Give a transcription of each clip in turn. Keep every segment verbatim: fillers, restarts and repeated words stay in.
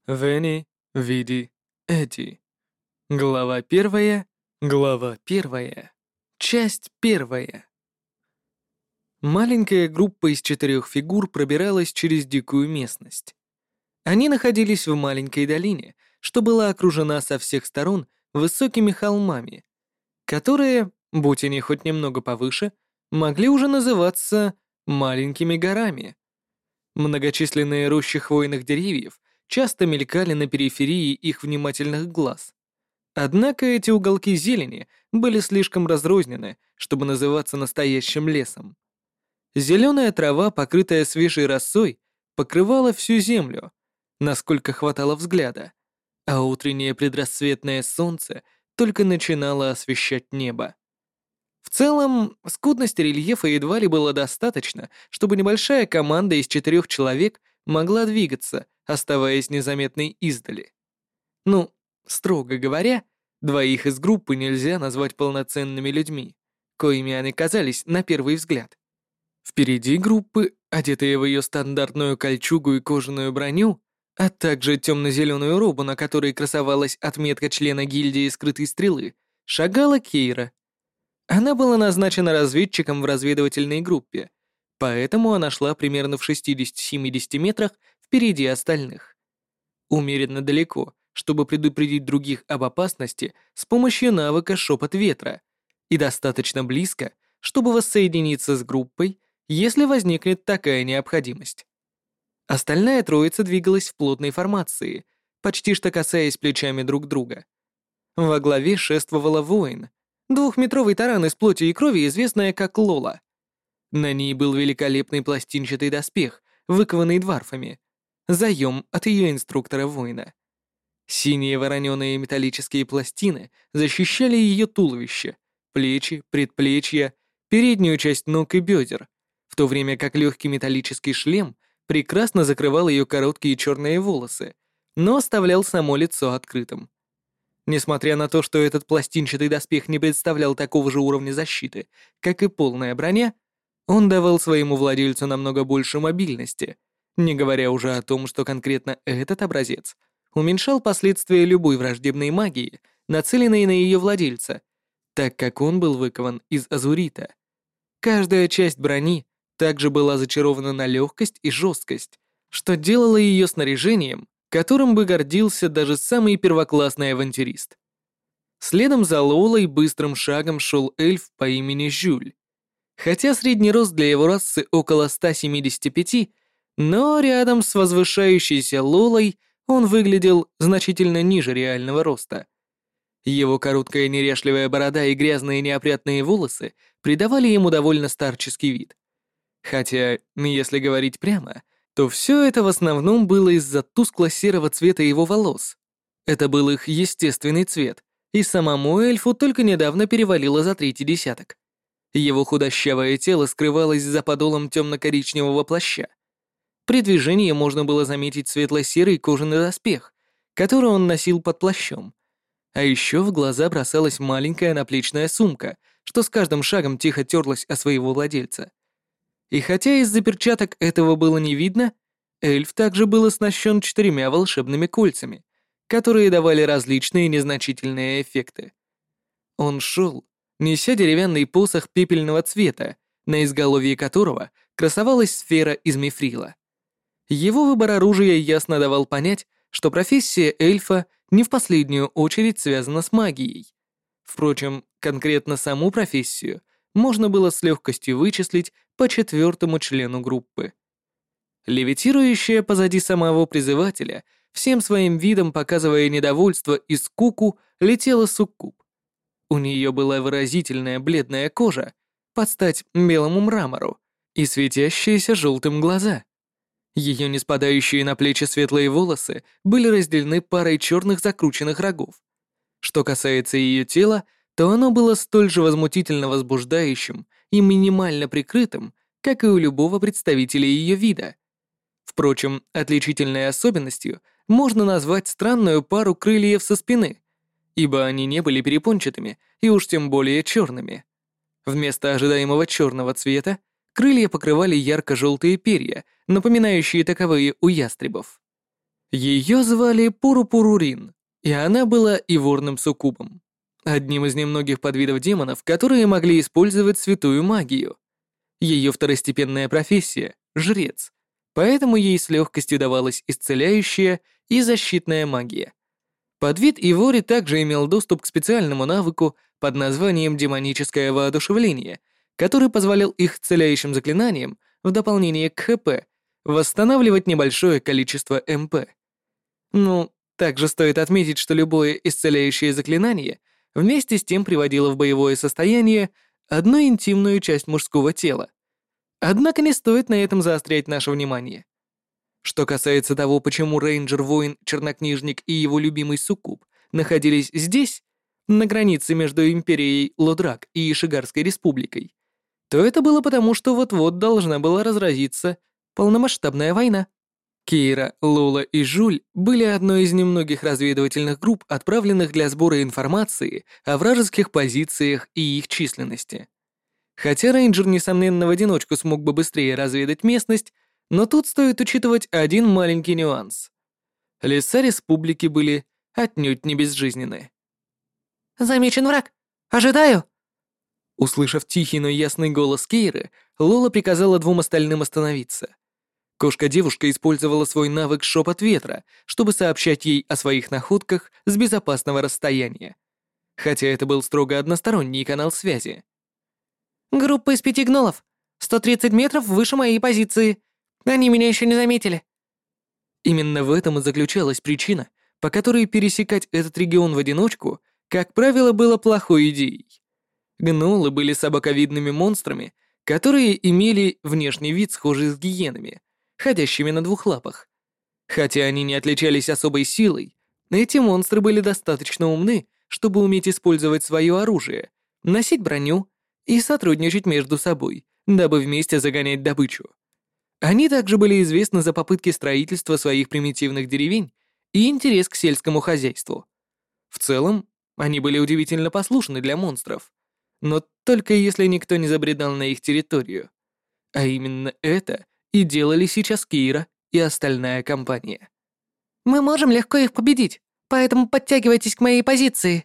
Вени, види, эти. Глава первая, глава первая, часть первая. Маленькая группа из четырех фигур пробиралась через дикую местность. Они находились в маленькой долине, что была окружена со всех сторон высокими холмами, которые, будь они хоть немного повыше, могли уже называться маленькими горами. Многочисленные рощи хвойных деревьев часто мелькали на периферии их внимательных глаз. Однако эти уголки зелени были слишком разрознены, чтобы называться настоящим лесом. Зеленая трава, покрытая свежей росой, покрывала всю землю, насколько хватало взгляда, а утреннее предрассветное солнце только начинало освещать небо. В целом, скудности рельефа едва ли было достаточно, чтобы небольшая команда из четырех человек могла двигаться, оставаясь незаметной издали. Ну, строго говоря, двоих из группы нельзя назвать полноценными людьми, коими они казались на первый взгляд. Впереди группы, одетые в ее стандартную кольчугу и кожаную броню, а также темно-зеленую робу, на которой красовалась отметка члена гильдии скрытой стрелы, шагала Кейра. Она была назначена разведчиком в разведывательной группе, поэтому она шла примерно в шестидесяти-семидесяти метрах впереди остальных. Умеренно далеко, чтобы предупредить других об опасности с помощью навыка «Шепот ветра», и достаточно близко, чтобы воссоединиться с группой, если возникнет такая необходимость. Остальная троица двигалась в плотной формации, почти что касаясь плечами друг друга. Во главе шествовала воин, двухметровый таран из плоти и крови, известная как Лола. На ней был великолепный пластинчатый доспех, выкованный дварфами, заем от ее инструктора-воина. Синие вороненые металлические пластины защищали ее туловище, плечи, предплечья, переднюю часть ног и бедер, в то время как легкий металлический шлем прекрасно закрывал ее короткие черные волосы, но оставлял само лицо открытым. Несмотря на то, что этот пластинчатый доспех не представлял такого же уровня защиты, как и полная броня, он давал своему владельцу намного больше мобильности, не говоря уже о том, что конкретно этот образец уменьшал последствия любой враждебной магии, нацеленной на ее владельца, так как он был выкован из азурита. Каждая часть брони также была зачарована на легкость и жесткость, что делало ее снаряжением, которым бы гордился даже самый первоклассный авантюрист. Следом за Лолой быстрым шагом шел эльф по имени Жюль. Хотя средний рост для его расы около ста семидесяти пяти, но рядом с возвышающейся Лолой он выглядел значительно ниже реального роста. Его короткая неряшливая борода и грязные неопрятные волосы придавали ему довольно старческий вид. Хотя, если говорить прямо, то все это в основном было из-за тускло-серого цвета его волос. Это был их естественный цвет, и самому эльфу только недавно перевалило за третий десяток. Его худощавое тело скрывалось за подолом темно-коричневого плаща. При движении можно было заметить светло-серый кожаный доспех, который он носил под плащом. А еще в глаза бросалась маленькая наплечная сумка, что с каждым шагом тихо терлась о своего владельца. И хотя из-за перчаток этого было не видно, эльф также был оснащен четырьмя волшебными кольцами, которые давали различные незначительные эффекты. Он шел, неся деревянный посох пепельного цвета, на изголовье которого красовалась сфера из мифрила. Его выбор оружия ясно давал понять, что профессия эльфа не в последнюю очередь связана с магией. Впрочем, конкретно саму профессию можно было с легкостью вычислить по четвертому члену группы. Левитирующая позади самого призывателя, всем своим видом показывая недовольство и скуку, летела суккуб. У нее была выразительная бледная кожа, под стать белому мрамору, и светящиеся желтым глаза. Ее неспадающие на плечи светлые волосы были разделены парой черных закрученных рогов. Что касается ее тела, то оно было столь же возмутительно возбуждающим и минимально прикрытым, как и у любого представителя ее вида. Впрочем, отличительной особенностью можно назвать странную пару крыльев со спины, ибо они не были перепончатыми и уж тем более черными. Вместо ожидаемого черного цвета крылья покрывали ярко-желтые перья, напоминающие таковые у ястребов. Ее звали Пурупурурин, и она была иворным суккубом, одним из немногих подвидов демонов, которые могли использовать святую магию. Ее второстепенная профессия — жрец, поэтому ей с легкостью давалась исцеляющая и защитная магия. Подвид Ивори также имел доступ к специальному навыку под названием «демоническое воодушевление», который позволял их исцеляющим заклинаниям, в дополнение к ХП, восстанавливать небольшое количество МП. Ну, также стоит отметить, что любое исцеляющее заклинание вместе с тем приводило в боевое состояние одну интимную часть мужского тела. Однако не стоит на этом заострять наше внимание. Что касается того, почему рейнджер-воин, чернокнижник и его любимый суккуб находились здесь, на границе между империей Лодрак и Ишигарской республикой, то это было потому, что вот-вот должна была разразиться полномасштабная война. Кейра, Лола и Жуль были одной из немногих разведывательных групп, отправленных для сбора информации о вражеских позициях и их численности. Хотя рейнджер, несомненно, в одиночку смог бы быстрее разведать местность, но тут стоит учитывать один маленький нюанс. Леса республики были отнюдь не безжизненны. «Замечен враг! Ожидаю!» Услышав тихий, но ясный голос Кейры, Лола приказала двум остальным остановиться. Кошка-девушка использовала свой навык «Шепот ветра», чтобы сообщать ей о своих находках с безопасного расстояния. Хотя это был строго односторонний канал связи. «Группа из пяти гнолов. сто тридцать метров выше моей позиции. Они меня еще не заметили». Именно в этом и заключалась причина, по которой пересекать этот регион в одиночку, как правило, было плохой идеей. Гнолы были собаковидными монстрами, которые имели внешний вид, схожий с гиенами, ходящими на двух лапах. Хотя они не отличались особой силой, эти монстры были достаточно умны, чтобы уметь использовать свое оружие, носить броню и сотрудничать между собой, дабы вместе загонять добычу. Они также были известны за попытки строительства своих примитивных деревень и интерес к сельскому хозяйству. В целом, они были удивительно послушны для монстров, но только если никто не забредал на их территорию. А именно это и делали сейчас Кейра и остальная компания. «Мы можем легко их победить, поэтому подтягивайтесь к моей позиции».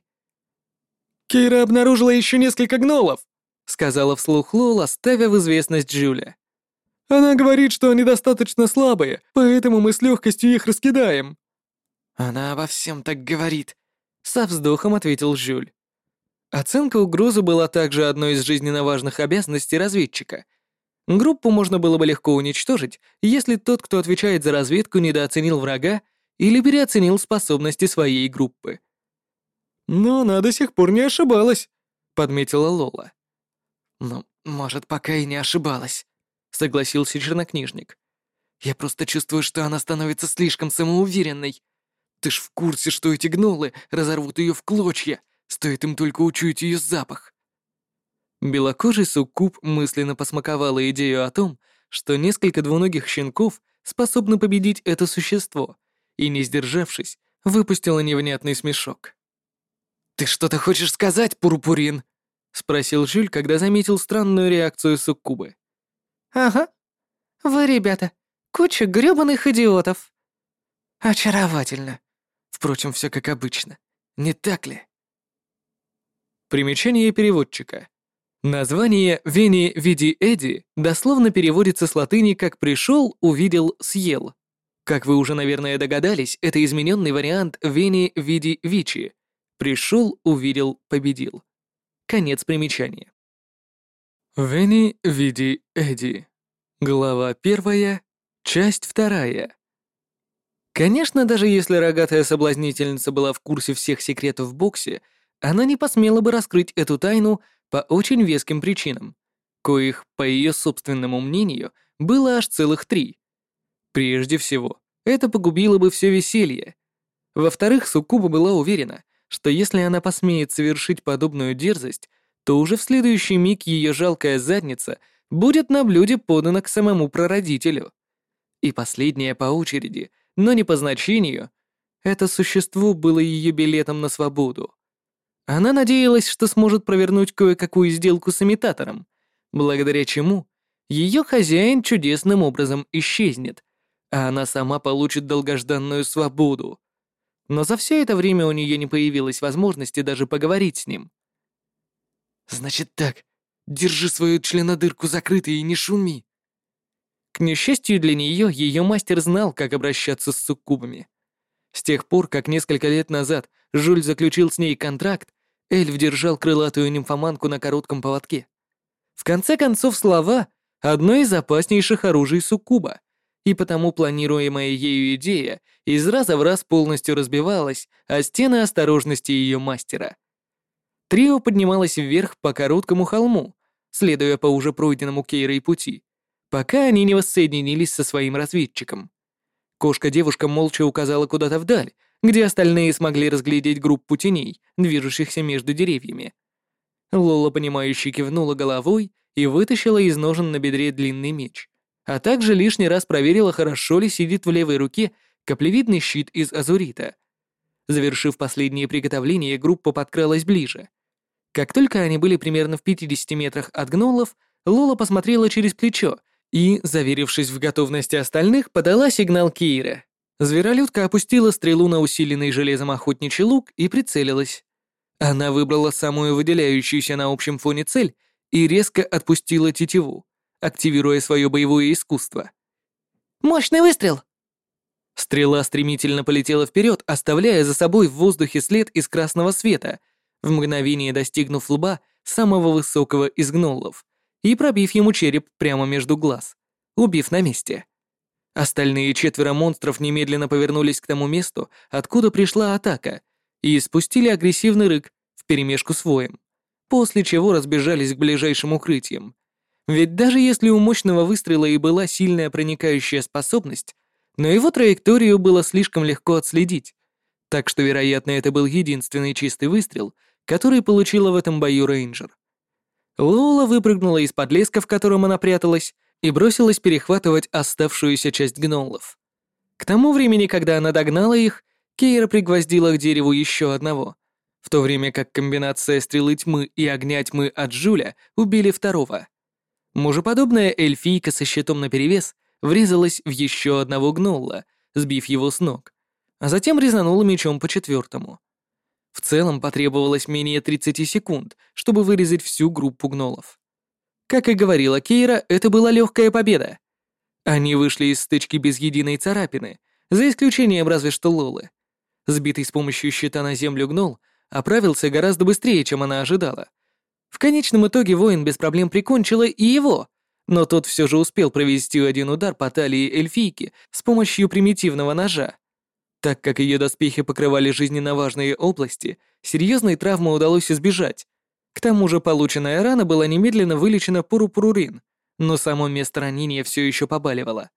«Кейра обнаружила еще несколько гнолов», — сказала вслух Лола, ставя в известность Джуля. «Она говорит, что они достаточно слабые, поэтому мы с легкостью их раскидаем». «Она обо всем так говорит», — со вздохом ответил Жюль. Оценка угрозы была также одной из жизненно важных обязанностей разведчика. Группу можно было бы легко уничтожить, если тот, кто отвечает за разведку, недооценил врага или переоценил способности своей группы. «Но она до сих пор не ошибалась», — подметила Лола. «Ну, может, пока и не ошибалась», — согласился чернокнижник. «Я просто чувствую, что она становится слишком самоуверенной. Ты ж в курсе, что эти гнолы разорвут ее в клочья, стоит им только учуять ее запах». Белокожий суккуб мысленно посмаковала идею о том, что несколько двуногих щенков способны победить это существо, и, не сдержавшись, выпустила невнятный смешок. «Ты что-то хочешь сказать, Пурпурин?» — спросил Жюль, когда заметил странную реакцию суккубы. «Ага. Вы, ребята, куча грёбаных идиотов». «Очаровательно. Впрочем, все как обычно. Не так ли?» Примечание переводчика. Название «Вени види Эди» дословно переводится с латыни как «пришел, увидел, съел». Как вы уже, наверное, догадались, это измененный вариант «Вени види Вичи» — «пришел, увидел, победил». Конец примечания. «Вени види Эди». Глава первая, часть вторая. Конечно, даже если рогатая соблазнительница была в курсе всех секретов в боксе, она не посмела бы раскрыть эту тайну по очень веским причинам, коих, по ее собственному мнению, было аж целых три. Прежде всего, это погубило бы все веселье. Во-вторых, суккуба была уверена, что если она посмеет совершить подобную дерзость, то уже в следующий миг ее жалкая задница будет на блюде подана к самому прародителю. И последнее по очереди, но не по значению, это существо было ее билетом на свободу. Она надеялась, что сможет провернуть кое-какую сделку с имитатором, благодаря чему ее хозяин чудесным образом исчезнет, а она сама получит долгожданную свободу. Но за все это время у нее не появилась возможности даже поговорить с ним. «Значит так, держи свою членодырку закрытой и не шуми». К несчастью для нее, ее мастер знал, как обращаться с суккубами. С тех пор, как несколько лет назад Жюль заключил с ней контракт, эльф держал крылатую нимфоманку на коротком поводке. В конце концов, слова — одно из опаснейших оружий суккуба, и потому планируемая ею идея из раза в раз полностью разбивалась о стены осторожности ее мастера. Трио поднималось вверх по короткому холму, следуя по уже пройденному Кейрой пути, пока они не воссоединились со своим разведчиком. Кошка-девушка молча указала куда-то вдаль, где остальные смогли разглядеть группу теней, движущихся между деревьями. Лола, понимающе кивнула головой и вытащила из ножен на бедре длинный меч, а также лишний раз проверила, хорошо ли сидит в левой руке каплевидный щит из азурита. Завершив последние приготовления, группа подкралась ближе. Как только они были примерно в пятидесяти метрах от гнолов, Лола посмотрела через плечо и, заверившись в готовности остальных, подала сигнал Кейра. Зверолюдка опустила стрелу на усиленный железом охотничий лук и прицелилась. Она выбрала самую выделяющуюся на общем фоне цель и резко отпустила тетиву, активируя свое боевое искусство. «Мощный выстрел!» Стрела стремительно полетела вперед, оставляя за собой в воздухе след из красного света, в мгновение достигнув лба самого высокого из гноллов и пробив ему череп прямо между глаз, убив на месте. Остальные четверо монстров немедленно повернулись к тому месту, откуда пришла атака, и спустили агрессивный рык вперемешку с воем, после чего разбежались к ближайшим укрытиям. Ведь даже если у мощного выстрела и была сильная проникающая способность, но его траекторию было слишком легко отследить, так что, вероятно, это был единственный чистый выстрел, который получила в этом бою рейнджер. Лола выпрыгнула из-под леска, в котором она пряталась, и бросилась перехватывать оставшуюся часть гноллов. К тому времени, когда она догнала их, Кейра пригвоздила к дереву еще одного, в то время как комбинация стрелы тьмы и огня тьмы от Жюля убили второго. Мужеподобная эльфийка со щитом наперевес врезалась в еще одного гнолла, сбив его с ног, а затем резанула мечом по четвертому. В целом потребовалось менее тридцати секунд, чтобы вырезать всю группу гнолов. Как и говорила Кейра, это была легкая победа. Они вышли из стычки без единой царапины, за исключением разве что Лолы. Сбитый с помощью щита на землю гнол оправился гораздо быстрее, чем она ожидала. В конечном итоге воин без проблем прикончила и его, но тот все же успел провести один удар по талии эльфийки с помощью примитивного ножа. Так как ее доспехи покрывали жизненно важные области, серьезной травмы удалось избежать. К тому же полученная рана была немедленно вылечена пурупурурин, но само место ранения все еще побаливало.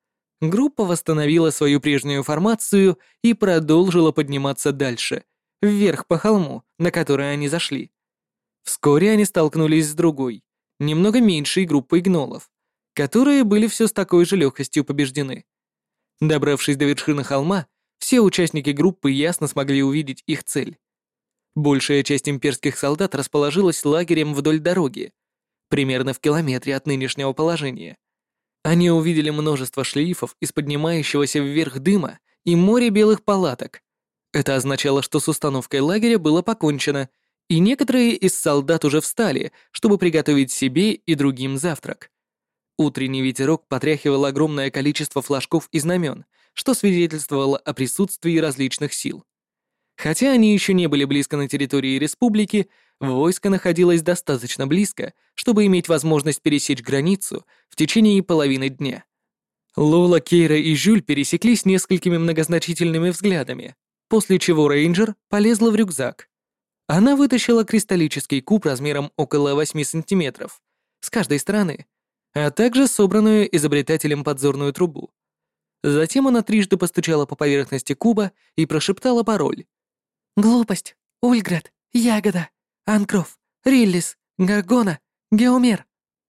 Группа восстановила свою прежнюю формацию и продолжила подниматься дальше, вверх по холму, на который они зашли. Вскоре они столкнулись с другой, немного меньшей группой гнолов, которые были все с такой же легкостью побеждены. Добравшись до вершины холма, все участники группы ясно смогли увидеть их цель. Большая часть имперских солдат расположилась лагерем вдоль дороги, примерно в километре от нынешнего положения. Они увидели множество шлейфов из поднимающегося вверх дыма и море белых палаток. Это означало, что с установкой лагеря было покончено, и некоторые из солдат уже встали, чтобы приготовить себе и другим завтрак. Утренний ветерок потряхивал огромное количество флажков и знамен, что свидетельствовало о присутствии различных сил. Хотя они еще не были близко на территории республики, войско находилось достаточно близко, чтобы иметь возможность пересечь границу в течение половины дня. Лола, Кейра и Жюль пересеклись несколькими многозначительными взглядами, после чего рейнджер полезла в рюкзак. Она вытащила кристаллический куб размером около восьми сантиметров с каждой стороны, а также собранную изобретателем подзорную трубу. Затем она трижды постучала по поверхности куба и прошептала пароль. «Глупость, Ульград, Ягода, Анкров, Риллис, Гаргона, Геомер».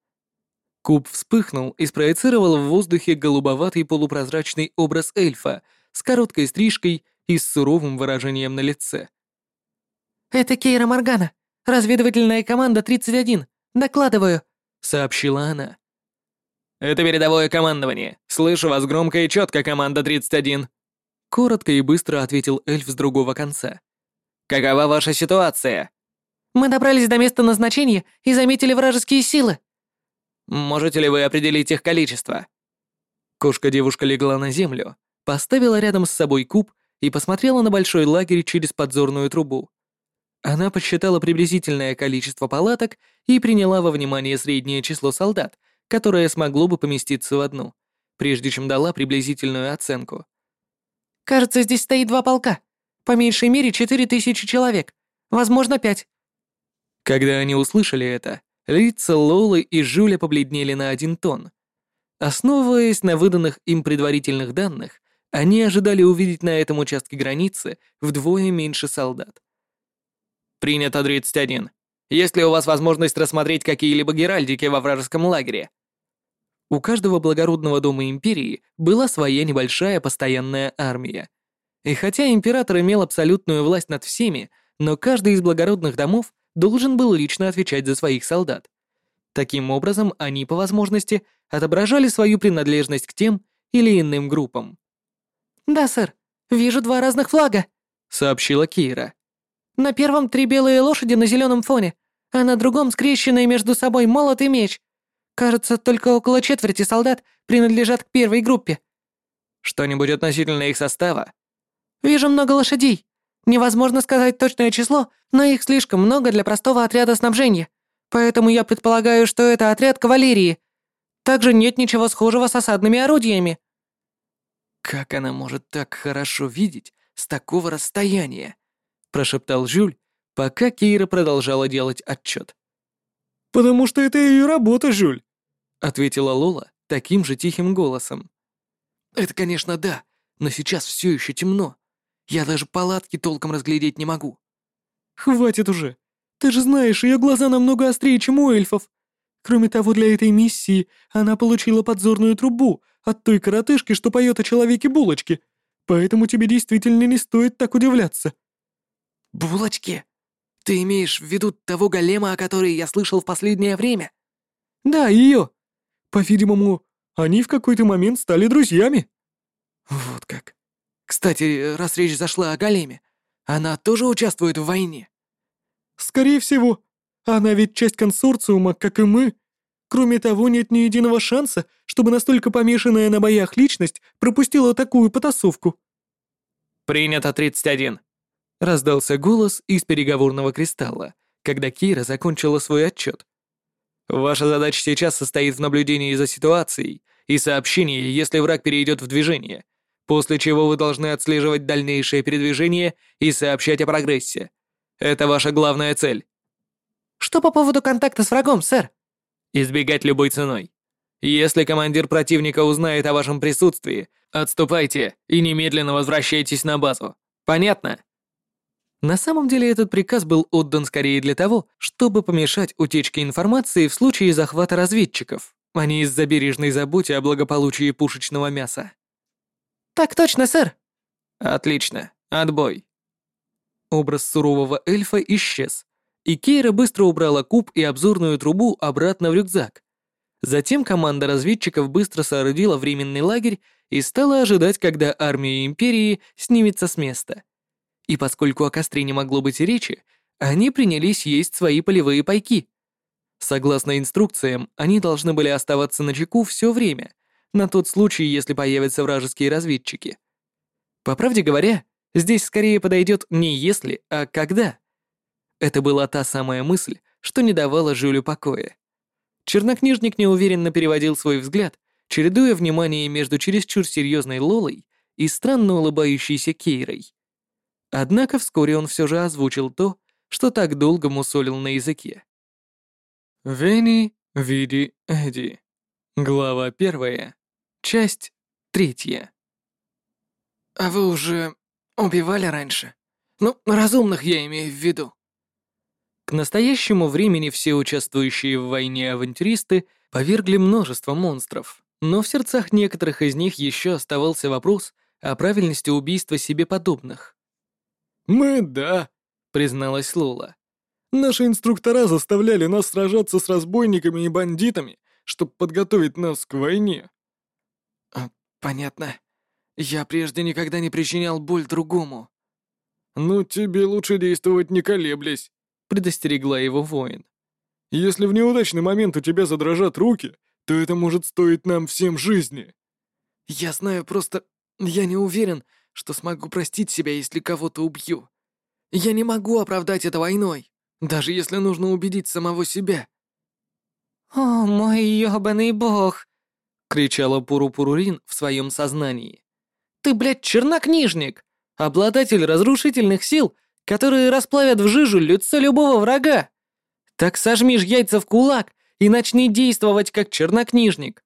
Куб вспыхнул и спроецировал в воздухе голубоватый полупрозрачный образ эльфа с короткой стрижкой и с суровым выражением на лице. «Это Кейра Моргана, разведывательная команда тридцать один, докладываю», — сообщила она. Это передовое командование. Слышу вас громко и четко, команда тридцать один. Коротко и быстро ответил эльф с другого конца. Какова ваша ситуация? Мы добрались до места назначения и заметили вражеские силы. Можете ли вы определить их количество? Кошка-девушка легла на землю, поставила рядом с собой куб и посмотрела на большой лагерь через подзорную трубу. Она подсчитала приблизительное количество палаток и приняла во внимание среднее число солдат, которое смогло бы поместиться в одну, прежде чем дала приблизительную оценку. Кажется, здесь стоит два полка. По меньшей мере четыре тысячи человек. Возможно, пять. Когда они услышали это, лица Лолы и Жюля побледнели на один тон. Основываясь на выданных им предварительных данных, они ожидали увидеть на этом участке границы вдвое меньше солдат. «Принято тридцать один. Есть ли у вас возможность рассмотреть какие-либо геральдики во вражеском лагере?» У каждого благородного дома Империи была своя небольшая постоянная армия. И хотя Император имел абсолютную власть над всеми, но каждый из благородных домов должен был лично отвечать за своих солдат. Таким образом, они, по возможности, отображали свою принадлежность к тем или иным группам. «Да, сэр. Вижу два разных флага», — сообщила Кейра. «На первом три белые лошади на зеленом фоне, а на другом скрещенные между собой молот и меч. Кажется, только около четверти солдат принадлежат к первой группе». «Что-нибудь относительно их состава?» «Вижу много лошадей. Невозможно сказать точное число, но их слишком много для простого отряда снабжения. Поэтому я предполагаю, что это отряд кавалерии. Также нет ничего схожего с осадными орудиями». «Как она может так хорошо видеть с такого расстояния?» — прошептал Жюль, пока Кейра продолжала делать отчет. «Потому что это ее работа, Жюль», — ответила Лола таким же тихим голосом. «Это, конечно, да, но сейчас все еще темно. Я даже палатки толком разглядеть не могу». «Хватит уже. Ты же знаешь, ее глаза намного острее, чем у эльфов. Кроме того, для этой миссии она получила подзорную трубу от той коротышки, что поет о человеке-булочке. Поэтому тебе действительно не стоит так удивляться». «Булочки? Ты имеешь в виду того голема, о которой я слышал в последнее время?» «Да, ее. По-видимому, они в какой-то момент стали друзьями». «Вот как. Кстати, раз речь зашла о големе, она тоже участвует в войне?» «Скорее всего. Она ведь часть консорциума, как и мы. Кроме того, нет ни единого шанса, чтобы настолько помешанная на боях личность пропустила такую потасовку». «Принято тридцать один», — раздался голос из переговорного кристалла, когда Кейра закончила свой отчет. «Ваша задача сейчас состоит в наблюдении за ситуацией и сообщении, если враг перейдет в движение, после чего вы должны отслеживать дальнейшее передвижение и сообщать о прогрессе. Это ваша главная цель». «Что по поводу контакта с врагом, сэр?» «Избегать любой ценой. Если командир противника узнает о вашем присутствии, отступайте и немедленно возвращайтесь на базу. Понятно?» На самом деле этот приказ был отдан скорее для того, чтобы помешать утечке информации в случае захвата разведчиков, а не из-за бережной заботы о благополучии пушечного мяса. «Так точно, сэр». «Отлично. Отбой». Образ сурового эльфа исчез, и Кейра быстро убрала куб и обзорную трубу обратно в рюкзак. Затем команда разведчиков быстро соорудила временный лагерь и стала ожидать, когда армия Империи снимется с места. И поскольку о костре не могло быть и речи, они принялись есть свои полевые пайки. Согласно инструкциям, они должны были оставаться начеку все время, на тот случай, если появятся вражеские разведчики. По правде говоря, здесь скорее подойдет не «если», а «когда». Это была та самая мысль, что не давала Жюлю покоя. Чернокнижник неуверенно переводил свой взгляд, чередуя внимание между чересчур серьезной Лолой и странно улыбающейся Кейрой. Однако вскоре он все же озвучил то, что так долго мусолил на языке. Вени, Види, Эди. Глава первая. Часть третья. «А вы уже убивали раньше? Ну, разумных я имею в виду». К настоящему времени все участвующие в войне авантюристы повергли множество монстров, но в сердцах некоторых из них еще оставался вопрос о правильности убийства себе подобных. «Мы — да», — призналась Лола. «Наши инструктора заставляли нас сражаться с разбойниками и бандитами, чтобы подготовить нас к войне». А, понятно. Я прежде никогда не причинял боль другому. «Ну, тебе лучше действовать не колеблясь», — предостерегла его воин. «Если в неудачный момент у тебя задрожат руки, то это может стоить нам всем жизни». Я знаю, просто я не уверен, что смогу простить себя, если кого-то убью. Я не могу оправдать это войной, даже если нужно убедить самого себя. «О, мой ёбаный бог!» — кричала Пуру-Пурурин в своем сознании. «Ты, блядь, чернокнижник! Обладатель разрушительных сил, которые расплавят в жижу лицо любого врага! Так сожми ж яйца в кулак и начни действовать как чернокнижник!»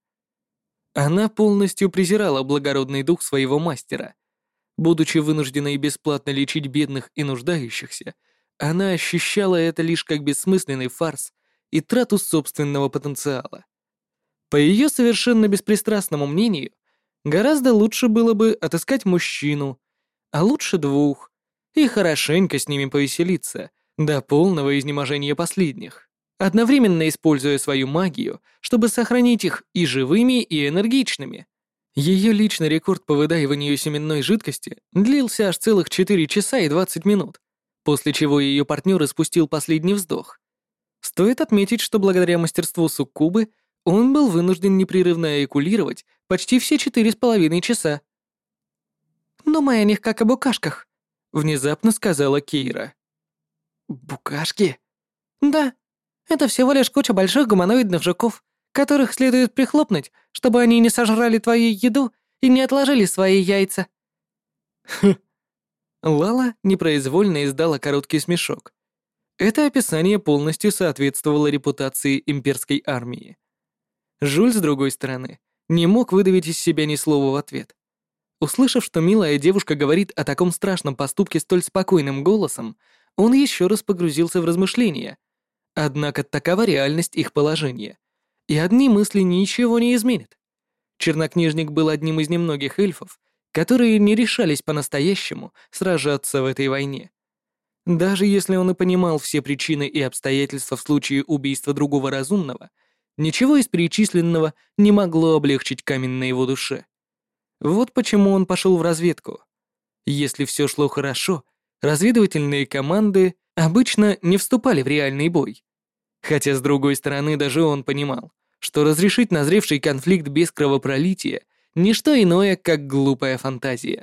Она полностью презирала благородный дух своего мастера. Будучи вынужденной бесплатно лечить бедных и нуждающихся, она ощущала это лишь как бессмысленный фарс и трату собственного потенциала. По ее совершенно беспристрастному мнению, гораздо лучше было бы отыскать мужчину, а лучше двух, и хорошенько с ними повеселиться, до полного изнеможения последних, одновременно используя свою магию, чтобы сохранить их и живыми, и энергичными. Ее личный рекорд по выдаиванию семенной жидкости длился аж целых четыре часа и двадцать минут, после чего ее партнер испустил последний вздох. Стоит отметить, что благодаря мастерству суккубы он был вынужден непрерывно эякулировать почти все четыре с половиной часа. «Думай о них как о букашках», — внезапно сказала Кейра. «Букашки?» «Да, это всего лишь куча больших гуманоидных жуков, которых следует прихлопнуть, чтобы они не сожрали твою еду и не отложили свои яйца». «Хм». Лала непроизвольно издала короткий смешок. Это описание полностью соответствовало репутации имперской армии. Жюль, с другой стороны, не мог выдавить из себя ни слова в ответ. Услышав, что милая девушка говорит о таком страшном поступке столь спокойным голосом, он еще раз погрузился в размышления. Однако такова реальность их положения. И одни мысли ничего не изменят. Чернокнижник был одним из немногих эльфов, которые не решались по-настоящему сражаться в этой войне. Даже если он и понимал все причины и обстоятельства в случае убийства другого разумного, ничего из перечисленного не могло облегчить камень на его душе. Вот почему он пошел в разведку. Если все шло хорошо, разведывательные команды обычно не вступали в реальный бой. Хотя, с другой стороны, даже он понимал, что разрешить назревший конфликт без кровопролития — ничто иное, как глупая фантазия.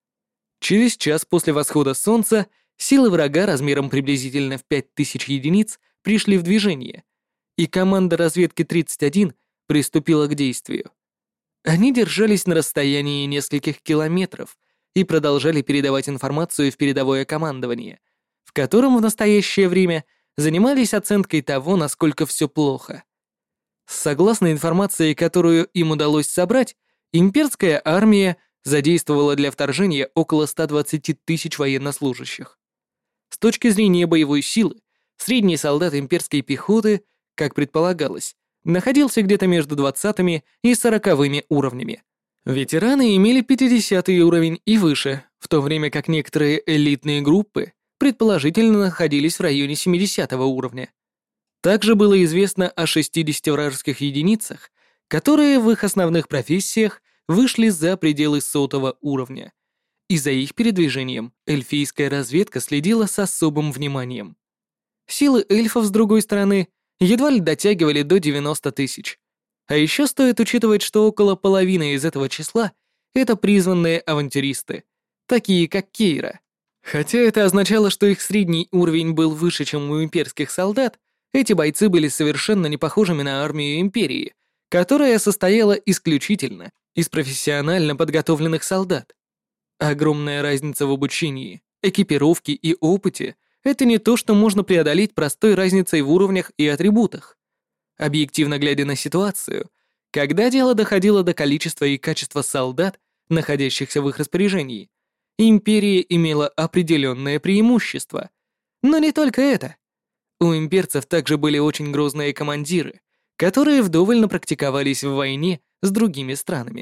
Через час после восхода солнца силы врага размером приблизительно в пять тысяч единиц пришли в движение, и команда разведки тридцать один приступила к действию. Они держались на расстоянии нескольких километров и продолжали передавать информацию в передовое командование, в котором в настоящее время занимались оценкой того, насколько все плохо. Согласно информации, которую им удалось собрать, имперская армия задействовала для вторжения около ста двадцати тысяч военнослужащих. С точки зрения боевой силы, средний солдат имперской пехоты, как предполагалось, находился где-то между двадцатыми и сороковыми уровнями. Ветераны имели пятидесятый уровень и выше, в то время как некоторые элитные группы предположительно находились в районе семидесятого уровня. Также было известно о шестидесяти вражеских единицах, которые в их основных профессиях вышли за пределы сотого уровня, и за их передвижением эльфийская разведка следила с особым вниманием. Силы эльфов, с другой стороны, едва ли дотягивали до девяноста тысяч. А еще стоит учитывать, что около половины из этого числа — это призванные авантюристы, такие как Кейра. Хотя это означало, что их средний уровень был выше, чем у имперских солдат, эти бойцы были совершенно не похожими на армию империи, которая состояла исключительно из профессионально подготовленных солдат. Огромная разница в обучении, экипировке и опыте — это не то, что можно преодолеть простой разницей в уровнях и атрибутах. Объективно глядя на ситуацию, когда дело доходило до количества и качества солдат, находящихся в их распоряжении, империя имела определенное преимущество. Но не только это. У имперцев также были очень грозные командиры, которые вдоволь напрактиковались в войне с другими странами.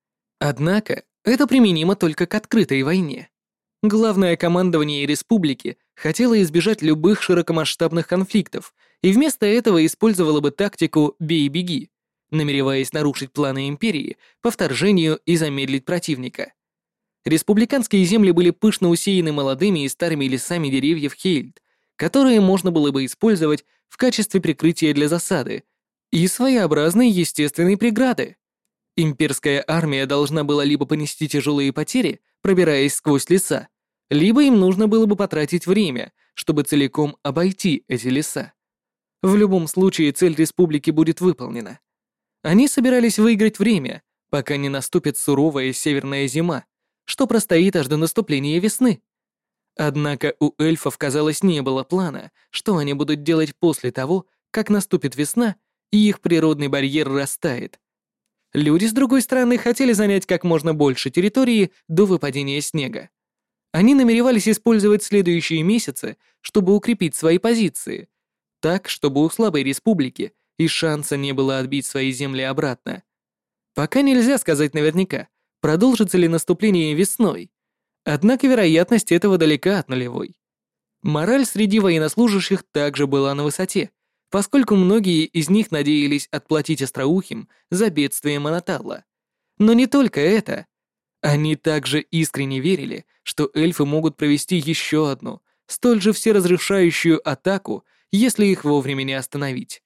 Однако это применимо только к открытой войне. Главное командование республики хотело избежать любых широкомасштабных конфликтов и вместо этого использовало бы тактику «бей-беги», намереваясь нарушить планы Империи по вторжению и замедлить противника. Республиканские земли были пышно усеяны молодыми и старыми лесами деревьев Хейльд, которые можно было бы использовать в качестве прикрытия для засады и своеобразной естественной преграды. Имперская армия должна была либо понести тяжелые потери, пробираясь сквозь леса, либо им нужно было бы потратить время, чтобы целиком обойти эти леса. В любом случае цель республики будет выполнена. Они собирались выиграть время, пока не наступит суровая северная зима, что простоит аж до наступления весны. Однако у эльфов, казалось, не было плана, что они будут делать после того, как наступит весна и их природный барьер растает. Люди, с другой стороны, хотели занять как можно больше территории до выпадения снега. Они намеревались использовать следующие месяцы, чтобы укрепить свои позиции, так, чтобы у слабой республики и шанса не было отбить свои земли обратно. Пока нельзя сказать наверняка, продолжится ли наступление весной, однако вероятность этого далека от нулевой. Мораль среди военнослужащих также была на высоте, поскольку многие из них надеялись отплатить остроухим за бедствие Моноталла. Но не только это. Они также искренне верили, что эльфы могут провести еще одну, столь же всеразрешающую атаку, если их вовремя не остановить.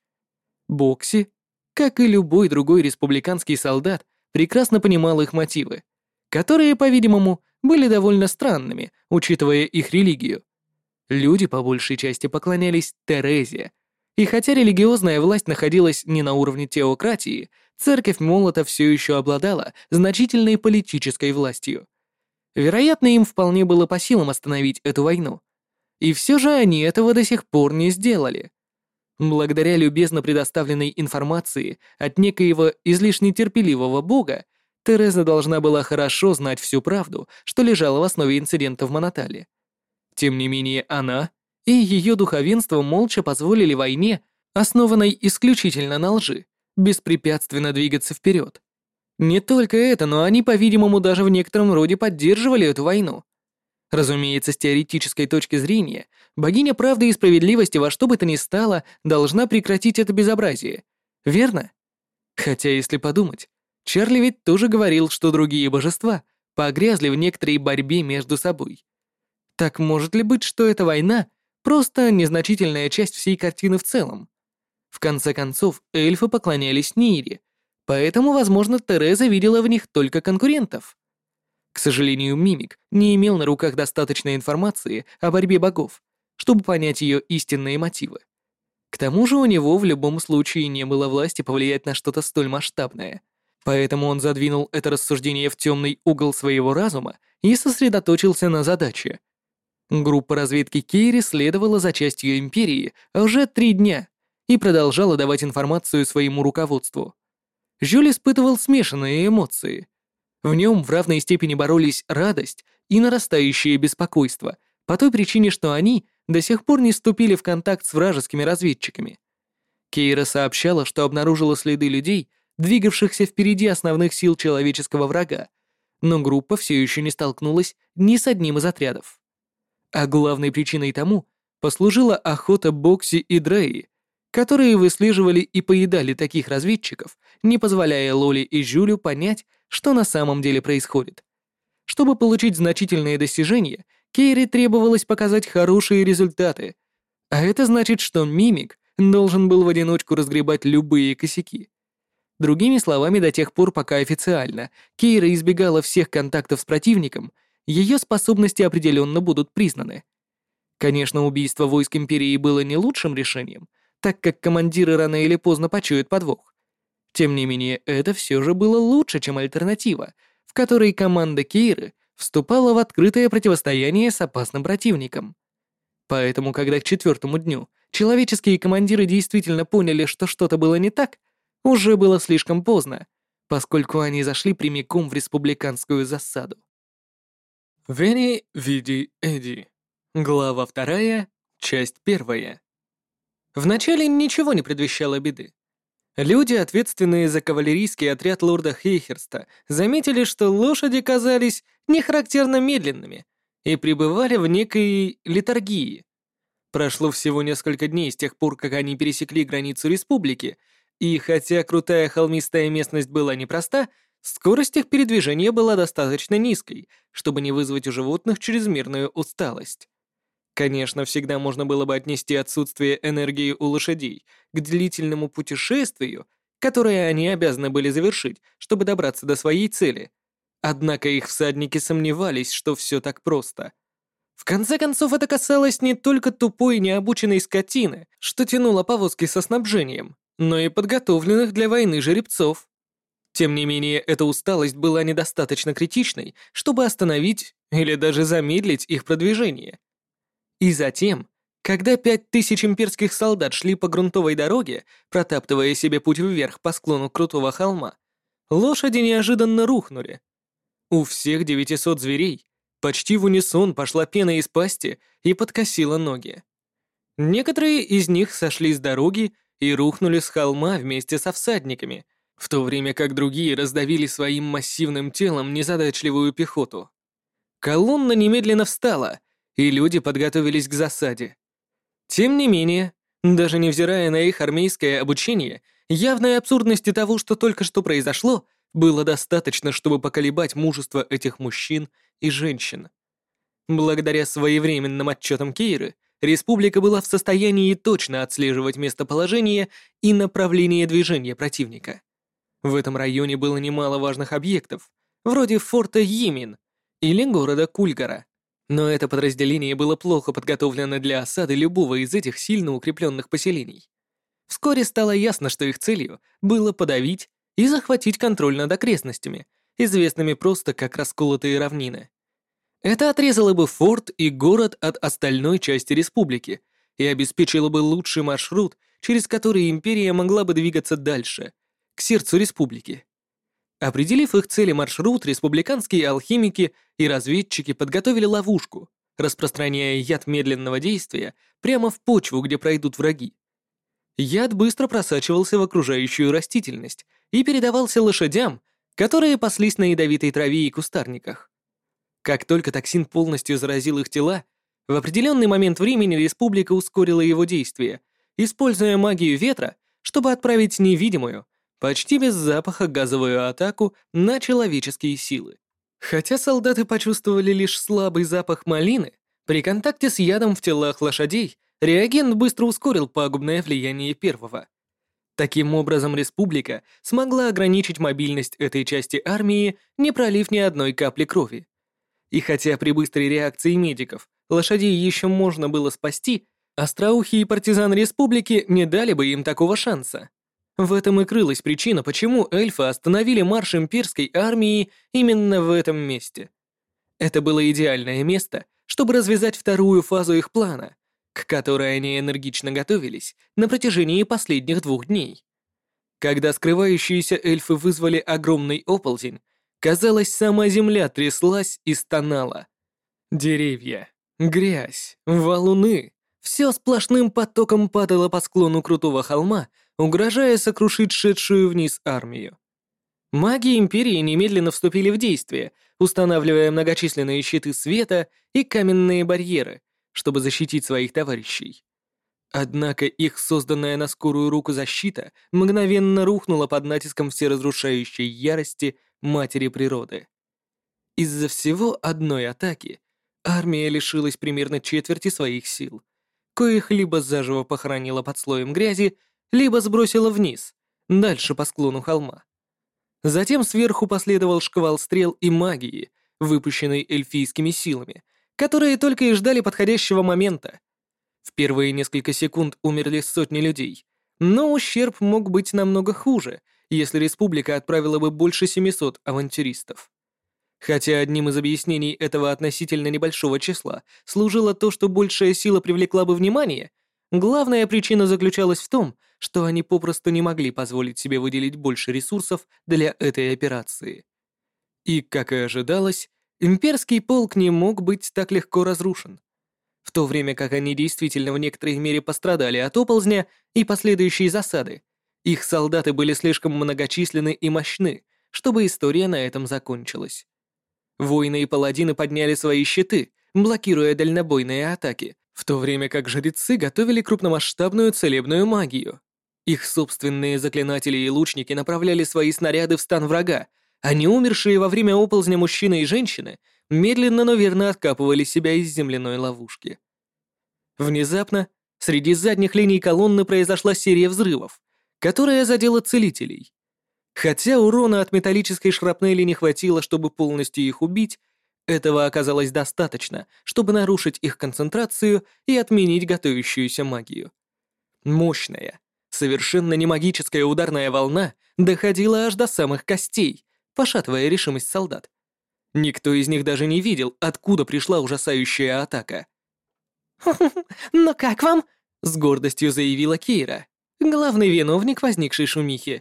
Бокси, как и любой другой республиканский солдат, прекрасно понимал их мотивы, которые, по-видимому, были довольно странными, учитывая их религию. Люди по большей части поклонялись Терезе, и хотя религиозная власть находилась не на уровне теократии, церковь Молота все еще обладала значительной политической властью. Вероятно, им вполне было по силам остановить эту войну. И все же они этого до сих пор не сделали. Благодаря любезно предоставленной информации от некоего излишне терпеливого бога, Тереза должна была хорошо знать всю правду, что лежало в основе инцидента в Монотале. Тем не менее, она и ее духовенство молча позволили войне, основанной исключительно на лжи, беспрепятственно двигаться вперед. Не только это, но они, по-видимому, даже в некотором роде поддерживали эту войну. Разумеется, с теоретической точки зрения, богиня правды и справедливости во что бы то ни стало должна прекратить это безобразие. Верно? Хотя, если подумать, Чарли ведь тоже говорил, что другие божества погрязли в некоторой борьбе между собой. Так может ли быть, что эта война — просто незначительная часть всей картины в целом? В конце концов, эльфы поклонялись Нире, поэтому, возможно, Тереза видела в них только конкурентов. К сожалению, Мимик не имел на руках достаточной информации о борьбе богов, чтобы понять ее истинные мотивы. К тому же у него в любом случае не было власти повлиять на что-то столь масштабное, поэтому он задвинул это рассуждение в темный угол своего разума и сосредоточился на задаче. Группа разведки Кейри следовала за частью Империи уже три дня и продолжала давать информацию своему руководству. Жюль испытывал смешанные эмоции. В нем в равной степени боролись радость и нарастающее беспокойство по той причине, что они до сих пор не вступили в контакт с вражескими разведчиками. Кейра сообщала, что обнаружила следы людей, двигавшихся впереди основных сил человеческого врага, но группа все еще не столкнулась ни с одним из отрядов. А главной причиной тому послужила охота Бокси и Дреи, которые выслеживали и поедали таких разведчиков, не позволяя Лоли и Жюлю понять, что на самом деле происходит. Чтобы получить значительные достижения, Кейри требовалось показать хорошие результаты, а это значит, что Мимик должен был в одиночку разгребать любые косяки. Другими словами, до тех пор, пока официально Кейра избегала всех контактов с противником, ее способности определенно будут признаны. Конечно, убийство войск Империи было не лучшим решением, так как командиры рано или поздно почуют подвох. Тем не менее, это все же было лучше, чем альтернатива, в которой команда Кейры вступала в открытое противостояние с опасным противником. Поэтому, когда к четвертому дню человеческие командиры действительно поняли, что что-то было не так, уже было слишком поздно, поскольку они зашли прямиком в республиканскую засаду. Вени, Види, Эди. Глава вторая, часть первая. Вначале ничего не предвещало беды. Люди, ответственные за кавалерийский отряд лорда Хейхерста, заметили, что лошади казались нехарактерно медленными и пребывали в некой летаргии. Прошло всего несколько дней с тех пор, как они пересекли границу республики, И хотя крутая холмистая местность была непроста, скорость их передвижения была достаточно низкой, чтобы не вызвать у животных чрезмерную усталость. Конечно, всегда можно было бы отнести отсутствие энергии у лошадей к длительному путешествию, которое они обязаны были завершить, чтобы добраться до своей цели. Однако их всадники сомневались, что все так просто. В конце концов, это касалось не только тупой необученной скотины, что тянула повозки со снабжением, но и подготовленных для войны жеребцов. Тем не менее, эта усталость была недостаточно критичной, чтобы остановить или даже замедлить их продвижение. И затем, когда пять тысяч имперских солдат шли по грунтовой дороге, протаптывая себе путь вверх по склону крутого холма, лошади неожиданно рухнули. У всех девятисот зверей почти в унисон пошла пена из пасти и подкосила ноги. Некоторые из них сошли с дороги и рухнули с холма вместе со всадниками, в то время как другие раздавили своим массивным телом незадачливую пехоту. Колонна немедленно встала, и люди подготовились к засаде. Тем не менее, даже невзирая на их армейское обучение, явной абсурдности того, что только что произошло, было достаточно, чтобы поколебать мужество этих мужчин и женщин. Благодаря своевременным отчетам Кейры, республика была в состоянии точно отслеживать местоположение и направление движения противника. В этом районе было немало важных объектов, вроде форта Йимин или города Кульгара. Но это подразделение было плохо подготовлено для осады любого из этих сильно укрепленных поселений. Вскоре стало ясно, что их целью было подавить и захватить контроль над окрестностями, известными просто как расколотые равнины. Это отрезало бы форт и город от остальной части республики и обеспечило бы лучший маршрут, через который империя могла бы двигаться дальше, к сердцу республики. Определив их цели маршрут, республиканские алхимики и разведчики подготовили ловушку, распространяя яд медленного действия прямо в почву, где пройдут враги. Яд быстро просачивался в окружающую растительность и передавался лошадям, которые паслись на ядовитой траве и кустарниках. Как только токсин полностью заразил их тела, в определенный момент времени республика ускорила его действие, используя магию ветра, чтобы отправить невидимую, почти без запаха газовую атаку на человеческие силы. Хотя солдаты почувствовали лишь слабый запах малины, при контакте с ядом в телах лошадей реагент быстро ускорил пагубное влияние первого. Таким образом, республика смогла ограничить мобильность этой части армии, не пролив ни одной капли крови. И хотя при быстрой реакции медиков лошадей еще можно было спасти, остроухие партизаны республики не дали бы им такого шанса. В этом и крылась причина, почему эльфы остановили марш имперской армии именно в этом месте. Это было идеальное место, чтобы развязать вторую фазу их плана, к которой они энергично готовились на протяжении последних двух дней. Когда скрывающиеся эльфы вызвали огромный оползень, казалось, сама земля тряслась и стонала. Деревья, грязь, валуны — все сплошным потоком падало по склону крутого холма, угрожая сокрушить шедшую вниз армию. Маги Империи немедленно вступили в действие, устанавливая многочисленные щиты света и каменные барьеры, чтобы защитить своих товарищей. Однако их созданная на скорую руку защита мгновенно рухнула под натиском всеразрушающей ярости матери природы. Из-за всего одной атаки армия лишилась примерно четверти своих сил, коих либо заживо похоронила под слоем грязи, либо сбросила вниз, дальше по склону холма. Затем сверху последовал шквал стрел и магии, выпущенной эльфийскими силами, которые только и ждали подходящего момента. В первые несколько секунд умерли сотни людей, но ущерб мог быть намного хуже, если республика отправила бы больше семисот авантюристов. Хотя одним из объяснений этого относительно небольшого числа служило то, что большая сила привлекла бы внимание, главная причина заключалась в том, что они попросту не могли позволить себе выделить больше ресурсов для этой операции. И, как и ожидалось, имперский полк не мог быть так легко разрушен. В то время как они действительно в некоторой мере пострадали от оползня и последующей засады, их солдаты были слишком многочисленны и мощны, чтобы история на этом закончилась. Воины и паладины подняли свои щиты, блокируя дальнобойные атаки, в то время как жрецы готовили крупномасштабную целебную магию. Их собственные заклинатели и лучники направляли свои снаряды в стан врага, а неумершие во время оползня мужчины и женщины медленно, но верно откапывали себя из земляной ловушки. Внезапно среди задних линий колонны произошла серия взрывов, которая задела целителей. Хотя урона от металлической шрапнели не хватило, чтобы полностью их убить, этого оказалось достаточно, чтобы нарушить их концентрацию и отменить готовящуюся магию. Мощная, совершенно не магическая ударная волна доходила аж до самых костей, пошатывая решимость солдат. Никто из них даже не видел, откуда пришла ужасающая атака. «Ну как вам?» — с гордостью заявила Кейра, главный виновник возникшей шумихи.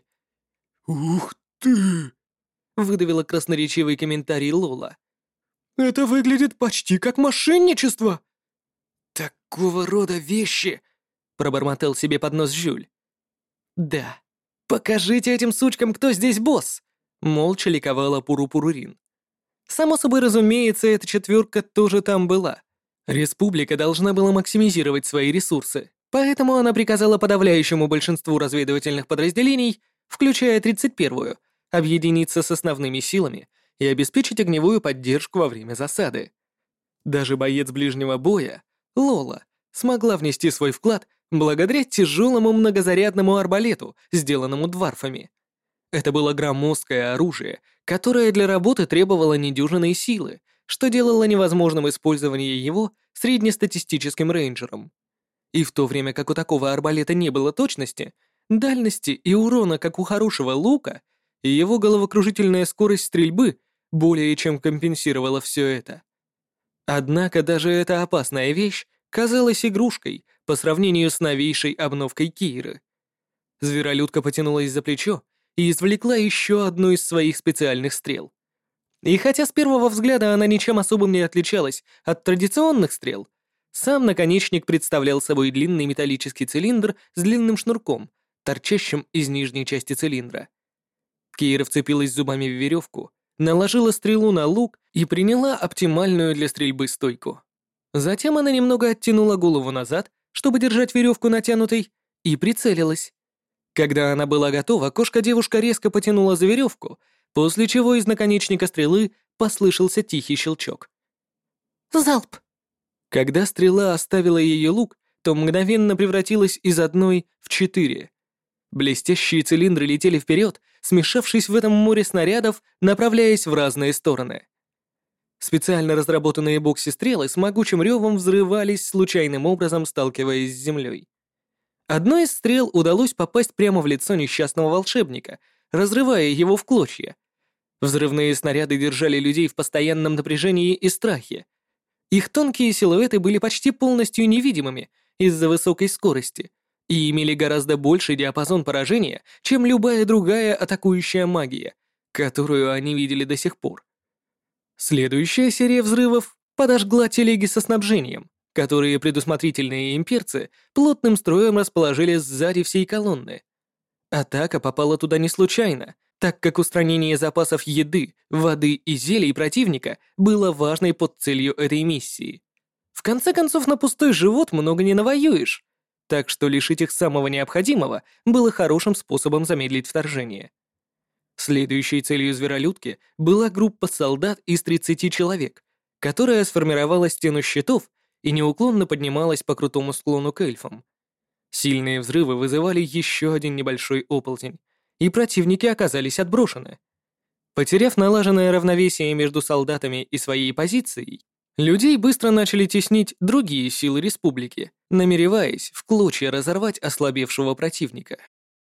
«Ух ты!» — выдавила красноречивый комментарий Лола. «Это выглядит почти как мошенничество!» «Такого рода вещи!» — пробормотал себе под нос Жюль. «Да, покажите этим сучкам, кто здесь босс!» — молча ликовала Пуру-Пурурин. Само собой разумеется, эта четверка тоже там была. Республика должна была максимизировать свои ресурсы, поэтому она приказала подавляющему большинству разведывательных подразделений, включая тридцать первую, объединиться с основными силами и обеспечить огневую поддержку во время засады. Даже боец ближнего боя, Лола, смогла внести свой вклад благодаря тяжелому многозарядному арбалету, сделанному дварфами. Это было громоздкое оружие, которое для работы требовало недюжинной силы, что делало невозможным использование его среднестатистическим рейнджером. И в то время как у такого арбалета не было точности, дальности и урона, как у хорошего лука, и его головокружительная скорость стрельбы более чем компенсировала все это. Однако даже эта опасная вещь казалась игрушкой по сравнению с новейшей обновкой Кейры. Зверолюдка потянулась за плечо и извлекла еще одну из своих специальных стрел. И хотя с первого взгляда она ничем особым не отличалась от традиционных стрел, сам наконечник представлял собой длинный металлический цилиндр с длинным шнурком, торчащим из нижней части цилиндра. Кейра вцепилась зубами в веревку, наложила стрелу на лук и приняла оптимальную для стрельбы стойку. Затем она немного оттянула голову назад, чтобы держать веревку натянутой, и прицелилась. Когда она была готова, кошка-девушка резко потянула за веревку, после чего из наконечника стрелы послышался тихий щелчок. «Залп!» Когда стрела оставила ее лук, то мгновенно превратилась из одной в четыре. Блестящие цилиндры летели вперед, смешавшись в этом море снарядов, направляясь в разные стороны. Специально разработанные бокси-стрелы с могучим ревом взрывались случайным образом, сталкиваясь с землей. Одной из стрел удалось попасть прямо в лицо несчастного волшебника, разрывая его в клочья. Взрывные снаряды держали людей в постоянном напряжении и страхе. Их тонкие силуэты были почти полностью невидимыми из-за высокой скорости и имели гораздо больший диапазон поражения, чем любая другая атакующая магия, которую они видели до сих пор. Следующая серия взрывов подожгла телеги со снабжением, которые предусмотрительные имперцы плотным строем расположили сзади всей колонны. Атака попала туда не случайно, так как устранение запасов еды, воды и зелий противника было важной подцелью этой миссии. В конце концов, на пустой живот много не навоюешь, так что лишить их самого необходимого было хорошим способом замедлить вторжение. Следующей целью зверолюдки была группа солдат из тридцати человек, которая сформировала стену щитов и неуклонно поднималась по крутому склону к эльфам. Сильные взрывы вызывали еще один небольшой оползень, и противники оказались отброшены. Потеряв налаженное равновесие между солдатами и своей позицией, людей быстро начали теснить другие силы республики, намереваясь в клочья разорвать ослабевшего противника.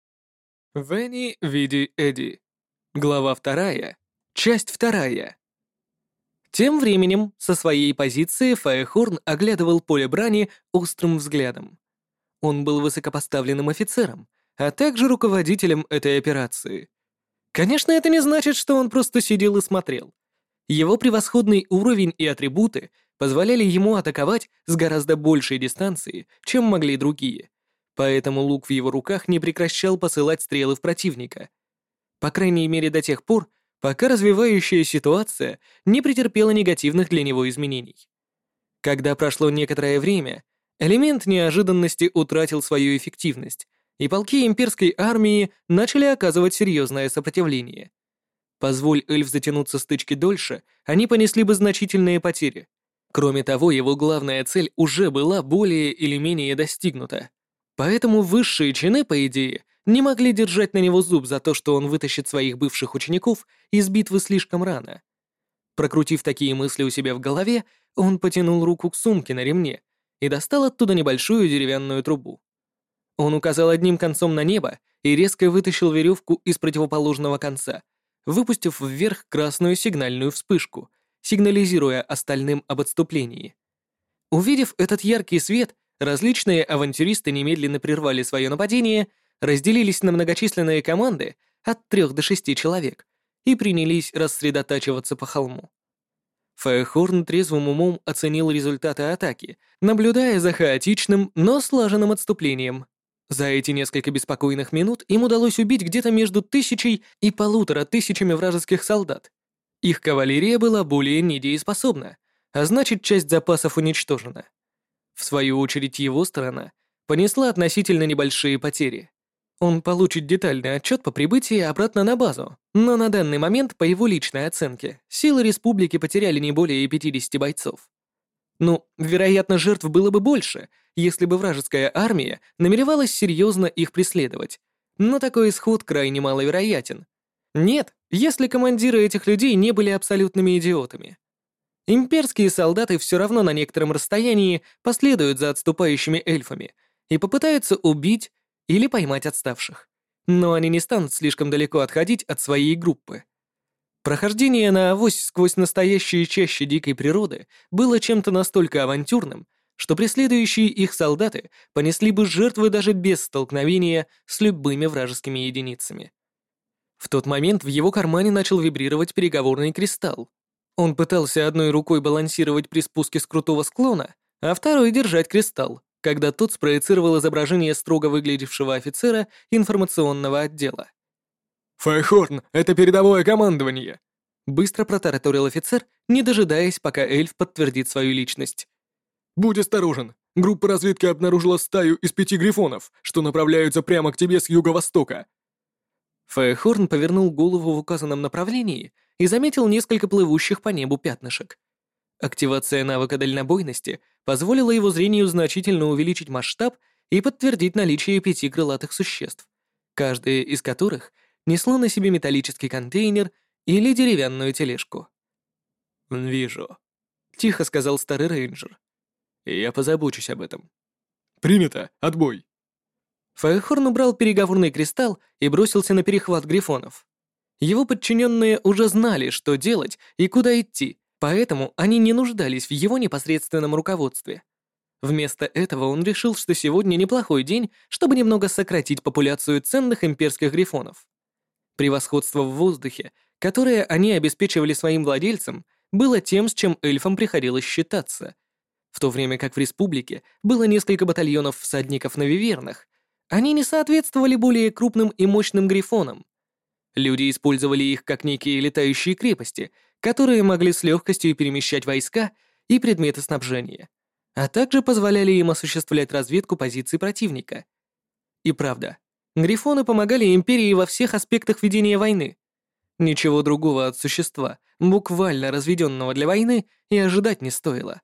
Венни Види Эдди. Глава вторая. Часть вторая. Тем временем со своей позиции Фаехорн оглядывал поле брани острым взглядом. Он был высокопоставленным офицером, а также руководителем этой операции. Конечно, это не значит, что он просто сидел и смотрел. Его превосходный уровень и атрибуты позволяли ему атаковать с гораздо большей дистанции, чем могли другие, поэтому лук в его руках не прекращал посылать стрелы в противника. По крайней мере до тех пор, пока развивающая ситуация не претерпела негативных для него изменений. Когда прошло некоторое время, элемент неожиданности утратил свою эффективность, и полки имперской армии начали оказывать серьезное сопротивление. Позволь эльф затянуться стычки дольше, они понесли бы значительные потери. Кроме того, его главная цель уже была более или менее достигнута. Поэтому высшие чины, по идее, не могли держать на него зуб за то, что он вытащит своих бывших учеников из битвы слишком рано. Прокрутив такие мысли у себя в голове, он потянул руку к сумке на ремне и достал оттуда небольшую деревянную трубу. Он указал одним концом на небо и резко вытащил веревку из противоположного конца, выпустив вверх красную сигнальную вспышку, сигнализируя остальным об отступлении. Увидев этот яркий свет, различные авантюристы немедленно прервали свое нападение, разделились на многочисленные команды от трех до шести человек и принялись рассредотачиваться по холму. Фаехорн трезвым умом оценил результаты атаки, наблюдая за хаотичным, но слаженным отступлением. За эти несколько беспокойных минут им удалось убить где-то между тысячей и полутора тысячами вражеских солдат. Их кавалерия была более недееспособна, а значит, часть запасов уничтожена. В свою очередь, его сторона понесла относительно небольшие потери. Он получит детальный отчет по прибытии обратно на базу, но на данный момент, по его личной оценке, силы республики потеряли не более пятидесяти бойцов. Ну, вероятно, жертв было бы больше, если бы вражеская армия намеревалась серьезно их преследовать, но такой исход крайне маловероятен. Нет, если командиры этих людей не были абсолютными идиотами. Имперские солдаты все равно на некотором расстоянии последуют за отступающими эльфами и попытаются убить или поймать отставших. Но они не станут слишком далеко отходить от своей группы. Прохождение на авось сквозь настоящие чащи дикой природы было чем-то настолько авантюрным, что преследующие их солдаты понесли бы жертвы даже без столкновения с любыми вражескими единицами. В тот момент в его кармане начал вибрировать переговорный кристалл. Он пытался одной рукой балансировать при спуске с крутого склона, а второй держать кристалл, когда тот спроецировал изображение строго выглядевшего офицера информационного отдела. «Фаехорн, это передовое командование!» Быстро протараторил офицер, не дожидаясь, пока эльф подтвердит свою личность. «Будь осторожен. Группа разведки обнаружила стаю из пяти грифонов, что направляются прямо к тебе с юго-востока». Фаехорн повернул голову в указанном направлении и заметил несколько плывущих по небу пятнышек. Активация навыка дальнобойности позволила его зрению значительно увеличить масштаб и подтвердить наличие пяти крылатых существ, каждое из которых несло на себе металлический контейнер или деревянную тележку. «Вижу», — тихо сказал старый рейнджер. «Я позабочусь об этом». «Принято. Отбой». Фаехорн убрал переговорный кристалл и бросился на перехват грифонов. Его подчиненные уже знали, что делать и куда идти, поэтому они не нуждались в его непосредственном руководстве. Вместо этого он решил, что сегодня неплохой день, чтобы немного сократить популяцию ценных имперских грифонов. Превосходство в воздухе, которое они обеспечивали своим владельцам, было тем, с чем эльфам приходилось считаться. В то время как в республике было несколько батальонов всадников на вивернах, они не соответствовали более крупным и мощным грифонам. Люди использовали их как некие летающие крепости, которые могли с легкостью перемещать войска и предметы снабжения, а также позволяли им осуществлять разведку позиций противника. И правда, грифоны помогали империи во всех аспектах ведения войны. Ничего другого от существа, буквально разведенного для войны, и ожидать не стоило.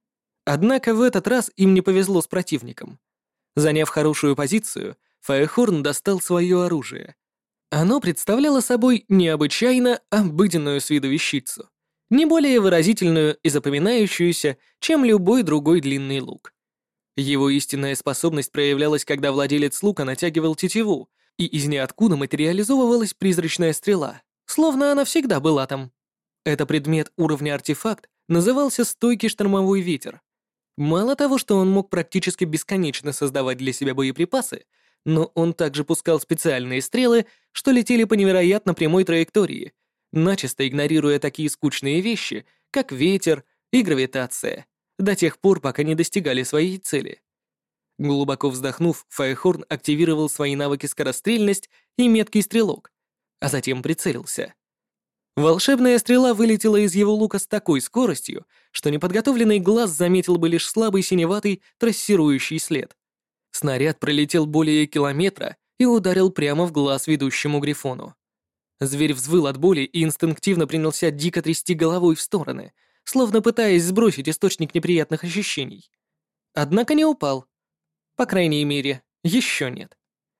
Однако в этот раз им не повезло с противником. Заняв хорошую позицию, Фаехорн достал свое оружие. Оно представляло собой необычайно обыденную с виду вещицу, не более выразительную и запоминающуюся, чем любой другой длинный лук. Его истинная способность проявлялась, когда владелец лука натягивал тетиву, и из ниоткуда материализовывалась призрачная стрела, словно она всегда была там. Это предмет уровня артефакт назывался «Стойкий штормовой ветер». Мало того, что он мог практически бесконечно создавать для себя боеприпасы, но он также пускал специальные стрелы, что летели по невероятно прямой траектории, начисто игнорируя такие скучные вещи, как ветер и гравитация, до тех пор, пока не достигали своей цели. Глубоко вздохнув, Фаехорн активировал свои навыки скорострельность и меткий стрелок, а затем прицелился. Волшебная стрела вылетела из его лука с такой скоростью, что неподготовленный глаз заметил бы лишь слабый синеватый трассирующий след. Снаряд пролетел более километра и ударил прямо в глаз ведущему Грифону. Зверь взвыл от боли и инстинктивно принялся дико трясти головой в стороны, словно пытаясь сбросить источник неприятных ощущений. Однако не упал. По крайней мере, еще нет.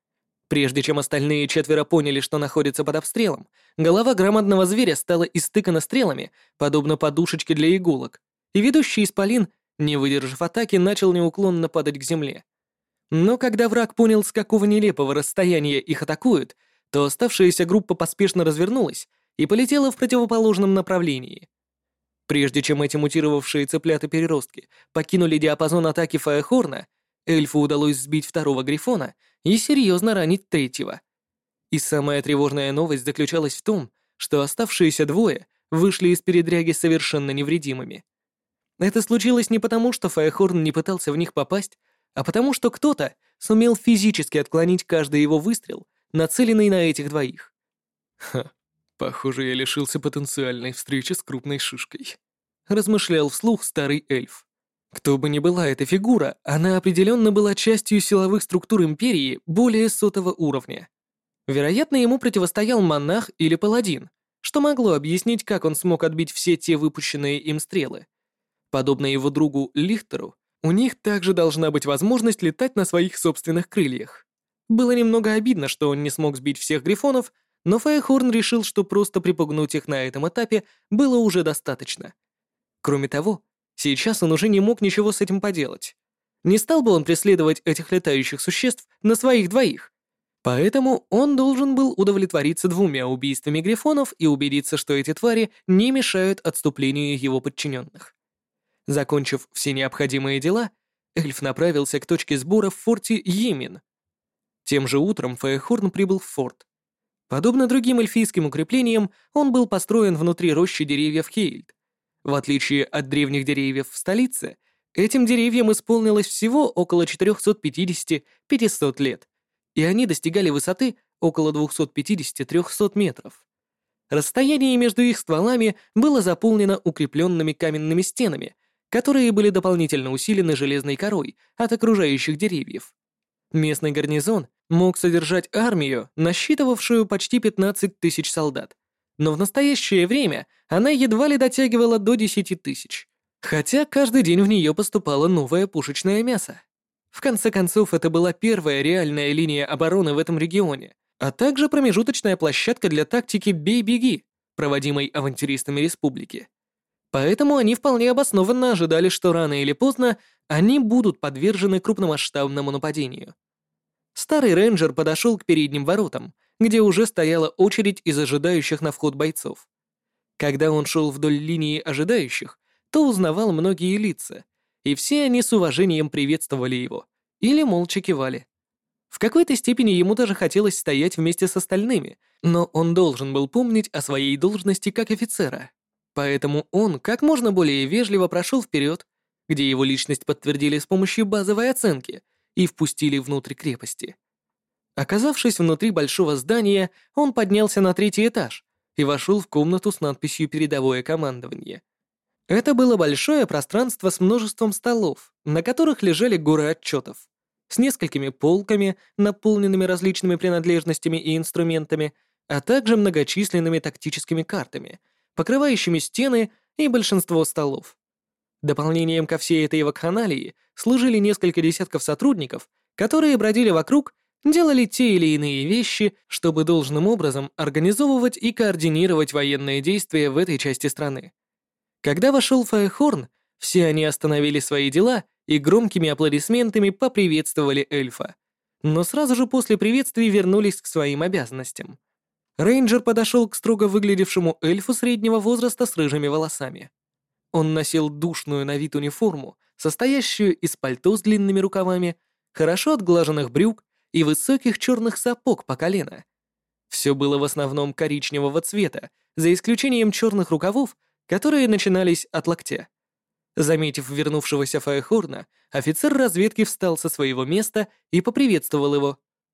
Прежде чем остальные четверо поняли, что находятся под обстрелом, голова громадного зверя стала истыкана стрелами, подобно подушечке для иголок, и ведущий исполин, не выдержав атаки, начал неуклонно падать к земле. Но когда враг понял, с какого нелепого расстояния их атакуют, то оставшаяся группа поспешно развернулась и полетела в противоположном направлении. Прежде чем эти мутировавшие цыплята-переростки покинули диапазон атаки Фаехорна, эльфу удалось сбить второго Грифона и серьезно ранить третьего. И самая тревожная новость заключалась в том, что оставшиеся двое вышли из передряги совершенно невредимыми. Это случилось не потому, что Фаехорн не пытался в них попасть, а потому что кто-то сумел физически отклонить каждый его выстрел, нацеленный на этих двоих. Ха, похоже, я лишился потенциальной встречи с крупной шишкой. Размышлял вслух старый эльф. Кто бы ни была эта фигура, она определенно была частью силовых структур Империи более сотого уровня. Вероятно, ему противостоял монах или паладин, что могло объяснить, как он смог отбить все те выпущенные им стрелы. Подобно его другу Лихтеру, у них также должна быть возможность летать на своих собственных крыльях. Было немного обидно, что он не смог сбить всех грифонов, но Фаехорн решил, что просто припугнуть их на этом этапе было уже достаточно. Кроме того, сейчас он уже не мог ничего с этим поделать. Не стал бы он преследовать этих летающих существ на своих двоих. Поэтому он должен был удовлетвориться двумя убийствами грифонов и убедиться, что эти твари не мешают отступлению его подчиненных. Закончив все необходимые дела, эльф направился к точке сбора в форте Йимин. Тем же утром Фаехорн прибыл в форт. Подобно другим эльфийским укреплениям, он был построен внутри рощи деревьев Хейльд. В отличие от древних деревьев в столице, этим деревьям исполнилось всего около четыреста пятьдесят - пятьсот лет, и они достигали высоты около двести пятьдесят - триста метров. Расстояние между их стволами было заполнено укрепленными каменными стенами, которые были дополнительно усилены железной корой от окружающих деревьев. Местный гарнизон мог содержать армию, насчитывавшую почти пятнадцать тысяч солдат, но в настоящее время она едва ли дотягивала до десяти тысяч, хотя каждый день в нее поступало новое пушечное мясо. В конце концов, это была первая реальная линия обороны в этом регионе, а также промежуточная площадка для тактики «бей-беги», проводимой авантюристами республики. Поэтому они вполне обоснованно ожидали, что рано или поздно они будут подвержены крупномасштабному нападению. Старый рейнджер подошел к передним воротам, где уже стояла очередь из ожидающих на вход бойцов. Когда он шел вдоль линии ожидающих, то узнавал многие лица, и все они с уважением приветствовали его или молча кивали. В какой-то степени ему даже хотелось стоять вместе с остальными, но он должен был помнить о своей должности как офицера. Поэтому он как можно более вежливо прошел вперед, где его личность подтвердили с помощью базовой оценки и впустили внутрь крепости. Оказавшись внутри большого здания, он поднялся на третий этаж и вошел в комнату с надписью «Передовое командование». Это было большое пространство с множеством столов, на которых лежали горы отчетов, с несколькими полками, наполненными различными принадлежностями и инструментами, а также многочисленными тактическими картами, покрывающими стены и большинство столов. Дополнением ко всей этой вакханалии служили несколько десятков сотрудников, которые бродили вокруг, делали те или иные вещи, чтобы должным образом организовывать и координировать военные действия в этой части страны. Когда вошел Фаехорн, все они остановили свои дела и громкими аплодисментами поприветствовали эльфа, но сразу же после приветствий вернулись к своим обязанностям. Рейнджер подошел к строго выглядевшему эльфу среднего возраста с рыжими волосами. Он носил душную на вид униформу, состоящую из пальто с длинными рукавами, хорошо отглаженных брюк и высоких черных сапог по колено. Все было в основном коричневого цвета, за исключением черных рукавов, которые начинались от локтя. Заметив вернувшегося Фаехорна, офицер разведки встал со своего места и поприветствовал его.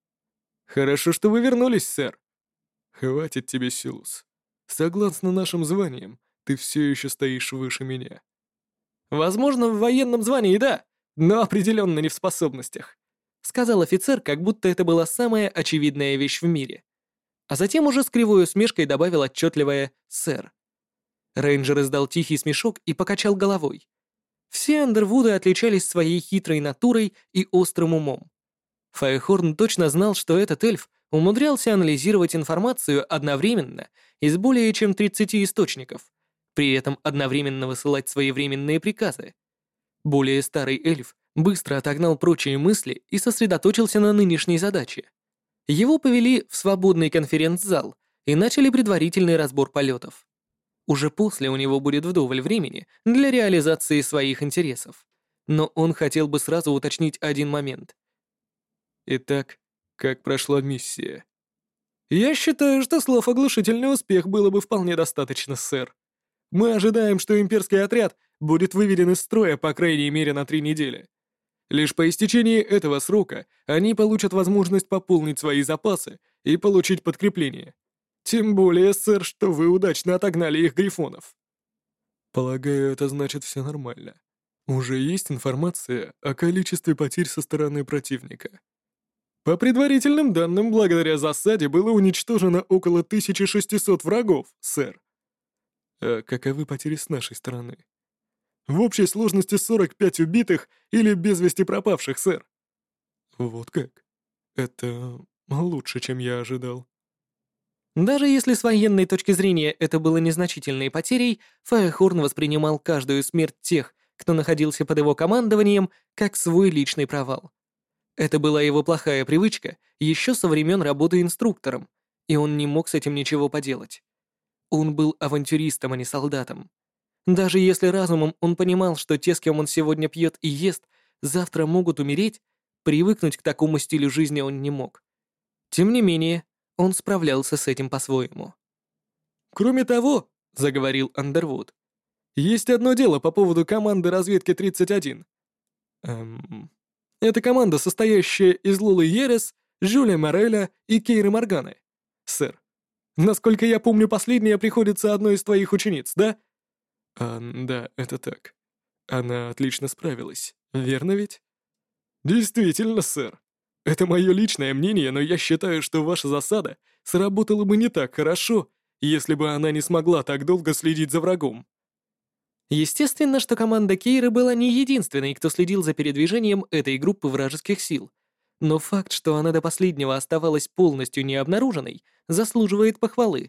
«Хорошо, что вы вернулись, сэр». «Хватит тебе, Силус. Согласно нашим званиям, ты все еще стоишь выше меня». «Возможно, в военном звании, да, но определенно не в способностях», сказал офицер, как будто это была самая очевидная вещь в мире. А затем уже с кривой усмешкой добавил отчетливое «сэр». Рейнджер издал тихий смешок и покачал головой. Все Андервуды отличались своей хитрой натурой и острым умом. Фаехорн точно знал, что этот эльф умудрялся анализировать информацию одновременно из более чем тридцати источников, при этом одновременно высылать своевременные приказы. Более старый эльф быстро отогнал прочие мысли и сосредоточился на нынешней задаче. Его повели в свободный конференц-зал и начали предварительный разбор полетов. Уже после у него будет вдоволь времени для реализации своих интересов. Но он хотел бы сразу уточнить один момент. Итак, как прошла миссия? Я считаю, что слов «оглушительный успех» было бы вполне достаточно, сэр. Мы ожидаем, что имперский отряд будет выведен из строя по крайней мере на три недели. Лишь по истечении этого срока они получат возможность пополнить свои запасы и получить подкрепление. Тем более, сэр, что вы удачно отогнали их грифонов. Полагаю, это значит все нормально. Уже есть информация о количестве потерь со стороны противника. По предварительным данным, благодаря засаде было уничтожено около тысячи шестисот врагов, сэр. А каковы потери с нашей стороны? В общей сложности сорок пять убитых или без вести пропавших, сэр. Вот как? Это лучше, чем я ожидал. Даже если с военной точки зрения это было незначительной потерей, Фаехорн воспринимал каждую смерть тех, кто находился под его командованием, как свой личный провал. Это была его плохая привычка еще со времен работы инструктором, и он не мог с этим ничего поделать. Он был авантюристом, а не солдатом. Даже если разумом он понимал, что те, с кем он сегодня пьет и ест, завтра могут умереть, привыкнуть к такому стилю жизни он не мог. Тем не менее, он справлялся с этим по-своему. «Кроме того», — заговорил Андервуд, — «есть одно дело по поводу команды разведки тридцать один. Эм... Это команда, состоящая из Лулы Ерес, Жюля Мореля и Кейры Морганы. Сэр, насколько я помню, последняя приходится одной из твоих учениц, да?» А, да, это так. Она отлично справилась, верно ведь? Действительно, сэр. Это мое личное мнение, но я считаю, что ваша засада сработала бы не так хорошо, если бы она не смогла так долго следить за врагом. Естественно, что команда Кейры была не единственной, кто следил за передвижением этой группы вражеских сил. Но факт, что она до последнего оставалась полностью необнаруженной, заслуживает похвалы.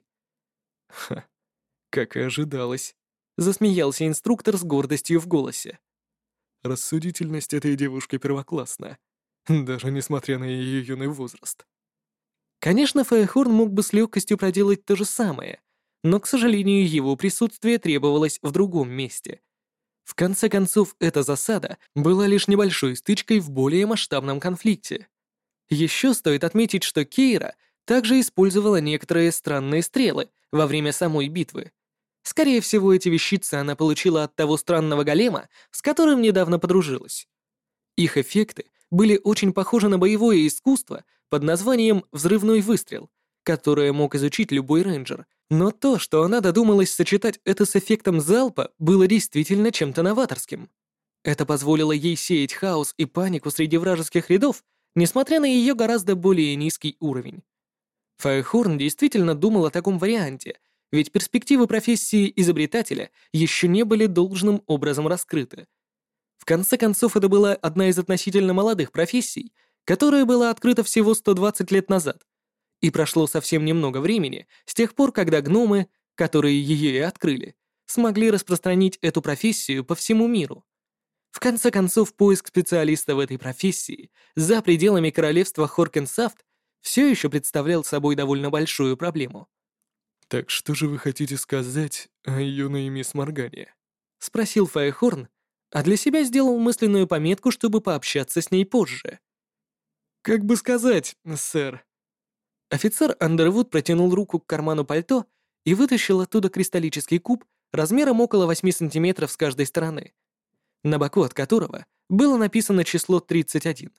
Ха, как и ожидалось. Засмеялся инструктор с гордостью в голосе. Рассудительность этой девушки первоклассна, даже несмотря на ее юный возраст. Конечно, Фаехорн мог бы с легкостью проделать то же самое, но, к сожалению, его присутствие требовалось в другом месте. В конце концов, эта засада была лишь небольшой стычкой в более масштабном конфликте. Еще стоит отметить, что Кейра также использовала некоторые странные стрелы во время самой битвы. Скорее всего, эти вещицы она получила от того странного голема, с которым недавно подружилась. Их эффекты были очень похожи на боевое искусство под названием «взрывной выстрел», которое мог изучить любой рейнджер, но то, что она додумалась сочетать это с эффектом залпа, было действительно чем-то новаторским. Это позволило ей сеять хаос и панику среди вражеских рядов, несмотря на ее гораздо более низкий уровень. Фаехорн действительно думал о таком варианте, ведь перспективы профессии изобретателя еще не были должным образом раскрыты. В конце концов, это была одна из относительно молодых профессий, которая была открыта всего сто двадцать лет назад, и прошло совсем немного времени с тех пор, когда гномы, которые ее и открыли, смогли распространить эту профессию по всему миру. В конце концов, поиск специалиста в этой профессии за пределами королевства Хоркенсафт все еще представлял собой довольно большую проблему. «Так что же вы хотите сказать о юной мисс Моргане?» — спросил Фаехорн, а для себя сделал мысленную пометку, чтобы пообщаться с ней позже. «Как бы сказать, сэр?» Офицер Андервуд протянул руку к карману пальто и вытащил оттуда кристаллический куб размером около восьми сантиметров с каждой стороны, на боку от которого было написано число тридцать один.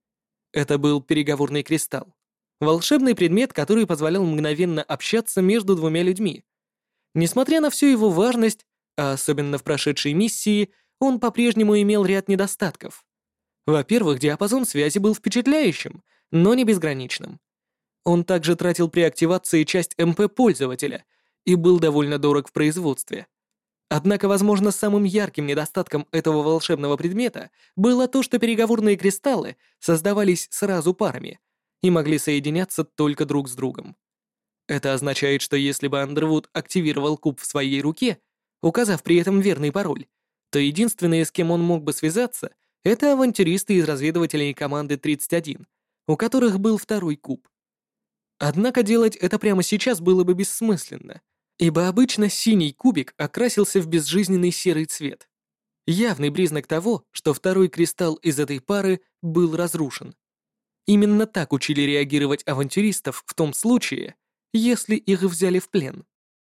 Это был переговорный кристалл. Волшебный предмет, который позволял мгновенно общаться между двумя людьми. Несмотря на всю его важность, а особенно в прошедшей миссии, он по-прежнему имел ряд недостатков. Во-первых, диапазон связи был впечатляющим, но не безграничным. Он также тратил при активации часть эм пэ пользователя и был довольно дорог в производстве. Однако, возможно, самым ярким недостатком этого волшебного предмета было то, что переговорные кристаллы создавались сразу парами и могли соединяться только друг с другом. Это означает, что если бы Андервуд активировал куб в своей руке, указав при этом верный пароль, то единственные, с кем он мог бы связаться, это авантюристы из разведывателей команды тридцать один, у которых был второй куб. Однако делать это прямо сейчас было бы бессмысленно, ибо обычно синий кубик окрасился в безжизненный серый цвет. Явный признак того, что второй кристалл из этой пары был разрушен. Именно так учили реагировать авантюристов в том случае, если их взяли в плен.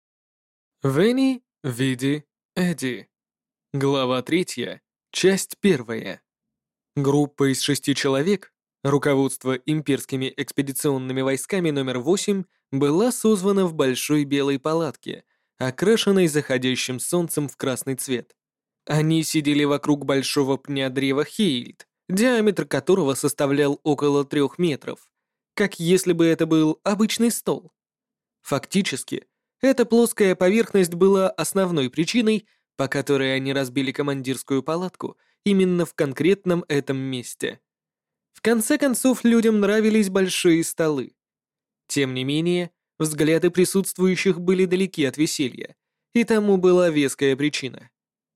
Венни, Види, Эдди. Глава третья, часть первая. Группа из шести человек, руководство имперскими экспедиционными войсками номер восемь, была созвана в большой белой палатке, окрашенной заходящим солнцем в красный цвет. Они сидели вокруг большого пня древа Хейльд, диаметр которого составлял около трех метров, как если бы это был обычный стол. Фактически, эта плоская поверхность была основной причиной, по которой они разбили командирскую палатку именно в конкретном этом месте. В конце концов, людям нравились большие столы. Тем не менее, взгляды присутствующих были далеки от веселья, и тому была веская причина.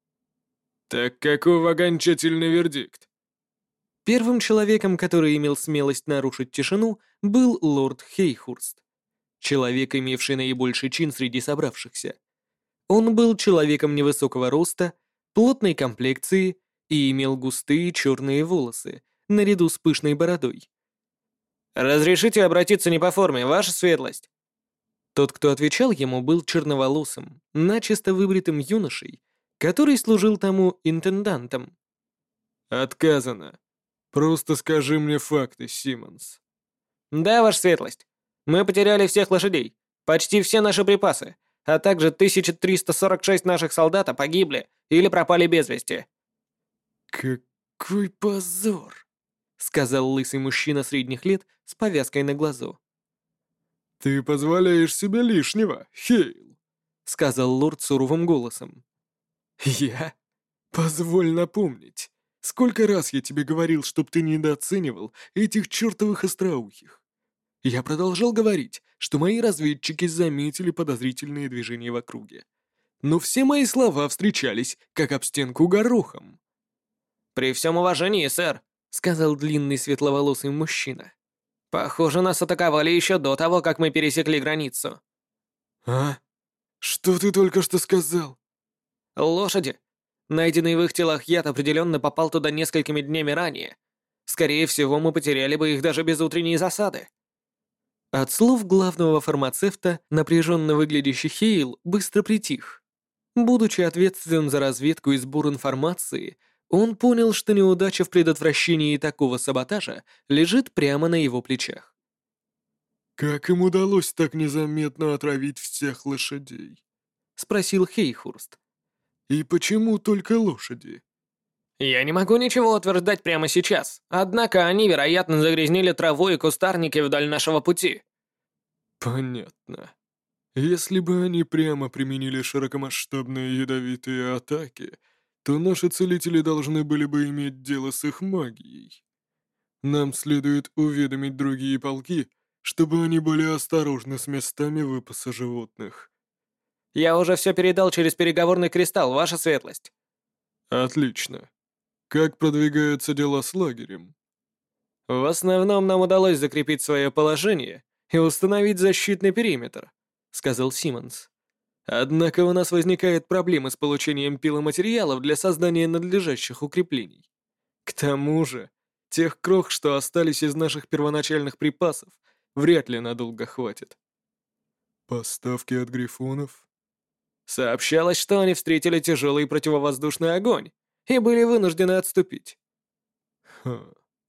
«Так каков окончательный вердикт?» Первым человеком, который имел смелость нарушить тишину, был лорд Хейхурст. Человек, имевший наибольший чин среди собравшихся. Он был человеком невысокого роста, плотной комплекции и имел густые черные волосы, наряду с пышной бородой. «Разрешите обратиться не по форме, ваша светлость?» Тот, кто отвечал ему, был черноволосым, начисто выбритым юношей, который служил тому интендантом. «Отказано. Просто скажи мне факты, Симмонс». «Да, ваша светлость. Мы потеряли всех лошадей, почти все наши припасы, а также тысяча триста сорок шесть наших солдат погибли или пропали без вести». «Какой позор!» — сказал лысый мужчина средних лет с повязкой на глазу. «Ты позволяешь себе лишнего, Хейл», — сказал лорд суровым голосом. «Я? Позволь напомнить, сколько раз я тебе говорил, чтоб ты недооценивал этих чертовых остроухих. Я продолжал говорить, что мои разведчики заметили подозрительные движения в округе. Но все мои слова встречались, как об стенку горохом». «При всем уважении, сэр», — сказал длинный светловолосый мужчина. «Похоже, нас атаковали еще до того, как мы пересекли границу». «А? Что ты только что сказал?» «Лошади. Найденный в их телах яд определенно попал туда несколькими днями ранее. Скорее всего, мы потеряли бы их даже без утренней засады». От слов главного фармацевта напряженно выглядящий Хейл быстро притих. Будучи ответственным за разведку и сбор информации, он понял, что неудача в предотвращении такого саботажа лежит прямо на его плечах. «Как им удалось так незаметно отравить всех лошадей?» — спросил Хейхурст. «И почему только лошади?» «Я не могу ничего утверждать прямо сейчас, однако они, вероятно, загрязнили траву и кустарники вдоль нашего пути». «Понятно. Если бы они прямо применили широкомасштабные ядовитые атаки, то наши целители должны были бы иметь дело с их магией. Нам следует уведомить другие полки, чтобы они были осторожны с местами выпаса животных». «Я уже все передал через переговорный кристалл, ваша светлость». «Отлично. Как продвигаются дела с лагерем?» «В основном нам удалось закрепить свое положение и установить защитный периметр», — сказал Симмонс. «Однако у нас возникают проблемы с получением пиломатериалов для создания надлежащих укреплений. К тому же, тех крох, что остались из наших первоначальных припасов, вряд ли надолго хватит». «Поставки от грифонов?» Сообщалось, что они встретили тяжелый противовоздушный огонь и были вынуждены отступить. Ха.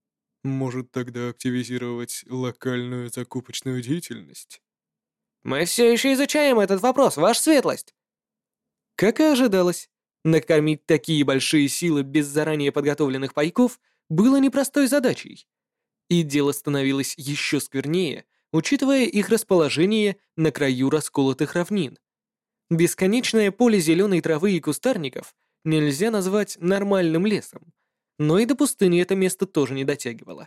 Может тогда активизировать локальную закупочную деятельность? Мы все еще изучаем этот вопрос, ваша светлость. Как и ожидалось, накормить такие большие силы без заранее подготовленных пайков было непростой задачей. И дело становилось еще сквернее, учитывая их расположение на краю расколотых равнин. Бесконечное поле зеленой травы и кустарников нельзя назвать нормальным лесом, но и до пустыни это место тоже не дотягивало.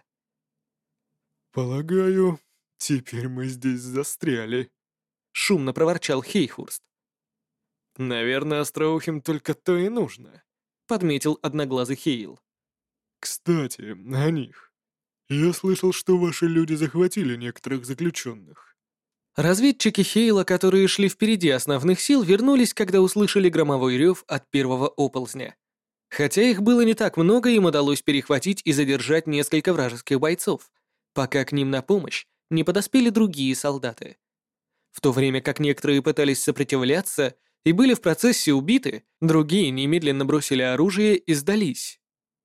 «Полагаю, теперь мы здесь застряли», — шумно проворчал Хейхурст. «Наверное, остроухим только то и нужно», — подметил одноглазый Хейл. «Кстати, о них. Я слышал, что ваши люди захватили некоторых заключенных». Разведчики Хейла, которые шли впереди основных сил, вернулись, когда услышали громовой рев от первого оползня. Хотя их было не так много, им удалось перехватить и задержать несколько вражеских бойцов, пока к ним на помощь не подоспели другие солдаты. В то время как некоторые пытались сопротивляться и были в процессе убиты, другие немедленно бросили оружие и сдались.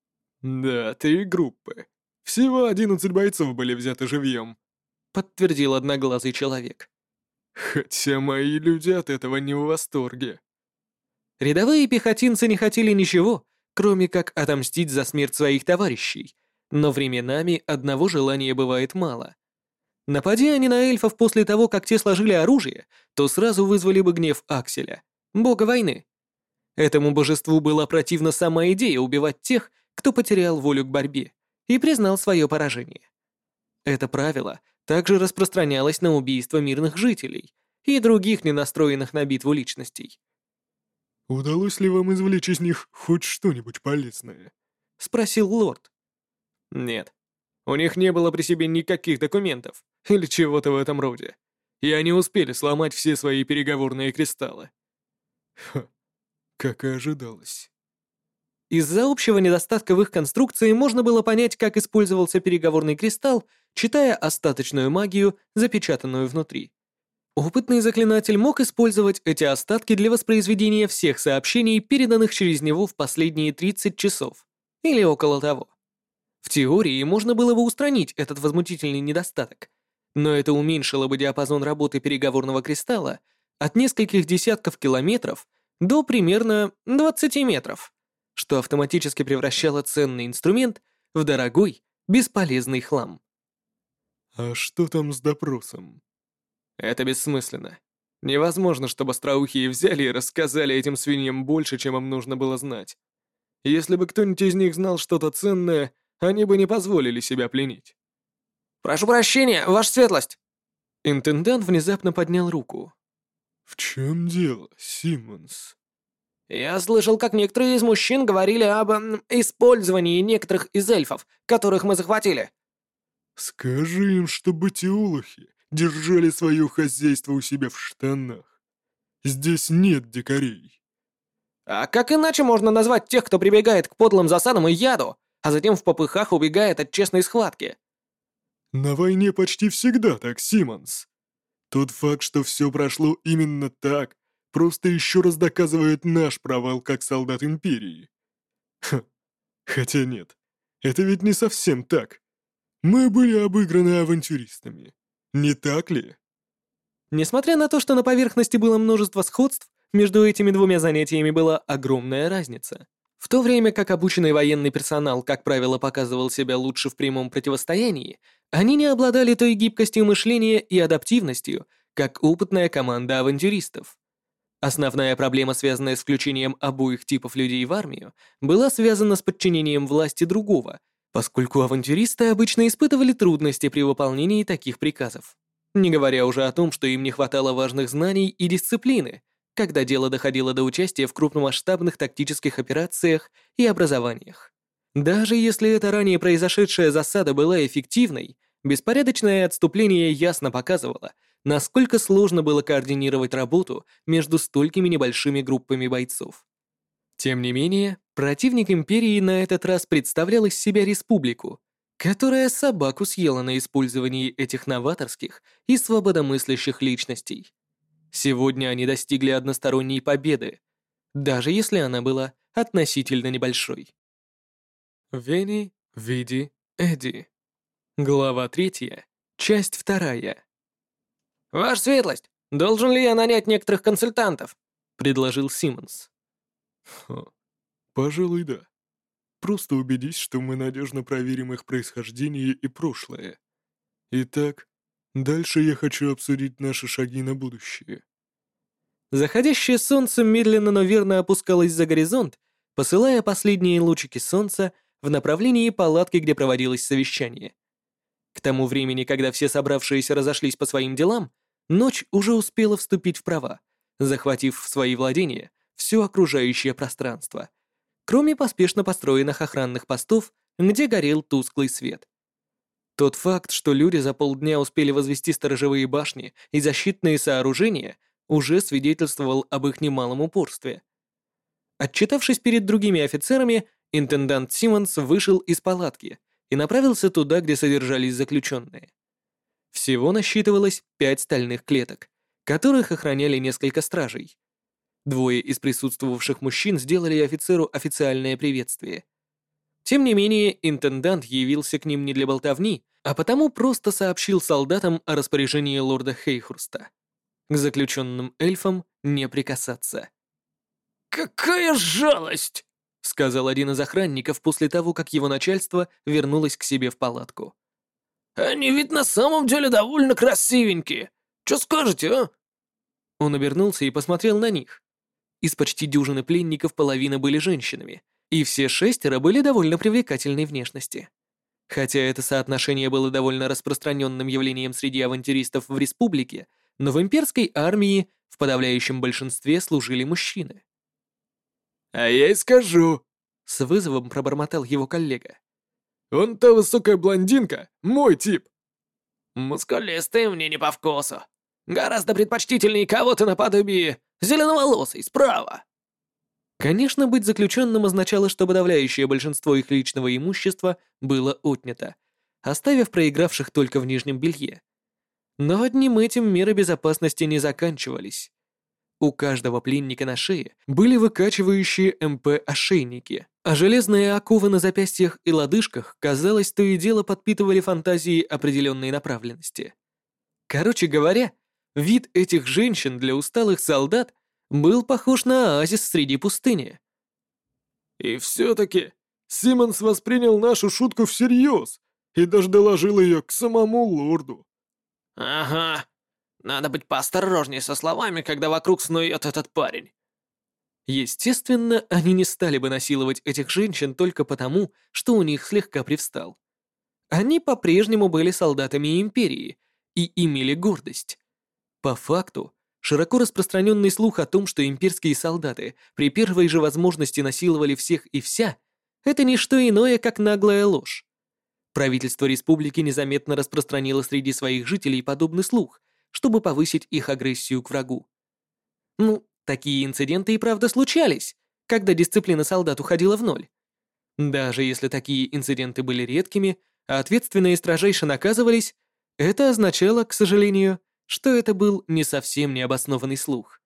«Да, три группы. Всего одиннадцать бойцов были взяты живьем», — подтвердил одноглазый человек. «Хотя мои люди от этого не в восторге». Рядовые пехотинцы не хотели ничего, кроме как отомстить за смерть своих товарищей, но временами одного желания бывает мало. Напади они на эльфов после того, как те сложили оружие, то сразу вызвали бы гнев Акселя, бога войны. Этому божеству была противна сама идея убивать тех, кто потерял волю к борьбе и признал свое поражение. Это правило также распространялось на убийство мирных жителей и других ненастроенных на битву личностей. «Удалось ли вам извлечь из них хоть что-нибудь полезное?» — спросил лорд. «Нет. У них не было при себе никаких документов или чего-то в этом роде, и они успели сломать все свои переговорные кристаллы». «Ха, как и ожидалось». Из-за общего недостатка в их конструкции можно было понять, как использовался переговорный кристалл, читая остаточную магию, запечатанную внутри. Опытный заклинатель мог использовать эти остатки для воспроизведения всех сообщений, переданных через него в последние тридцать часов, или около того. В теории можно было бы устранить этот возмутительный недостаток, но это уменьшило бы диапазон работы переговорного кристалла от нескольких десятков километров до примерно двадцати метров, что автоматически превращало ценный инструмент в дорогой, бесполезный хлам. «А что там с допросом?» Это бессмысленно. Невозможно, чтобы остроухие взяли и рассказали этим свиньям больше, чем им нужно было знать. Если бы кто-нибудь из них знал что-то ценное, они бы не позволили себя пленить. «Прошу прощения, ваша светлость!» Интендант внезапно поднял руку. «В чем дело, Симмонс?» «Я слышал, как некоторые из мужчин говорили об м, использовании некоторых из эльфов, которых мы захватили». «Скажи им, чтобы те улухи держали свое хозяйство у себя в штанах. Здесь нет дикарей». «А как иначе можно назвать тех, кто прибегает к подлым засадам и яду, а затем в попыхах убегает от честной схватки?» «На войне почти всегда так, Симмонс. Тот факт, что все прошло именно так, просто еще раз доказывает наш провал как солдат Империи. Ха, хотя нет, это ведь не совсем так. Мы были обыграны авантюристами, не так ли?» Несмотря на то, что на поверхности было множество сходств, между этими двумя занятиями была огромная разница. В то время как обученный военный персонал, как правило, показывал себя лучше в прямом противостоянии, они не обладали той гибкостью мышления и адаптивностью, как опытная команда авантюристов. Основная проблема, связанная с включением обоих типов людей в армию, была связана с подчинением власти другого, поскольку авантюристы обычно испытывали трудности при выполнении таких приказов. Не говоря уже о том, что им не хватало важных знаний и дисциплины, когда дело доходило до участия в крупномасштабных тактических операциях и образованиях. Даже если эта ранее произошедшая засада была эффективной, беспорядочное отступление ясно показывало, насколько сложно было координировать работу между столькими небольшими группами бойцов. Тем не менее, противник Империи на этот раз представлял из себя республику, которая собаку съела на использовании этих новаторских и свободомыслящих личностей. Сегодня они достигли односторонней победы, даже если она была относительно небольшой. Вени, Види, Эдди. Глава третья, часть вторая. «Ваша светлость, должен ли я нанять некоторых консультантов?» — предложил Симмонс. Ха, пожалуй, да. Просто убедись, что мы надежно проверим их происхождение и прошлое. Итак, дальше я хочу обсудить наши шаги на будущее. Заходящее солнце медленно, но верно опускалось за горизонт, посылая последние лучики солнца в направлении палатки, где проводилось совещание. К тому времени, когда все собравшиеся разошлись по своим делам, ночь уже успела вступить в права, захватив в свои владения все окружающее пространство, кроме поспешно построенных охранных постов, где горел тусклый свет. Тот факт, что люди за полдня успели возвести сторожевые башни и защитные сооружения, уже свидетельствовал об их немалом упорстве. Отчитавшись перед другими офицерами, интендант Симмонс вышел из палатки и направился туда, где содержались заключенные. Всего насчитывалось пять стальных клеток, которых охраняли несколько стражей. Двое из присутствовавших мужчин сделали офицеру официальное приветствие. Тем не менее, интендант явился к ним не для болтовни, а потому просто сообщил солдатам о распоряжении лорда Хейхурста. К заключенным эльфам не прикасаться. «Какая жалость!» — сказал один из охранников после того, как его начальство вернулось к себе в палатку. «Они ведь на самом деле довольно красивенькие. Что скажете, а?» Он обернулся и посмотрел на них. Из почти дюжины пленников половина были женщинами, и все шестеро были довольно привлекательной внешности. Хотя это соотношение было довольно распространенным явлением среди авантюристов в республике, но в имперской армии в подавляющем большинстве служили мужчины. «А я и скажу», — с вызовом пробормотал его коллега. «Вон та высокая блондинка — мой тип». «Мускулистый мне не по вкусу. Гораздо предпочтительнее кого-то наподобие зеленоволосой справа». Конечно, быть заключенным означало, что подавляющее большинство их личного имущества было отнято, оставив проигравших только в нижнем белье. Но одним этим меры безопасности не заканчивались. У каждого пленника на шее были выкачивающие МП-ошейники, а железные оковы на запястьях и лодыжках, казалось, то и дело подпитывали фантазии определенной направленности. Короче говоря, вид этих женщин для усталых солдат был похож на оазис среди пустыни. «И все-таки Симмонс воспринял нашу шутку всерьез и даже доложил ее к самому лорду». «Ага. Надо быть поосторожнее со словами, когда вокруг снует этот парень». Естественно, они не стали бы насиловать этих женщин только потому, что у них слегка привстал. Они по-прежнему были солдатами Империи и имели гордость. По факту, широко распространенный слух о том, что имперские солдаты при первой же возможности насиловали всех и вся, это не что иное, как наглая ложь. Правительство республики незаметно распространило среди своих жителей подобный слух, чтобы повысить их агрессию к врагу. Ну, такие инциденты и правда случались, когда дисциплина солдат уходила в ноль. Даже если такие инциденты были редкими, а ответственные строжайше наказывались, это означало, к сожалению, что это был не совсем необоснованный слух.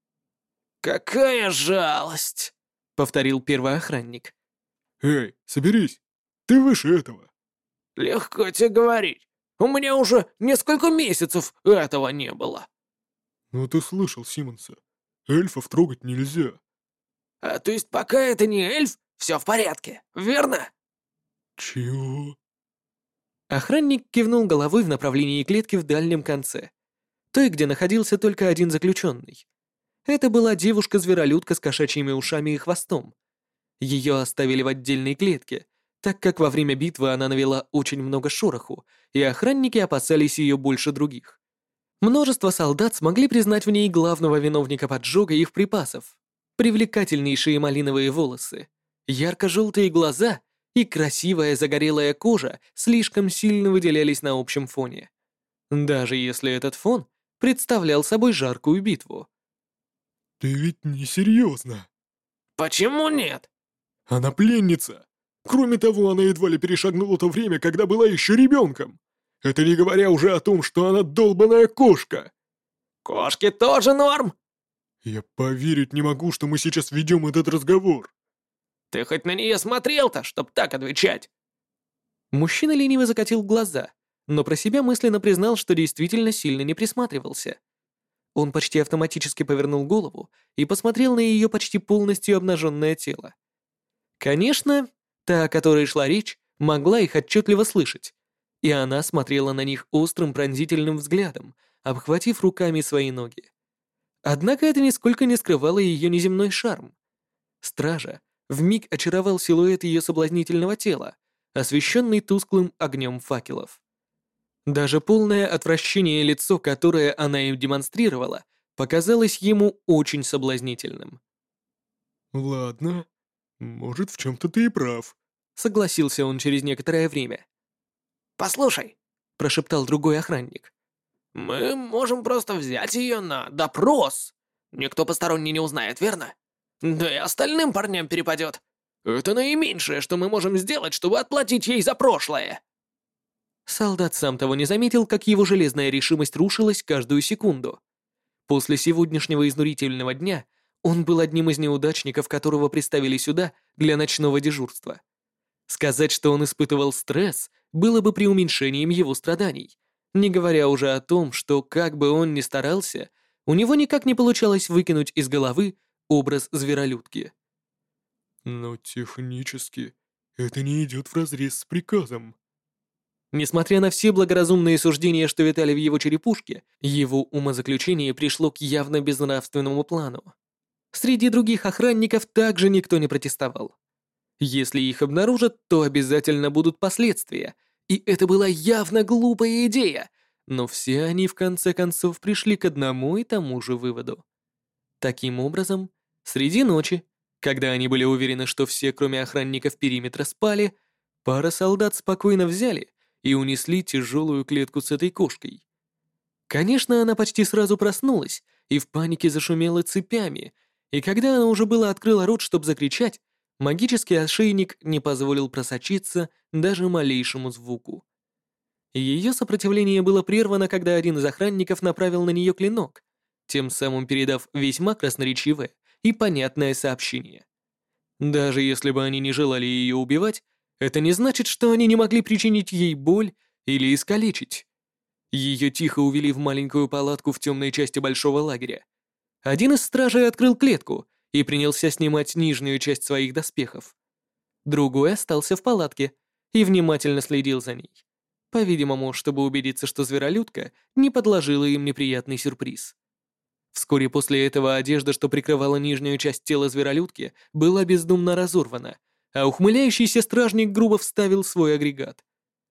«Какая жалость!» — повторил первый охранник. «Эй, соберись! Ты выше этого!» «Легко тебе говорить. У меня уже несколько месяцев этого не было». «Ну ты слышал Симмонса. Эльфов трогать нельзя». «А то есть пока это не эльф, все в порядке, верно?» «Чего?» Охранник кивнул головой в направлении клетки в дальнем конце, той, где находился только один заключенный. Это была девушка-зверолюдка с кошачьими ушами и хвостом. Ее оставили в отдельной клетке, так как во время битвы она навела очень много шороху, и охранники опасались ее больше других. Множество солдат смогли признать в ней главного виновника поджога их припасов. Привлекательнейшие малиновые волосы, ярко-желтые глаза и красивая загорелая кожа слишком сильно выделялись на общем фоне. Даже если этот фон представлял собой жаркую битву. «Ты ведь не серьезно?» «Почему нет?» «Она пленница. Кроме того, она едва ли перешагнула то время, когда была еще ребенком. Это не говоря уже о том, что она долбаная кошка». «Кошки тоже норм?» «Я поверить не могу, что мы сейчас ведем этот разговор». «Ты хоть на нее смотрел-то, чтоб так отвечать?» Мужчина лениво закатил глаза, но про себя мысленно признал, что действительно сильно не присматривался. Он почти автоматически повернул голову и посмотрел на ее почти полностью обнаженное тело. Конечно, Та, о которой шла речь, могла их отчетливо слышать, и она смотрела на них острым пронзительным взглядом, обхватив руками свои ноги. Однако это нисколько не скрывало ее неземной шарм. Стража вмиг очаровал силуэт ее соблазнительного тела, освещенный тусклым огнем факелов. Даже полное отвращение лицо, которое она им демонстрировала, показалось ему очень соблазнительным. «Ладно, может, в чем-то ты и прав», — согласился он через некоторое время. «Послушай», — прошептал другой охранник, — «мы можем просто взять ее на допрос. Никто посторонний не узнает, верно? Да и остальным парням перепадет. Это наименьшее, что мы можем сделать, чтобы отплатить ей за прошлое». Солдат сам того не заметил, как его железная решимость рушилась каждую секунду. После сегодняшнего изнурительного дня он был одним из неудачников, которого приставили сюда для ночного дежурства. Сказать, что он испытывал стресс, было бы преуменьшением его страданий, не говоря уже о том, что, как бы он ни старался, у него никак не получалось выкинуть из головы образ зверолюдки. «Но технически это не идет вразрез с приказом». Несмотря на все благоразумные суждения, что витали в его черепушке, его умозаключение пришло к явно безнравственному плану. Среди других охранников также никто не протестовал. Если их обнаружат, то обязательно будут последствия, и это была явно глупая идея, но все они в конце концов пришли к одному и тому же выводу. Таким образом, среди ночи, когда они были уверены, что все, кроме охранников периметра, спали, пара солдат спокойно взяли и унесли тяжелую клетку с этой кошкой. Конечно, она почти сразу проснулась и в панике зашумела цепями, и когда она уже было открыла рот, чтобы закричать, магический ошейник не позволил просочиться даже малейшему звуку. Ее сопротивление было прервано, когда один из охранников направил на нее клинок, тем самым передав весьма красноречивое и понятное сообщение. Даже если бы они не желали ее убивать, это не значит, что они не могли причинить ей боль или искалечить. Ее тихо увели в маленькую палатку в темной части большого лагеря. Один из стражей открыл клетку и принялся снимать нижнюю часть своих доспехов. Другой остался в палатке и внимательно следил за ней, по-видимому, чтобы убедиться, что зверолюдка не подложила им неприятный сюрприз. Вскоре после этого одежда, что прикрывала нижнюю часть тела зверолюдки, была бездумно разорвана, а ухмыляющийся стражник грубо вставил свой агрегат.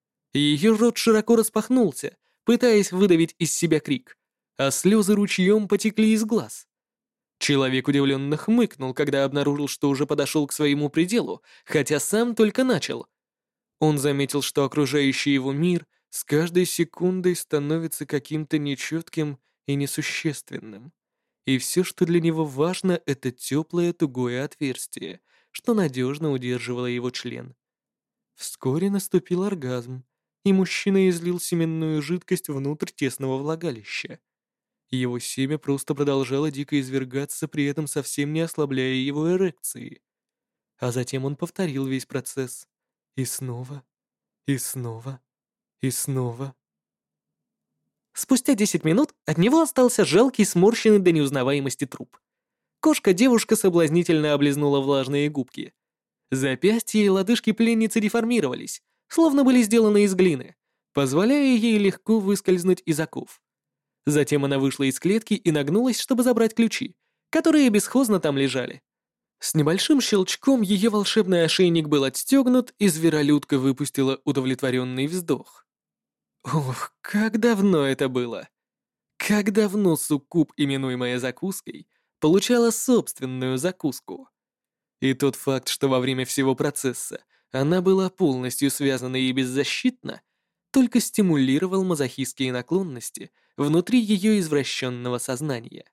Ее рот широко распахнулся, пытаясь выдавить из себя крик, а слезы ручьем потекли из глаз. Человек удивленно хмыкнул, когда обнаружил, что уже подошел к своему пределу, хотя сам только начал. Он заметил, что окружающий его мир с каждой секундой становится каким-то нечетким и несущественным. И все, что для него важно, это теплое тугое отверстие, что надежно удерживало его член. Вскоре наступил оргазм, и мужчина излил семенную жидкость внутрь тесного влагалища. Его семя просто продолжало дико извергаться, при этом совсем не ослабляя его эрекции. А затем он повторил весь процесс. И снова, и снова, и снова. Спустя десять минут от него остался жалкий, сморщенный до неузнаваемости труп. Кошка-девушка соблазнительно облизнула влажные губки. Запястья и лодыжки пленницы деформировались, словно были сделаны из глины, позволяя ей легко выскользнуть из оков. Затем она вышла из клетки и нагнулась, чтобы забрать ключи, которые бесхозно там лежали. С небольшим щелчком ее волшебный ошейник был отстегнут, и зверолюдка выпустила удовлетворенный вздох. Ох, как давно это было! Как давно суккуб, именуемая закуской, получала собственную закуску. И тот факт, что во время всего процесса она была полностью связана и беззащитна, только стимулировал мазохистские наклонности внутри ее извращенного сознания.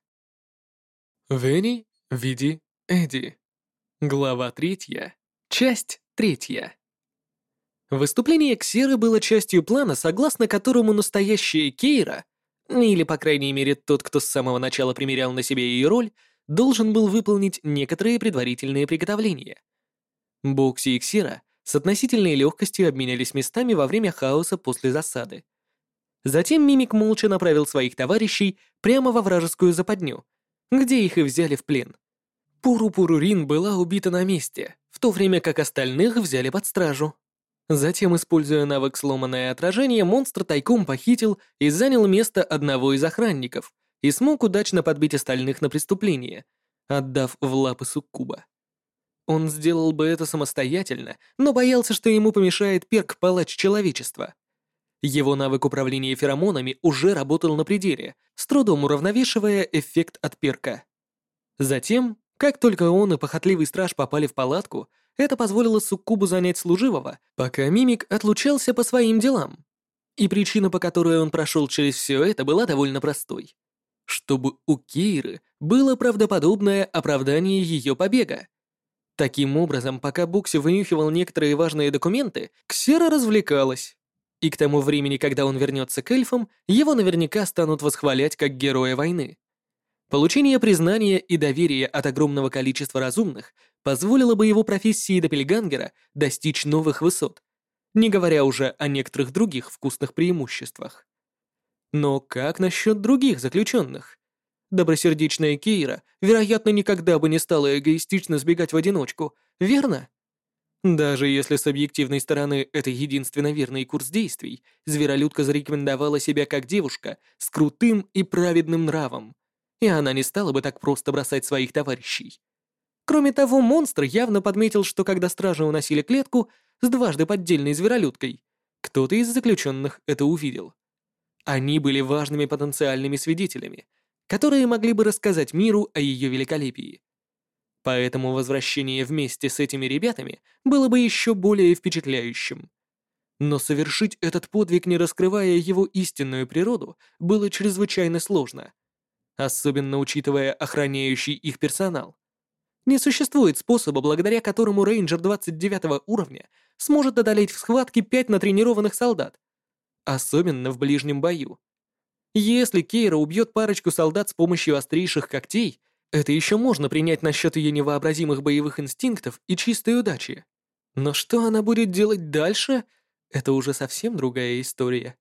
Вени, Види, Эдди. Глава третья. Часть третья. Выступление Ксеры было частью плана, согласно которому настоящая Кейра, или, по крайней мере, тот, кто с самого начала примерял на себя ее роль, должен был выполнить некоторые предварительные приготовления. Бокси и Ксера с относительной легкостью обменялись местами во время хаоса после засады. Затем Мимик молча направил своих товарищей прямо во вражескую западню, где их и взяли в плен. Пуру-Пурурин была убита на месте, в то время как остальных взяли под стражу. Затем, используя навык «Сломанное отражение», монстр тайком похитил и занял место одного из охранников и смог удачно подбить остальных на преступление, отдав в лапы суккуба. Он сделал бы это самостоятельно, но боялся, что ему помешает перк «Палач человечества». Его навык управления феромонами уже работал на пределе, с трудом уравновешивая эффект от перка. Затем, как только он и похотливый страж попали в палатку, это позволило суккубу занять служивого, пока мимик отлучался по своим делам. И причина, по которой он прошел через все это, была довольно простой. Чтобы у Кейры было правдоподобное оправдание ее побега. Таким образом, пока Букси вынюхивал некоторые важные документы, Ксера развлекалась. И к тому времени, когда он вернется к эльфам, его наверняка станут восхвалять как героя войны. Получение признания и доверия от огромного количества разумных позволило бы его профессии доппельгангера достичь новых высот, не говоря уже о некоторых других вкусных преимуществах. Но как насчет других заключенных? Добросердечная Кейра, вероятно, никогда бы не стала эгоистично сбегать в одиночку, верно? Даже если с объективной стороны это единственно верный курс действий, зверолюдка зарекомендовала себя как девушка с крутым и праведным нравом, и она не стала бы так просто бросать своих товарищей. Кроме того, монстр явно подметил, что когда стражи уносили клетку с дважды поддельной зверолюдкой, кто-то из заключенных это увидел. Они были важными потенциальными свидетелями, которые могли бы рассказать миру о ее великолепии. Поэтому возвращение вместе с этими ребятами было бы еще более впечатляющим. Но совершить этот подвиг, не раскрывая его истинную природу, было чрезвычайно сложно, особенно учитывая охраняющий их персонал. Не существует способа, благодаря которому рейнджер двадцать девятого уровня сможет одолеть в схватке пять натренированных солдат, особенно в ближнем бою. Если Кейра убьет парочку солдат с помощью острейших когтей, это еще можно принять насчет ее невообразимых боевых инстинктов и чистой удачи. Но что она будет делать дальше, это уже совсем другая история.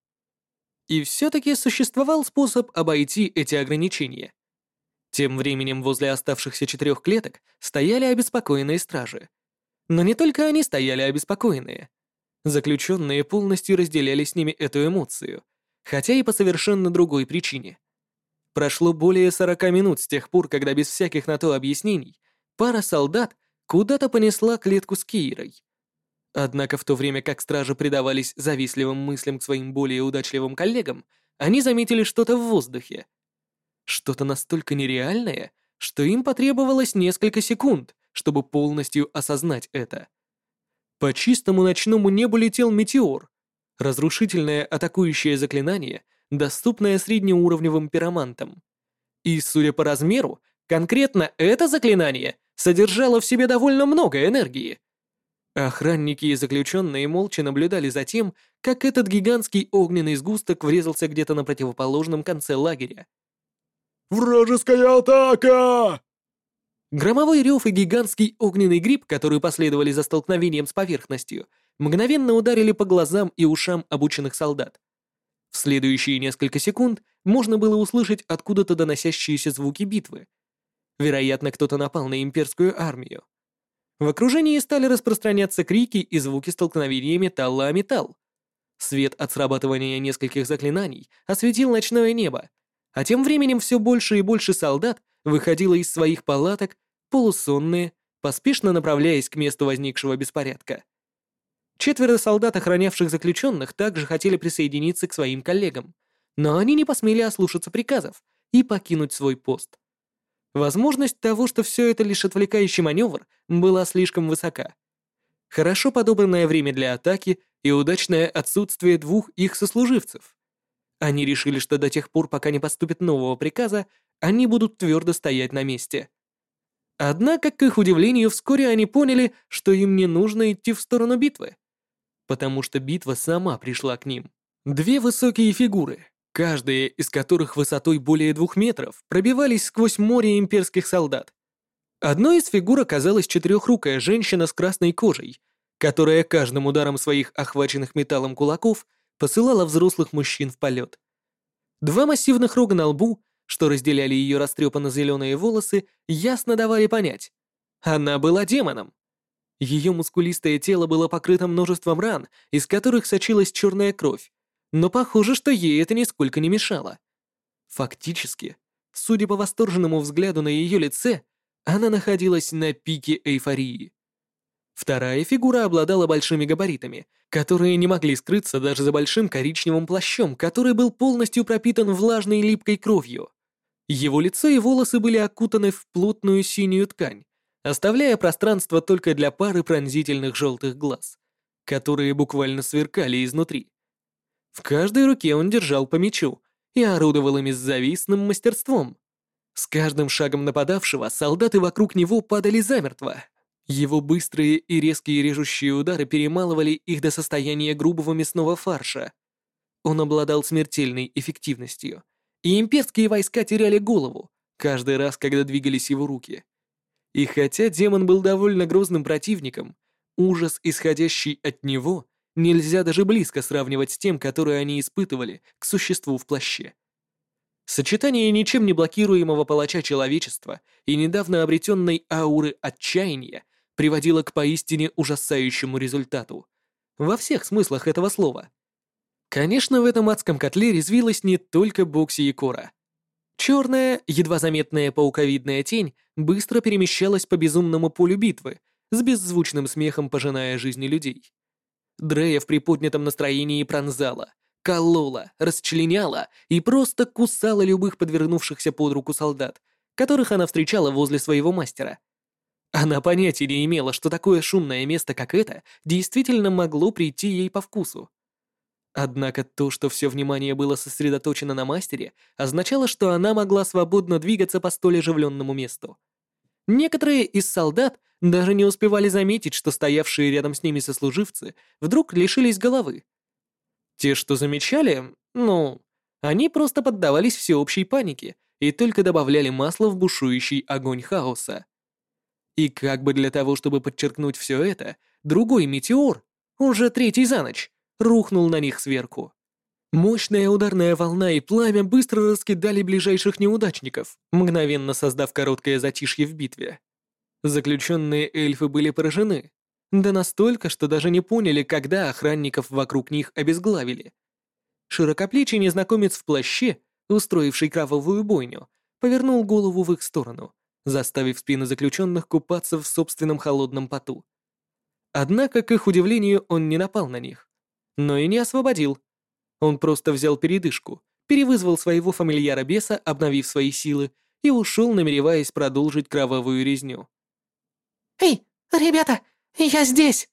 И все-таки существовал способ обойти эти ограничения. Тем временем возле оставшихся четырех клеток стояли обеспокоенные стражи. Но не только они стояли обеспокоенные. Заключенные полностью разделяли с ними эту эмоцию, хотя и по совершенно другой причине. Прошло более сорока минут с тех пор, когда без всяких на то объяснений пара солдат куда-то понесла клетку с Кейрой. Однако в то время как стражи предавались завистливым мыслям к своим более удачливым коллегам, они заметили что-то в воздухе. Что-то настолько нереальное, что им потребовалось несколько секунд, чтобы полностью осознать это. По чистому ночному небу летел метеор, разрушительное атакующее заклинание, доступное среднеуровневым пиромантам. И, судя по размеру, конкретно это заклинание содержало в себе довольно много энергии. Охранники и заключенные молча наблюдали за тем, как этот гигантский огненный сгусток врезался где-то на противоположном конце лагеря. «Вражеская атака!» Громовой рев и гигантский огненный гриб, которые последовали за столкновением с поверхностью, мгновенно ударили по глазам и ушам обученных солдат. В следующие несколько секунд можно было услышать откуда-то доносящиеся звуки битвы. Вероятно, кто-то напал на имперскую армию. В окружении стали распространяться крики и звуки столкновения металла о металл. Свет от срабатывания нескольких заклинаний осветил ночное небо, а тем временем все больше и больше солдат выходило из своих палаток, полусонные, поспешно направляясь к месту возникшего беспорядка. Четверо солдат, охранявших заключенных, также хотели присоединиться к своим коллегам, но они не посмели ослушаться приказов и покинуть свой пост. Возможность того, что все это лишь отвлекающий маневр, была слишком высока. Хорошо подобранное время для атаки и удачное отсутствие двух их сослуживцев. Они решили, что до тех пор, пока не поступит нового приказа, они будут твердо стоять на месте. Однако, к их удивлению, вскоре они поняли, что им не нужно идти в сторону битвы, потому что битва сама пришла к ним. Две высокие фигуры, каждая из которых высотой более двух метров, пробивались сквозь море имперских солдат. Одной из фигур оказалась четырехрукая женщина с красной кожей, которая каждым ударом своих охваченных металлом кулаков посылала взрослых мужчин в полет. Два массивных рога на лбу, что разделяли ее растрепанно-зеленые волосы, ясно давали понять — она была демоном. Ее мускулистое тело было покрыто множеством ран, из которых сочилась черная кровь, но похоже, что ей это нисколько не мешало. Фактически, судя по восторженному взгляду на ее лице, она находилась на пике эйфории. Вторая фигура обладала большими габаритами, которые не могли скрыться даже за большим коричневым плащом, который был полностью пропитан влажной липкой кровью. Его лицо и волосы были окутаны в плотную синюю ткань, оставляя пространство только для пары пронзительных желтых глаз, которые буквально сверкали изнутри. В каждой руке он держал по мечу и орудовал ими с завистным мастерством. С каждым шагом нападавшего солдаты вокруг него падали замертво. Его быстрые и резкие режущие удары перемалывали их до состояния грубого мясного фарша. Он обладал смертельной эффективностью, и имперские войска теряли голову каждый раз, когда двигались его руки. И хотя демон был довольно грозным противником, ужас, исходящий от него, нельзя даже близко сравнивать с тем, который они испытывали к существу в плаще. Сочетание ничем не блокируемого палача человечества и недавно обретенной ауры отчаяния приводило к поистине ужасающему результату. Во всех смыслах этого слова. Конечно, в этом адском котле резвилась не только Бокси и Кора. Черная, едва заметная пауковидная тень быстро перемещалась по безумному полю битвы, с беззвучным смехом пожиная жизни людей. Дрея в приподнятом настроении пронзала, колола, расчленяла и просто кусала любых подвернувшихся под руку солдат, которых она встречала возле своего мастера. Она понятия не имела, что такое шумное место, как это, действительно могло прийти ей по вкусу. Однако то, что все внимание было сосредоточено на мастере, означало, что она могла свободно двигаться по столь оживленному месту. Некоторые из солдат даже не успевали заметить, что стоявшие рядом с ними сослуживцы вдруг лишились головы. Те, что замечали, ну, они просто поддавались всеобщей панике и только добавляли масла в бушующий огонь хаоса. И как бы для того, чтобы подчеркнуть все это, другой метеор, уже третий за ночь, рухнул на них сверху. Мощная ударная волна и пламя быстро раскидали ближайших неудачников, мгновенно создав короткое затишье в битве. Заключенные эльфы были поражены, да настолько, что даже не поняли, когда охранников вокруг них обезглавили. Широкоплечий незнакомец в плаще, устроивший кровавую бойню, повернул голову в их сторону, заставив спины заключенных купаться в собственном холодном поту. Однако, к их удивлению, он не напал на них, но и не освободил. Он просто взял передышку, перевызвал своего фамильяра-беса, обновив свои силы, и ушел, намереваясь продолжить кровавую резню. «Эй, ребята, я здесь!»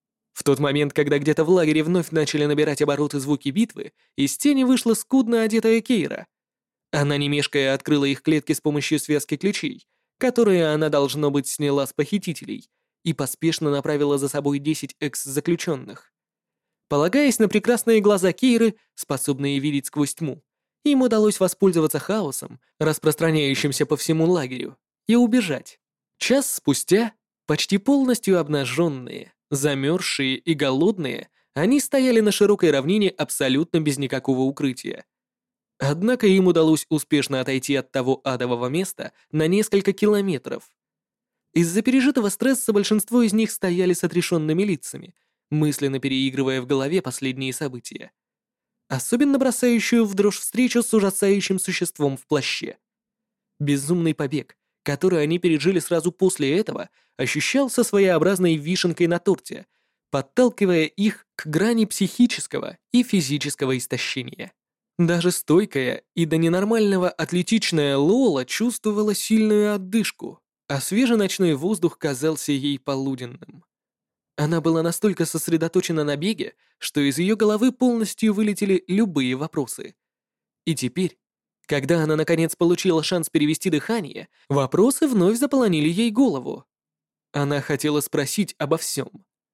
В тот момент, когда где-то в лагере вновь начали набирать обороты звуки битвы, из тени вышла скудно одетая Кейра. Она, не мешкая, открыла их клетки с помощью связки ключей, которые она, должно быть, сняла с похитителей, и поспешно направила за собой десять экс-заключенных. Полагаясь на прекрасные глаза Кейры, способные видеть сквозь тьму, им удалось воспользоваться хаосом, распространяющимся по всему лагерю, и убежать. Час спустя, почти полностью обнаженные, замерзшие и голодные, они стояли на широкой равнине абсолютно без никакого укрытия. Однако им удалось успешно отойти от того адового места на несколько километров. Из-за пережитого стресса большинство из них стояли с отрешенными лицами, мысленно переигрывая в голове последние события. Особенно бросающую в дрожь встречу с ужасающим существом в плаще. Безумный побег, который они пережили сразу после этого, ощущался своеобразной вишенкой на торте, подталкивая их к грани психического и физического истощения. Даже стойкая и до ненормального атлетичная Лола чувствовала сильную отдышку, а свежий ночной воздух казался ей полуденным. Она была настолько сосредоточена на беге, что из ее головы полностью вылетели любые вопросы. И теперь, когда она наконец получила шанс перевести дыхание, вопросы вновь заполонили ей голову. Она хотела спросить обо всем.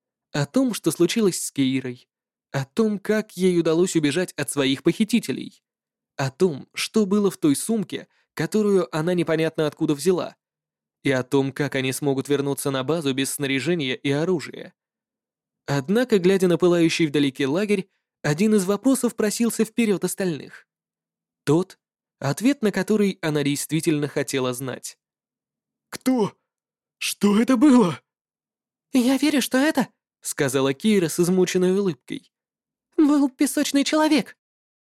О том, что случилось с Кейрой. О том, как ей удалось убежать от своих похитителей. О том, что было в той сумке, которую она непонятно откуда взяла. И о том, как они смогут вернуться на базу без снаряжения и оружия. Однако, глядя на пылающий вдалеке лагерь, один из вопросов просился вперед остальных. Тот, ответ на который она действительно хотела знать. «Кто? Что это было?» «Я верю, что это...» — сказала Кейра с измученной улыбкой. «Был песочный человек».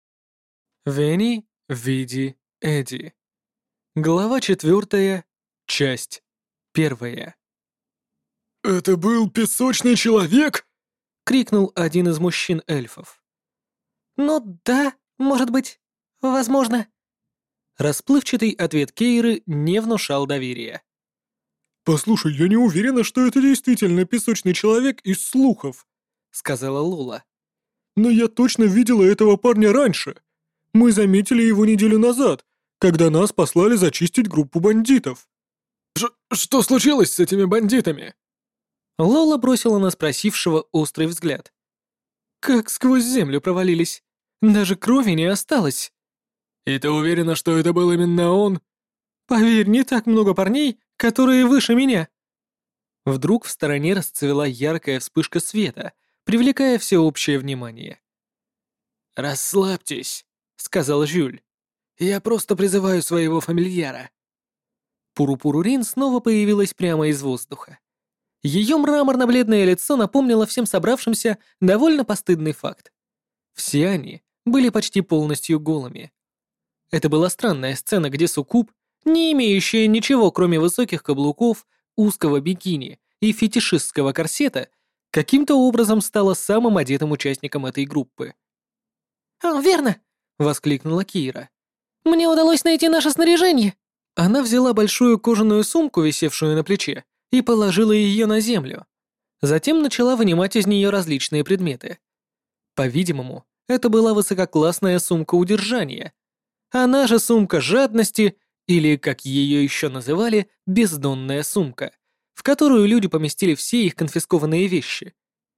Вени, Види, Эдди. Глава четвертая, часть первая. «Это был песочный человек?» — крикнул один из мужчин-эльфов. «Ну да, может быть, возможно». Расплывчатый ответ Кейры не внушал доверия. «Послушай, я не уверена, что это действительно песочный человек из слухов», — сказала Лола. «но я точно видела этого парня раньше. Мы заметили его неделю назад, когда нас послали зачистить группу бандитов». Ш что случилось с этими бандитами? Лола бросила на спросившего острый взгляд. Как сквозь землю провалились. Даже крови не осталось. И ты уверена, что это был именно он? Поверь, не так много парней, которые выше меня. Вдруг в стороне расцвела яркая вспышка света, привлекая всеобщее внимание. «Расслабьтесь», — сказал Жюль. «Я просто призываю своего фамильяра». Пуру-Пуру-Рин снова появилась прямо из воздуха. Ее мраморно-бледное лицо напомнило всем собравшимся довольно постыдный факт. Все они были почти полностью голыми. Это была странная сцена, где суккуб, не имеющая ничего, кроме высоких каблуков, узкого бикини и фетишистского корсета, каким-то образом стала самым одетым участником этой группы. «О, верно!» — воскликнула Кира. «Мне удалось найти наше снаряжение!» Она взяла большую кожаную сумку, висевшую на плече, и положила ее на землю. Затем начала вынимать из нее различные предметы. По-видимому, это была высококлассная сумка удержания. Она же сумка жадности, или, как ее еще называли, бездонная сумка, в которую люди поместили все их конфискованные вещи.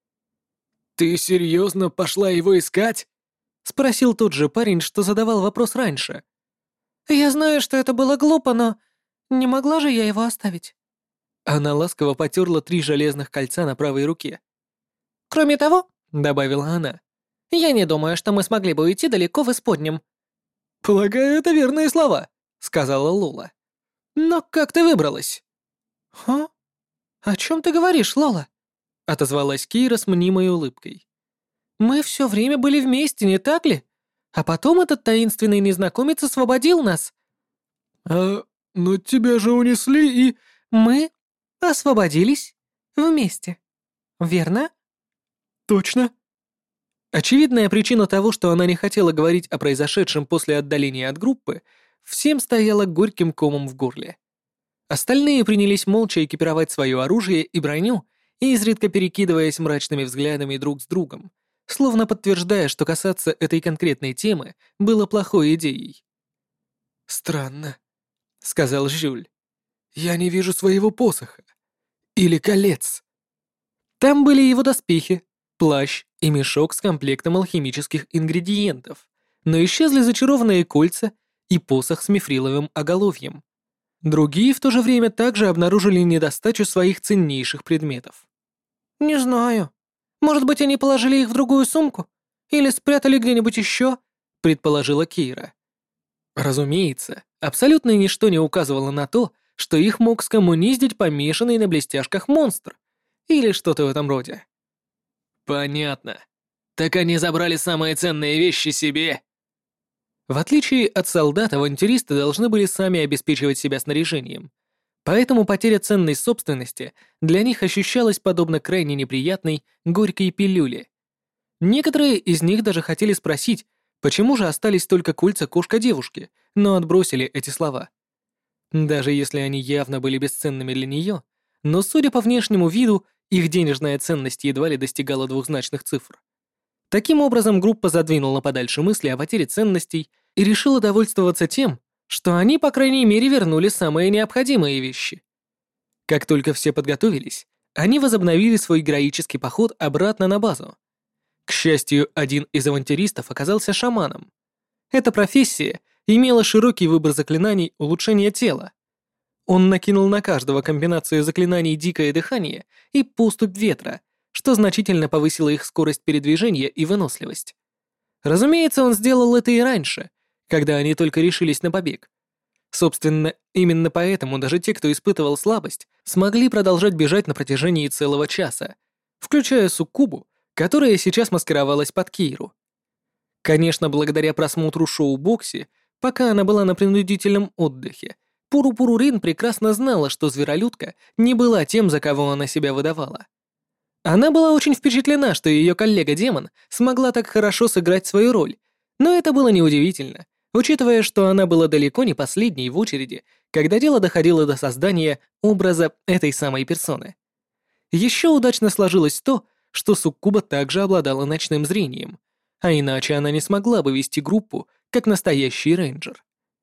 «Ты серьезно пошла его искать?» — спросил тот же парень, что задавал вопрос раньше. «Я знаю, что это было глупо, но не могла же я его оставить». Она ласково потерла три железных кольца на правой руке. «Кроме того», — добавила она, — «я не думаю, что мы смогли бы уйти далеко в исподнем». «Полагаю, это верные слова», — сказала Лола. «Но как ты выбралась?» «Ха? О чем ты говоришь, Лола?» — отозвалась Кейра с мнимой улыбкой. «Мы все время были вместе, не так ли? А потом этот таинственный незнакомец освободил нас». «А, но тебя же унесли и...» «Мы освободились вместе, верно?» «Точно». Очевидная причина того, что она не хотела говорить о произошедшем после отдаления от группы, всем стояла горьким комом в горле. Остальные принялись молча экипировать свое оружие и броню, изредка перекидываясь мрачными взглядами друг с другом, словно подтверждая, что касаться этой конкретной темы было плохой идеей. «Странно», — сказал Жюль. «Я не вижу своего посоха. Или колец». Там были его доспехи, плащ и мешок с комплектом алхимических ингредиентов, но исчезли зачарованные кольца и посох с мифриловым оголовьем. Другие в то же время также обнаружили недостачу своих ценнейших предметов. «Не знаю. Может быть, они положили их в другую сумку? Или спрятали где-нибудь еще?» — предположила Кейра. Разумеется, абсолютно ничто не указывало на то, что их мог скоммуниздить помешанный на блестяшках монстр или что-то в этом роде. «Понятно. Так они забрали самые ценные вещи себе». В отличие от солдат, авантюристы должны были сами обеспечивать себя снаряжением, поэтому потеря ценной собственности для них ощущалась подобно крайне неприятной, горькой пилюле. Некоторые из них даже хотели спросить, почему же остались только кольца кошка-девушки, но отбросили эти слова. Даже если они явно были бесценными для нее, но, судя по внешнему виду, их денежная ценность едва ли достигала двухзначных цифр. Таким образом, группа задвинула подальше мысли о потере ценностей и решила довольствоваться тем, что они, по крайней мере, вернули самые необходимые вещи. Как только все подготовились, они возобновили свой героический поход обратно на базу. К счастью, один из авантюристов оказался шаманом. Эта профессия имела широкий выбор заклинаний улучшения тела. Он накинул на каждого комбинацию заклинаний «Дикое дыхание» и «Поступь ветра», что значительно повысило их скорость передвижения и выносливость. Разумеется, он сделал это и раньше, когда они только решились на побег. Собственно, именно поэтому даже те, кто испытывал слабость, смогли продолжать бежать на протяжении целого часа, включая Суккубу, которая сейчас маскировалась под Кейру. Конечно, благодаря просмотру шоу Бокси, пока она была на принудительном отдыхе, Пуру-Пуру Рин прекрасно знала, что зверолюдка не была тем, за кого она себя выдавала. Она была очень впечатлена, что ее коллега-демон смогла так хорошо сыграть свою роль, но это было неудивительно, учитывая, что она была далеко не последней в очереди, когда дело доходило до создания образа этой самой персоны. Еще удачно сложилось то, что Суккуба также обладала ночным зрением, а иначе она не смогла бы вести группу как настоящий рейнджер.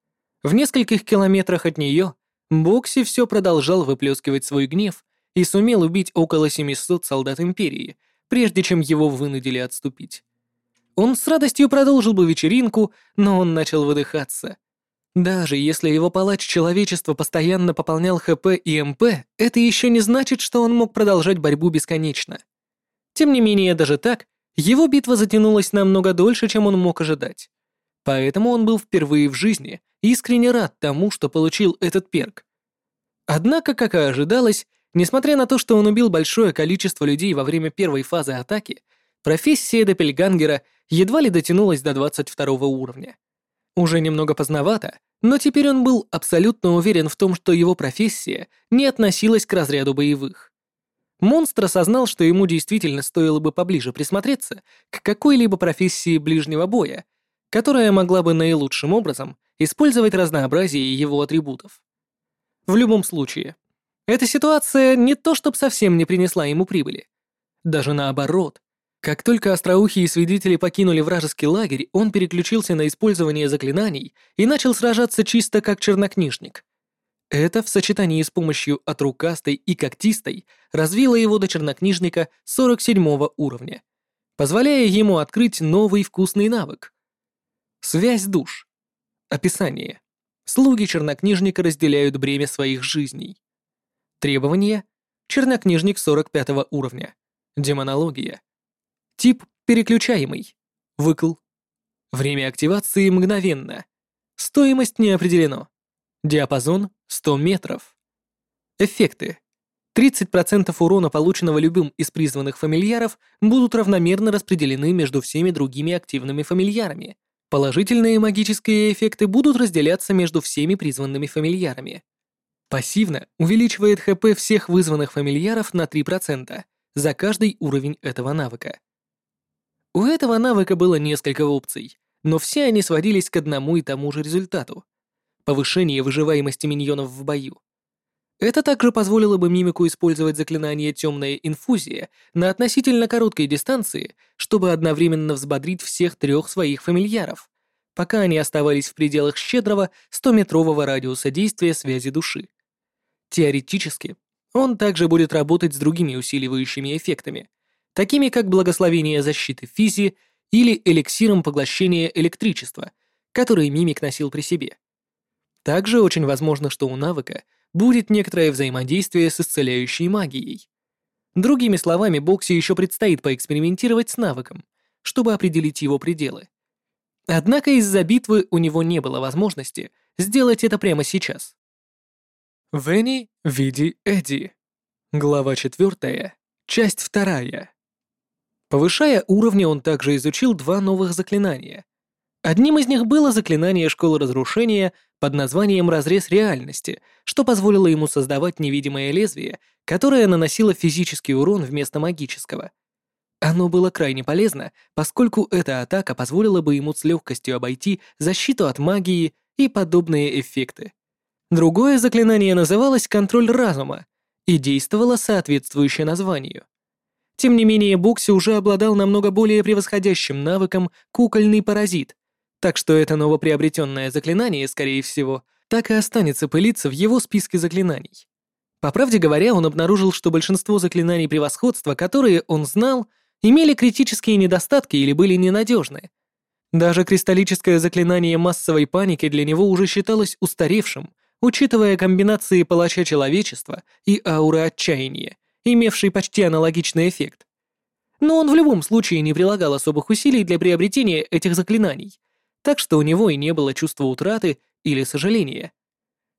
В нескольких километрах от нее Бокси все продолжал выплескивать свой гнев и сумел убить около семисот солдат Империи, прежде чем его вынудили отступить. Он с радостью продолжил бы вечеринку, но он начал выдыхаться. Даже если его палач человечества постоянно пополнял ХП и МП, это еще не значит, что он мог продолжать борьбу бесконечно. Тем не менее, даже так, его битва затянулась намного дольше, чем он мог ожидать. Поэтому он был впервые в жизни искренне рад тому, что получил этот перк. Однако, как и ожидалось, несмотря на то, что он убил большое количество людей во время первой фазы атаки, профессия Доппельгангера едва ли дотянулась до двадцать второго уровня. Уже немного поздновато, но теперь он был абсолютно уверен в том, что его профессия не относилась к разряду боевых. Монстр осознал, что ему действительно стоило бы поближе присмотреться к какой-либо профессии ближнего боя, которая могла бы наилучшим образом использовать разнообразие его атрибутов. В любом случае, эта ситуация не то чтобы совсем не принесла ему прибыли. Даже наоборот. Как только остроухие свидетели покинули вражеский лагерь, он переключился на использование заклинаний и начал сражаться чисто как чернокнижник. Это в сочетании с помощью отрукастой и когтистой развило его до чернокнижника сорок седьмого уровня, позволяя ему открыть новый вкусный навык. Связь душ. Описание. Слуги чернокнижника разделяют бремя своих жизней. Требования. Чернокнижник сорок пятого уровня. Демонология. Тип переключаемый. Выкл. Время активации мгновенно. Стоимость не определено. Диапазон сто метров. Эффекты. тридцать процентов урона, полученного любым из призванных фамильяров, будут равномерно распределены между всеми другими активными фамильярами. Положительные магические эффекты будут разделяться между всеми призванными фамильярами. Пассивно увеличивает ХП всех вызванных фамильяров на три процента за каждый уровень этого навыка. У этого навыка было несколько опций, но все они сводились к одному и тому же результату — повышение выживаемости миньонов в бою. Это также позволило бы мимику использовать заклинание «Темная инфузия» на относительно короткой дистанции, чтобы одновременно взбодрить всех трех своих фамильяров, пока они оставались в пределах щедрого стометрового радиуса действия связи души. Теоретически, он также будет работать с другими усиливающими эффектами, такими как благословение защиты физи или эликсиром поглощения электричества, который мимик носил при себе. Также очень возможно, что у навыка будет некоторое взаимодействие с исцеляющей магией. Другими словами, Бокси еще предстоит поэкспериментировать с навыком, чтобы определить его пределы. Однако из-за битвы у него не было возможности сделать это прямо сейчас. Вени, Види, Эдди. Глава четвертая, часть вторая. Повышая уровни, он также изучил два новых заклинания. Одним из них было заклинание Школы Разрушения под названием «Разрез реальности», что позволило ему создавать невидимое лезвие, которое наносило физический урон вместо магического. Оно было крайне полезно, поскольку эта атака позволила бы ему с легкостью обойти защиту от магии и подобные эффекты. Другое заклинание называлось «Контроль разума» и действовало соответствующе названию. Тем не менее, Бокси уже обладал намного более превосходящим навыком «Кукольный паразит», так что это новоприобретенное заклинание, скорее всего, так и останется пылиться в его списке заклинаний. По правде говоря, он обнаружил, что большинство заклинаний превосходства, которые он знал, имели критические недостатки или были ненадежны. Даже кристаллическое заклинание массовой паники для него уже считалось устаревшим, учитывая комбинации палача человечества и ауры отчаяния, имевшей почти аналогичный эффект. Но он в любом случае не прилагал особых усилий для приобретения этих заклинаний, так что у него и не было чувства утраты или сожаления.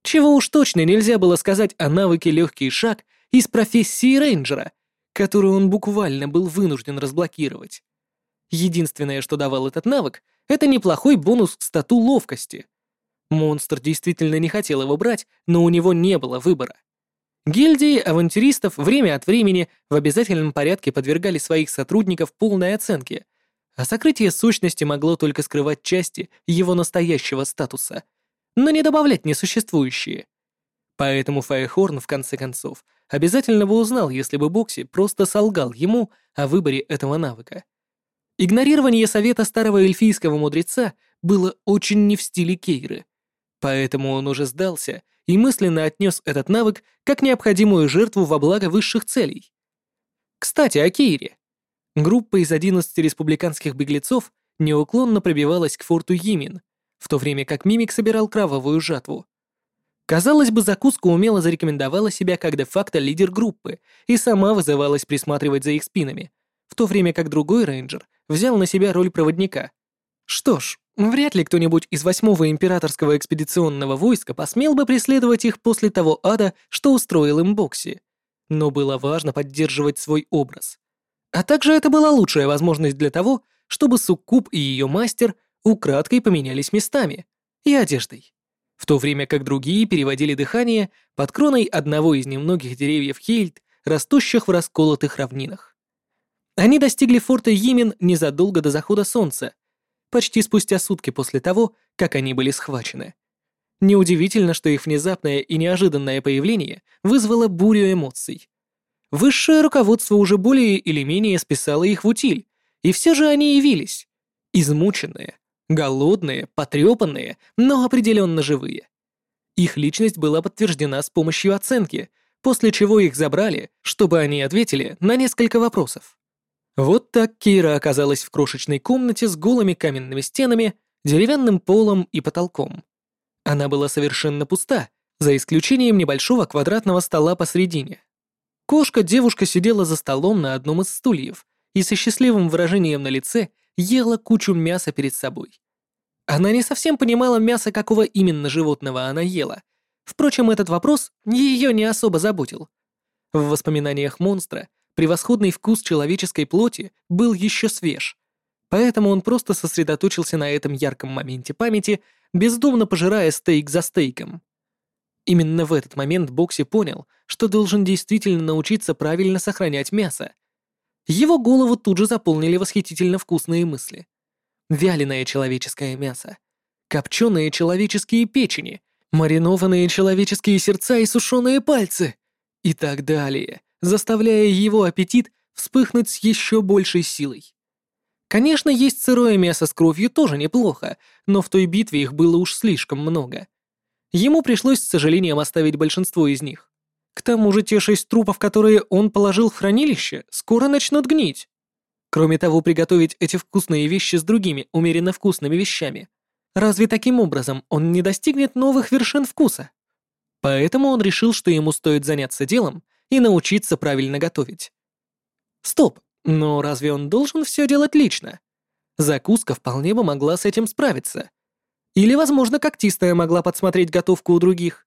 Чего уж точно нельзя было сказать о навыке «Легкий шаг» из профессии рейнджера, которую он буквально был вынужден разблокировать. Единственное, что давал этот навык, это неплохой бонус к стату ловкости. Монстр действительно не хотел его брать, но у него не было выбора. Гильдии авантюристов время от времени в обязательном порядке подвергали своих сотрудников полной оценке, а сокрытие сущности могло только скрывать части его настоящего статуса, но не добавлять несуществующие. Поэтому Фаерхорн, в конце концов, обязательно бы узнал, если бы Бокси просто солгал ему о выборе этого навыка. Игнорирование совета старого эльфийского мудреца было очень не в стиле Кейры, поэтому он уже сдался и мысленно отнес этот навык как необходимую жертву во благо высших целей. Кстати, о Кейре. Группа из одиннадцати республиканских беглецов неуклонно пробивалась к форту Йимин, в то время как Мимик собирал кровавую жатву. Казалось бы, закуска умело зарекомендовала себя как де-факто лидер группы и сама вызывалась присматривать за их спинами, в то время как другой рейнджер взял на себя роль проводника. Что ж, вряд ли кто-нибудь из восьмого императорского экспедиционного войска посмел бы преследовать их после того ада, что устроил им Бокси. Но было важно поддерживать свой образ. А также это была лучшая возможность для того, чтобы Суккуб и ее мастер украдкой поменялись местами и одеждой, в то время как другие переводили дыхание под кроной одного из немногих деревьев Хейльд, растущих в расколотых равнинах. Они достигли форта Йимин незадолго до захода солнца, почти спустя сутки после того, как они были схвачены. Неудивительно, что их внезапное и неожиданное появление вызвало бурю эмоций. Высшее руководство уже более или менее списало их в утиль, и все же они явились. Измученные, голодные, потрепанные, но определенно живые. Их личность была подтверждена с помощью оценки, после чего их забрали, чтобы они ответили на несколько вопросов. Вот так Кейра оказалась в крошечной комнате с голыми каменными стенами, деревянным полом и потолком. Она была совершенно пуста, за исключением небольшого квадратного стола посредине. Кошка-девушка сидела за столом на одном из стульев и со счастливым выражением на лице ела кучу мяса перед собой. Она не совсем понимала мясо, какого именно животного она ела. Впрочем, этот вопрос ее не особо заботил. В воспоминаниях монстра превосходный вкус человеческой плоти был еще свеж, поэтому он просто сосредоточился на этом ярком моменте памяти, бездумно пожирая стейк за стейком. Именно в этот момент Бокси понял, что должен действительно научиться правильно сохранять мясо. Его голову тут же заполнили восхитительно вкусные мысли. Вяленое человеческое мясо, копченые человеческие печени, маринованные человеческие сердца и сушеные пальцы и так далее, заставляя его аппетит вспыхнуть с еще большей силой. Конечно, есть сырое мясо с кровью тоже неплохо, но в той битве их было уж слишком много. Ему пришлось с сожалением оставить большинство из них. К тому же те шесть трупов, которые он положил в хранилище, скоро начнут гнить. Кроме того, приготовить эти вкусные вещи с другими умеренно вкусными вещами. Разве таким образом он не достигнет новых вершин вкуса? Поэтому он решил, что ему стоит заняться делом и научиться правильно готовить. Стоп, но разве он должен все делать лично? Закуска вполне бы могла с этим справиться. Или, возможно, когтистая могла подсмотреть готовку у других.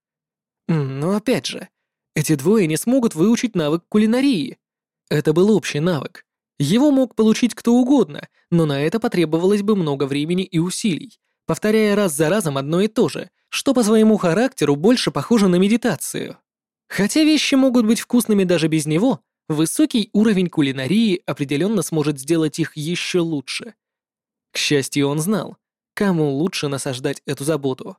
Но опять же, эти двое не смогут выучить навык кулинарии. Это был общий навык. Его мог получить кто угодно, но на это потребовалось бы много времени и усилий, повторяя раз за разом одно и то же, что по своему характеру больше похоже на медитацию. Хотя вещи могут быть вкусными даже без него, высокий уровень кулинарии определенно сможет сделать их еще лучше. К счастью, он знал, кому лучше насаждать эту заботу.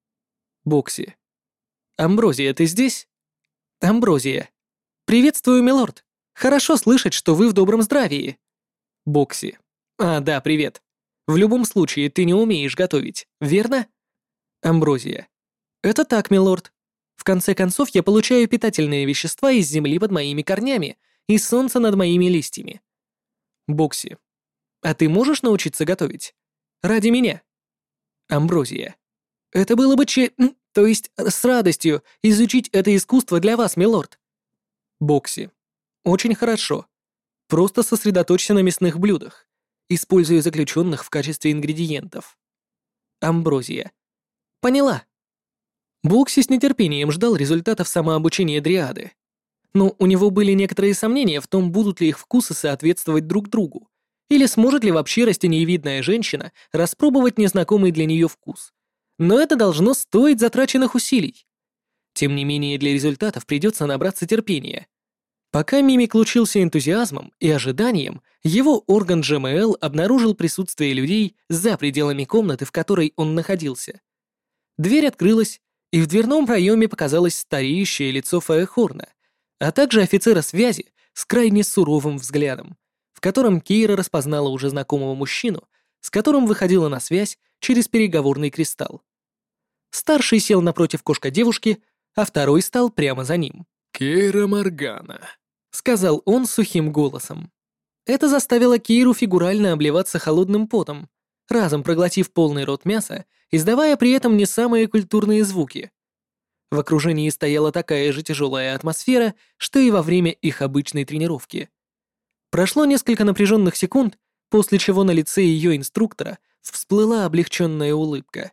Бокси. Амброзия, ты здесь? Амброзия. Приветствую, милорд. Хорошо слышать, что вы в добром здравии. Бокси. А, да, привет. В любом случае, ты не умеешь готовить, верно? Амброзия. Это так, милорд. В конце концов, я получаю питательные вещества из земли под моими корнями и солнца над моими листьями. Бокси. А ты можешь научиться готовить? Ради меня. Амброзия. Это было бы че... То есть с радостью изучить это искусство для вас, милорд. Бокси. Очень хорошо. Просто сосредоточься на мясных блюдах. Используя заключенных в качестве ингредиентов. Амброзия. Поняла. Бокси с нетерпением ждал результатов самообучения дриады. Но у него были некоторые сомнения в том, будут ли их вкусы соответствовать друг другу, или сможет ли вообще растениевидная женщина распробовать незнакомый для нее вкус. Но это должно стоить затраченных усилий. Тем не менее, для результатов придется набраться терпения. Пока Мимик лучился энтузиазмом и ожиданием, его орган джи эм эл обнаружил присутствие людей за пределами комнаты, в которой он находился. Дверь открылась, и в дверном проеме показалось стареющее лицо Фаехорна, а также офицера связи с крайне суровым взглядом, в котором Кейра распознала уже знакомого мужчину, с которым выходила на связь через переговорный кристалл. Старший сел напротив кошка-девушки, а второй стал прямо за ним. «Кейра Моргана», — сказал он сухим голосом. Это заставило Кейру фигурально обливаться холодным потом, разом проглотив полный рот мяса, издавая при этом не самые культурные звуки. В окружении стояла такая же тяжелая атмосфера, что и во время их обычной тренировки. Прошло несколько напряженных секунд, после чего на лице ее инструктора всплыла облегченная улыбка.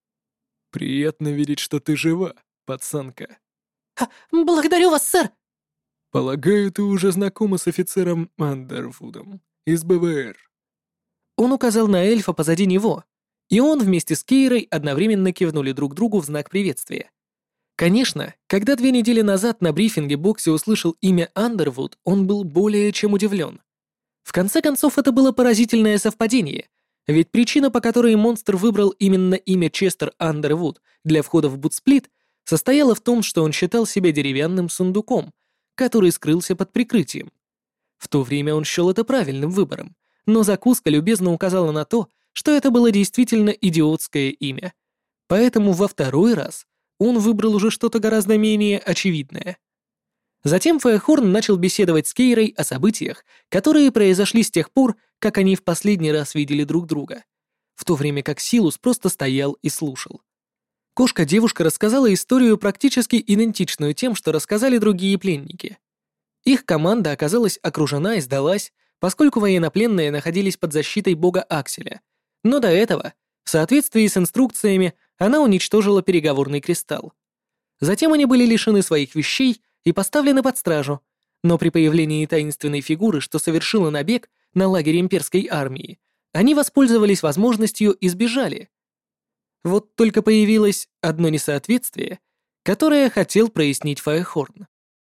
«Приятно видеть, что ты жива, пацанка». А, благодарю вас, сэр. «Полагаю, ты уже знакома с офицером Андервудом из бэ вэ эр». Он указал на эльфа позади него, и он вместе с Кейрой одновременно кивнули друг другу в знак приветствия. Конечно, когда две недели назад на брифинге Бокси услышал имя Андервуд, он был более чем удивлен. В конце концов, это было поразительное совпадение, ведь причина, по которой монстр выбрал именно имя Честер Андервуд для входа в Бутсплит, состояла в том, что он считал себя деревянным сундуком, который скрылся под прикрытием. В то время он счел это правильным выбором, но закуска любезно указала на то, что это было действительно идиотское имя. Поэтому во второй раз он выбрал уже что-то гораздо менее очевидное. Затем Фаехорн начал беседовать с Кейрой о событиях, которые произошли с тех пор, как они в последний раз видели друг друга, в то время как Силус просто стоял и слушал. Кошка-девушка рассказала историю, практически идентичную тем, что рассказали другие пленники. Их команда оказалась окружена и сдалась, поскольку военнопленные находились под защитой бога Акселя, но до этого, в соответствии с инструкциями, она уничтожила переговорный кристалл. Затем они были лишены своих вещей и поставлены под стражу, но при появлении таинственной фигуры, что совершила набег на лагерь имперской армии, они воспользовались возможностью и сбежали. Вот только появилось одно несоответствие, которое хотел прояснить Фаехорн.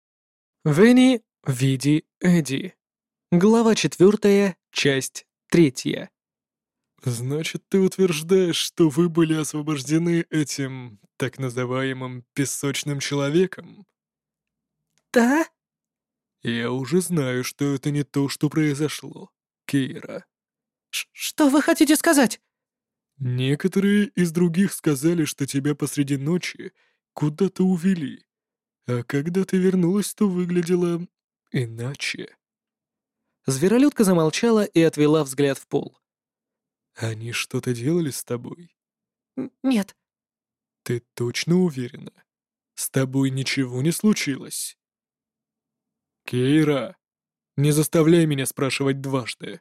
Вени, Види, Эдди. Глава четвертая, часть третья. «Значит, ты утверждаешь, что вы были освобождены этим, так называемым, песочным человеком?» Да? «Я уже знаю, что это не то, что произошло, Кейра». Ш что вы хотите сказать? «Некоторые из других сказали, что тебя посреди ночи куда-то увели, а когда ты вернулась, то выглядела иначе». Зверолюдка замолчала и отвела взгляд в пол. «Они что-то делали с тобой?» Н нет. «Ты точно уверена? С тобой ничего не случилось?» «Кейра, не заставляй меня спрашивать дважды».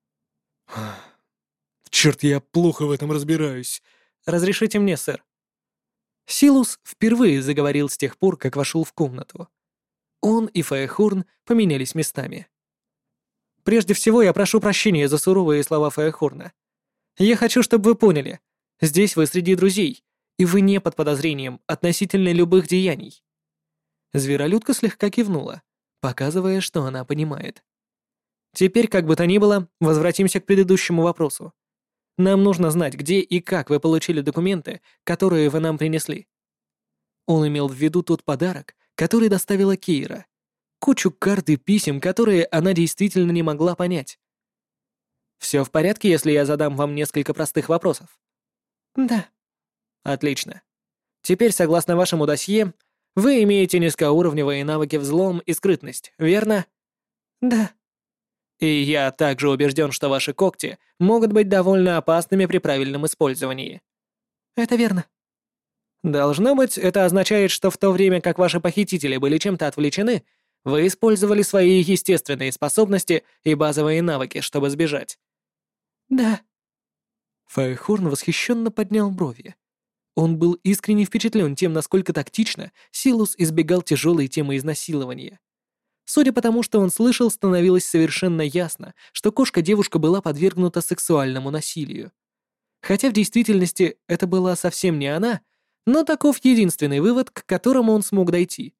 «Черт, я плохо в этом разбираюсь. Разрешите мне, сэр». Силус впервые заговорил с тех пор, как вошел в комнату. Он и Фаехорн поменялись местами. «Прежде всего, я прошу прощения за суровые слова Фаехорна. Я хочу, чтобы вы поняли, здесь вы среди друзей, и вы не под подозрением относительно любых деяний». Зверолюдка слегка кивнула, показывая, что она понимает. «Теперь, как бы то ни было, возвратимся к предыдущему вопросу. Нам нужно знать, где и как вы получили документы, которые вы нам принесли». Он имел в виду тот подарок, который доставила Кейра. Кучу карт и писем, которые она действительно не могла понять. «Все в порядке, если я задам вам несколько простых вопросов?» Да. «Отлично. Теперь, согласно вашему досье, вы имеете низкоуровневые навыки взлом и скрытность, верно?» Да. «И я также убежден, что ваши когти могут быть довольно опасными при правильном использовании». Это верно. «Должно быть, это означает, что в то время как ваши похитители были чем-то отвлечены, вы использовали свои естественные способности и базовые навыки, чтобы сбежать». Да. Фаехорн восхищенно поднял брови. Он был искренне впечатлен тем, насколько тактично Силус избегал тяжелой темы изнасилования. Судя по тому, что он слышал, становилось совершенно ясно, что кошка-девушка была подвергнута сексуальному насилию. Хотя в действительности это была совсем не она, но таков единственный вывод, к которому он смог дойти.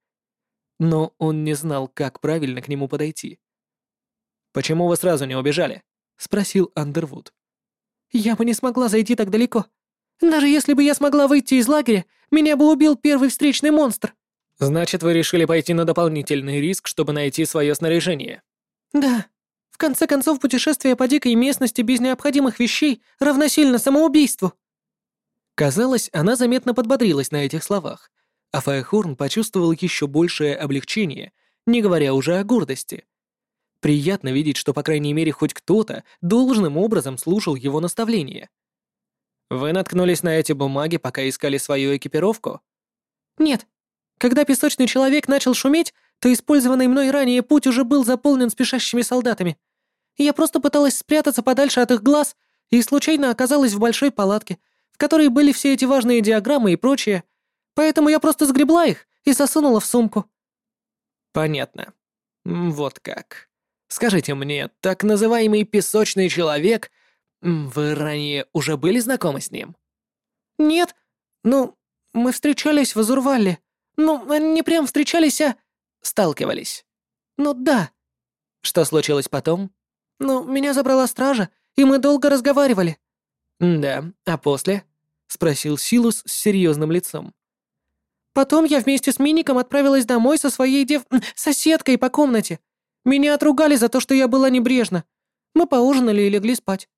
Но он не знал, как правильно к нему подойти. «Почему вы сразу не убежали?» — спросил Андервуд. «Я бы не смогла зайти так далеко. Даже если бы я смогла выйти из лагеря, меня бы убил первый встречный монстр». «Значит, вы решили пойти на дополнительный риск, чтобы найти свое снаряжение?» «Да. В конце концов, путешествие по дикой местности без необходимых вещей равносильно самоубийству». Казалось, она заметно подбодрилась на этих словах, а Фаехорн почувствовал еще большее облегчение, не говоря уже о гордости. Приятно видеть, что, по крайней мере, хоть кто-то должным образом слушал его наставления. «Вы наткнулись на эти бумаги, пока искали свою экипировку?» «Нет. Когда песочный человек начал шуметь, то использованный мной ранее путь уже был заполнен спешащими солдатами. Я просто пыталась спрятаться подальше от их глаз и случайно оказалась в большой палатке, в которой были все эти важные диаграммы и прочее, поэтому я просто сгребла их и засунула в сумку». «Понятно. Вот как. Скажите мне, так называемый песочный человек, вы ранее уже были знакомы с ним?» «Нет. Ну, мы встречались в Азурвале. Ну, не прям встречались, а...» «Сталкивались?» «Ну да». «Что случилось потом?» «Ну, меня забрала стража, и мы долго разговаривали». «Да, а после?» — спросил Силус с серьезным лицом. «Потом я вместе с Миником отправилась домой со своей дев... соседкой по комнате. Меня отругали за то, что я была небрежна. Мы поужинали и легли спать».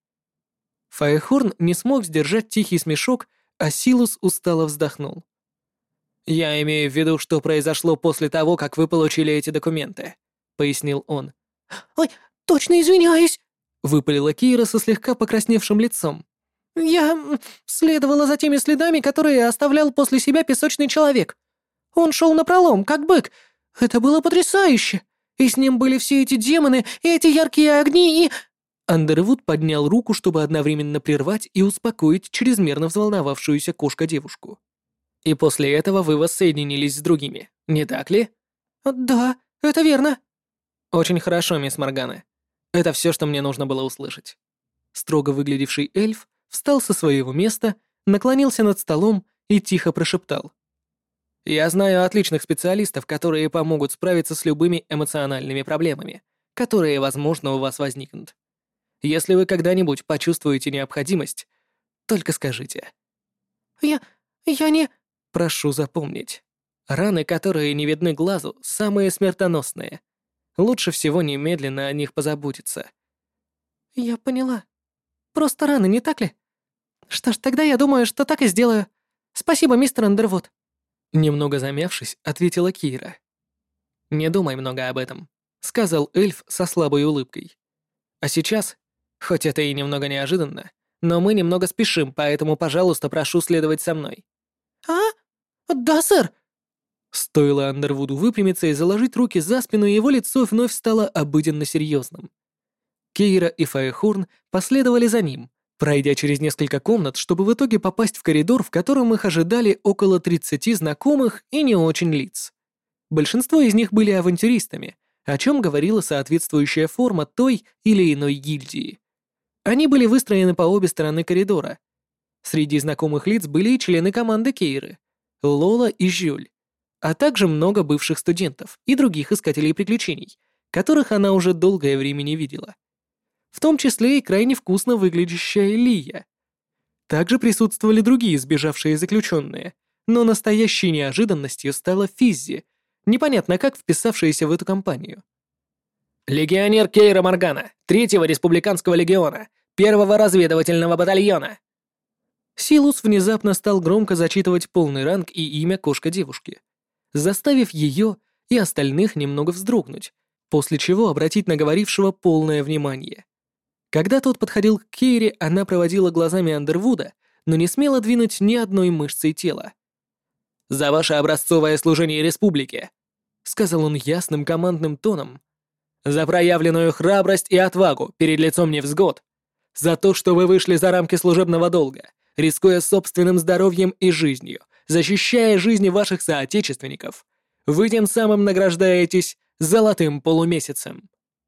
Фаехорн не смог сдержать тихий смешок, а Силус устало вздохнул. «Я имею в виду, что произошло после того, как вы получили эти документы», — пояснил он. «Ой, точно извиняюсь», — выпалила Кира со слегка покрасневшим лицом. «Я следовала за теми следами, которые оставлял после себя песочный человек. Он шел напролом, как бык. Это было потрясающе. И с ним были все эти демоны, и эти яркие огни, и...» Андервуд поднял руку, чтобы одновременно прервать и успокоить чрезмерно взволновавшуюся кошка-девушку. «И после этого вы воссоединились с другими, не так ли?» «Да, это верно». «Очень хорошо, мисс Моргана. Это все, что мне нужно было услышать». Строго выглядевший эльф встал со своего места, наклонился над столом и тихо прошептал. «Я знаю отличных специалистов, которые помогут справиться с любыми эмоциональными проблемами, которые, возможно, у вас возникнут. Если вы когда-нибудь почувствуете необходимость, только скажите». «Я... я не...» «Прошу запомнить. Раны, которые не видны глазу, самые смертоносные. Лучше всего немедленно о них позаботиться». «Я поняла. Просто раны, не так ли? Что ж, тогда я думаю, что так и сделаю. Спасибо, мистер Андервуд». Немного замявшись, ответила Кира. «Не думай много об этом», — сказал эльф со слабой улыбкой. «А сейчас, хоть это и немного неожиданно, но мы немного спешим, поэтому, пожалуйста, прошу следовать со мной». «А? Да, сэр». Стоило Андервуду выпрямиться и заложить руки за спину, и его лицо вновь стало обыденно серьезным. Кейра и Фаехорн последовали за ним, пройдя через несколько комнат, чтобы в итоге попасть в коридор, в котором их ожидали около тридцати знакомых и не очень лиц. Большинство из них были авантюристами, о чем говорила соответствующая форма той или иной гильдии. Они были выстроены по обе стороны коридора. Среди знакомых лиц были и члены команды Кейры, Лола и Жюль, а также много бывших студентов и других искателей приключений, которых она уже долгое время не видела. В том числе и крайне вкусно выглядящая Лия. Также присутствовали другие сбежавшие заключенные, но настоящей неожиданностью стала Физзи, непонятно как вписавшаяся в эту компанию. «Легионер Кейра Моргана, третьего республиканского легиона, первого разведывательного батальона!» Силус внезапно стал громко зачитывать полный ранг и имя кошка-девушки, заставив ее и остальных немного вздрогнуть, после чего обратить на говорившего полное внимание. Когда тот подходил к Кейре, она проводила глазами Андервуда, но не смела двинуть ни одной мышцей тела. «За ваше образцовое служение республике», — сказал он ясным командным тоном, «за проявленную храбрость и отвагу перед лицом невзгод, за то, что вы вышли за рамки служебного долга, рискуя собственным здоровьем и жизнью, защищая жизни ваших соотечественников, вы тем самым награждаетесь золотым полумесяцем».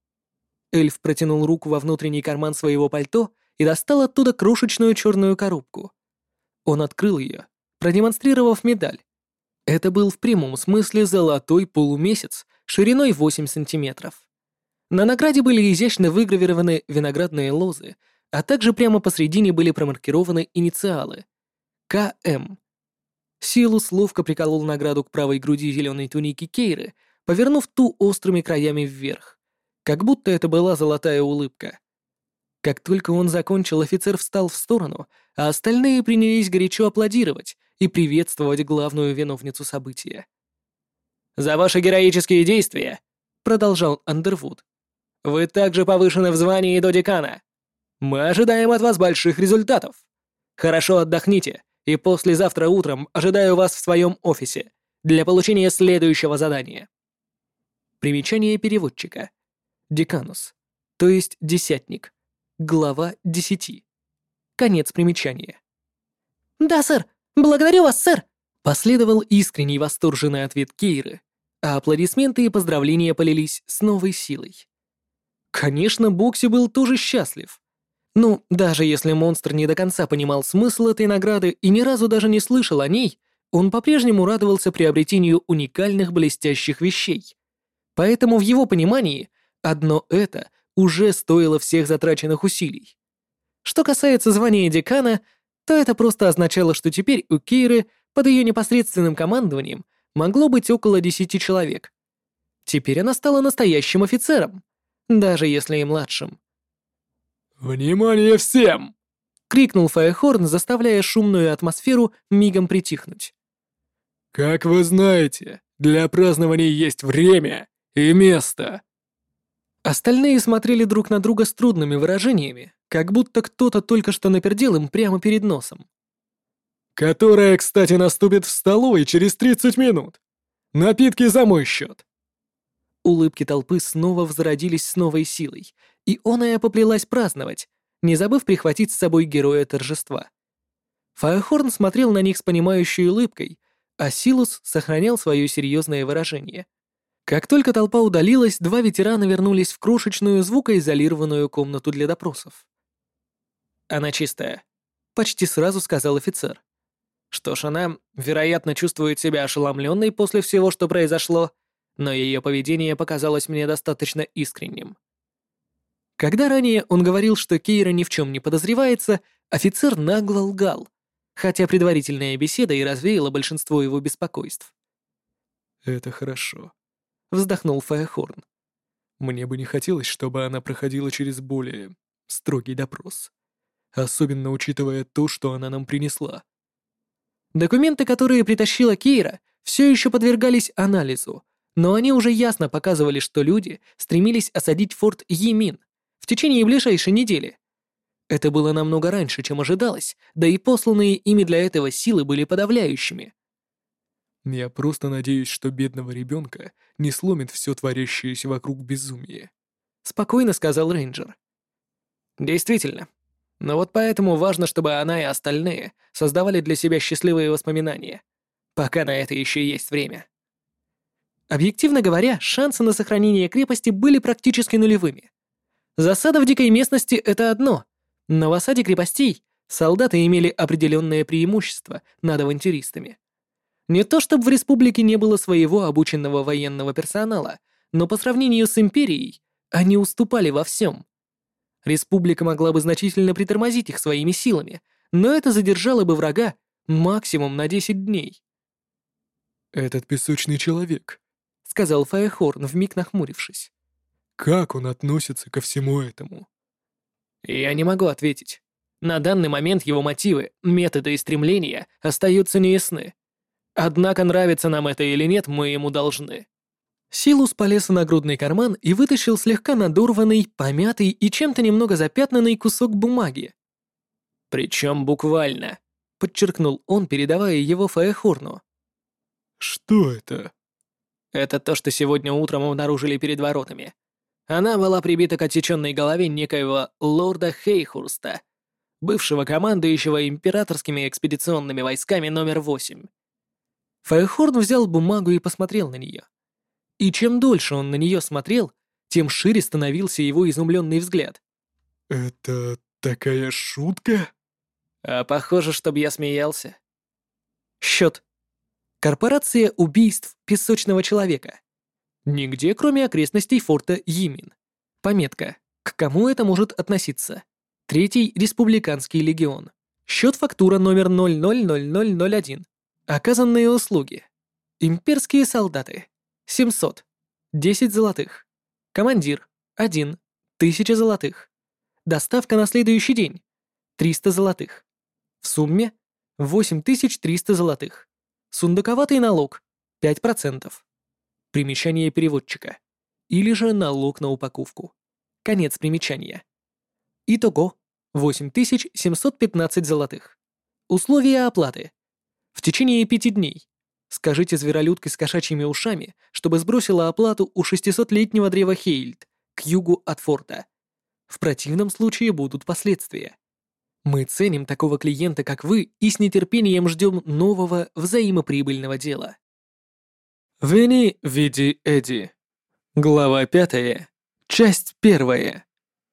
Эльф протянул руку во внутренний карман своего пальто и достал оттуда крошечную черную коробку. Он открыл ее, продемонстрировав медаль. Это был в прямом смысле золотой полумесяц шириной восемь сантиметров. На награде были изящно выгравированы виноградные лозы, а также прямо посредине были промаркированы инициалы К М. Силус ловко приколол награду к правой груди зеленой туники Кейры, повернув ту острыми краями вверх, как будто это была золотая улыбка. Как только он закончил, офицер встал в сторону, а остальные принялись горячо аплодировать и приветствовать главную виновницу события. «За ваши героические действия», — продолжал Андервуд, — «вы также повышены в звании до декана. Мы ожидаем от вас больших результатов. Хорошо отдохните, и послезавтра утром ожидаю вас в своем офисе для получения следующего задания». Примечание переводчика. Деканус, то есть десятник. Глава десяти. Конец примечания. «Да, сэр! Благодарю вас, сэр!» Последовал искренний восторженный ответ Кейры, а аплодисменты и поздравления полились с новой силой. Конечно, Бокси был тоже счастлив. Ну, даже если монстр не до конца понимал смысл этой награды и ни разу даже не слышал о ней, он по-прежнему радовался приобретению уникальных блестящих вещей. Поэтому в его понимании одно это уже стоило всех затраченных усилий. Что касается звания декана, то это просто означало, что теперь у Кейры под ее непосредственным командованием могло быть около десяти человек. Теперь она стала настоящим офицером, даже если и младшим. «Внимание всем!» — крикнул Фаехорн, заставляя шумную атмосферу мигом притихнуть. «Как вы знаете, для празднования есть время и место». Остальные смотрели друг на друга с трудными выражениями, как будто кто-то только что напердел им прямо перед носом. «Которая, кстати, наступит в столовой через тридцать минут. Напитки за мой счет». Улыбки толпы снова возродились с новой силой, и оная поплелась праздновать, не забыв прихватить с собой героя торжества. Фаехорн смотрел на них с понимающей улыбкой, а Силус сохранял свое серьезное выражение. Как только толпа удалилась, два ветерана вернулись в крошечную звукоизолированную комнату для допросов. «Она чистая», — почти сразу сказал офицер. «Что ж, она, вероятно, чувствует себя ошеломленной после всего, что произошло, но ее поведение показалось мне достаточно искренним». Когда ранее он говорил, что Кейра ни в чем не подозревается, офицер нагло лгал, хотя предварительная беседа и развеяла большинство его беспокойств. «Это хорошо», — вздохнул Фаехорн. «Мне бы не хотелось, чтобы она проходила через более строгий допрос, особенно учитывая то, что она нам принесла». Документы, которые притащила Кейра, все еще подвергались анализу, но они уже ясно показывали, что люди стремились осадить форт Йимин в течение ближайшей недели. Это было намного раньше, чем ожидалось, да и посланные ими для этого силы были подавляющими. «Я просто надеюсь, что бедного ребенка не сломит все творящееся вокруг безумие», — спокойно сказал рейнджер. «Действительно. Но вот поэтому важно, чтобы она и остальные создавали для себя счастливые воспоминания, пока на это еще есть время». Объективно говоря, шансы на сохранение крепости были практически нулевыми. Засада в дикой местности — это одно, но в осаде крепостей солдаты имели определенное преимущество над авантюристами. Не то чтобы в республике не было своего обученного военного персонала, но по сравнению с империей они уступали во всем. Республика могла бы значительно притормозить их своими силами, но это задержало бы врага максимум на десять дней. «Этот песочный человек», — сказал Фаехорн, вмиг нахмурившись. «Как он относится ко всему этому?» «Я не могу ответить. На данный момент его мотивы, методы и стремления остаются неясны. Однако нравится нам это или нет, мы ему должны». Силус полез в нагрудный карман и вытащил слегка надорванный, помятый и чем-то немного запятнанный кусок бумаги. «Причем буквально», — подчеркнул он, передавая его Фаехорну. «Что это?» «Это то, что сегодня утром обнаружили перед воротами. Она была прибита к отсеченной голове некоего лорда Хейхурста. бывшего командующего императорскими экспедиционными войсками номер восемь. Файхорн взял бумагу и посмотрел на нее. И чем дольше он на нее смотрел, тем шире становился его изумленный взгляд. «Это такая шутка?» А похоже, чтобы я смеялся. Счет. Корпорация убийств песочного человека. Нигде, кроме окрестностей форта Йимин. Пометка. К кому это может относиться? Третий республиканский легион. Счет-фактура номер ноль ноль ноль ноль ноль один. Оказанные услуги. Имперские солдаты. семьсот. десять золотых. Командир. один. тысяча золотых. Доставка на следующий день. триста золотых. В сумме восемь тысяч триста золотых. Сундуковатый налог пять процентов. Примечание переводчика. Или же налог на упаковку. Конец примечания. Итого восемь тысяч семьсот пятнадцать золотых. Условия оплаты. В течение пяти дней скажите зверолюдке с кошачьими ушами, чтобы сбросила оплату у шестисотлетнего древа Хейльд к югу от форта. В противном случае будут последствия. Мы ценим такого клиента, как вы, и с нетерпением ждем нового взаимоприбыльного дела. Вени Види Эдди. Глава пятая. Часть первая.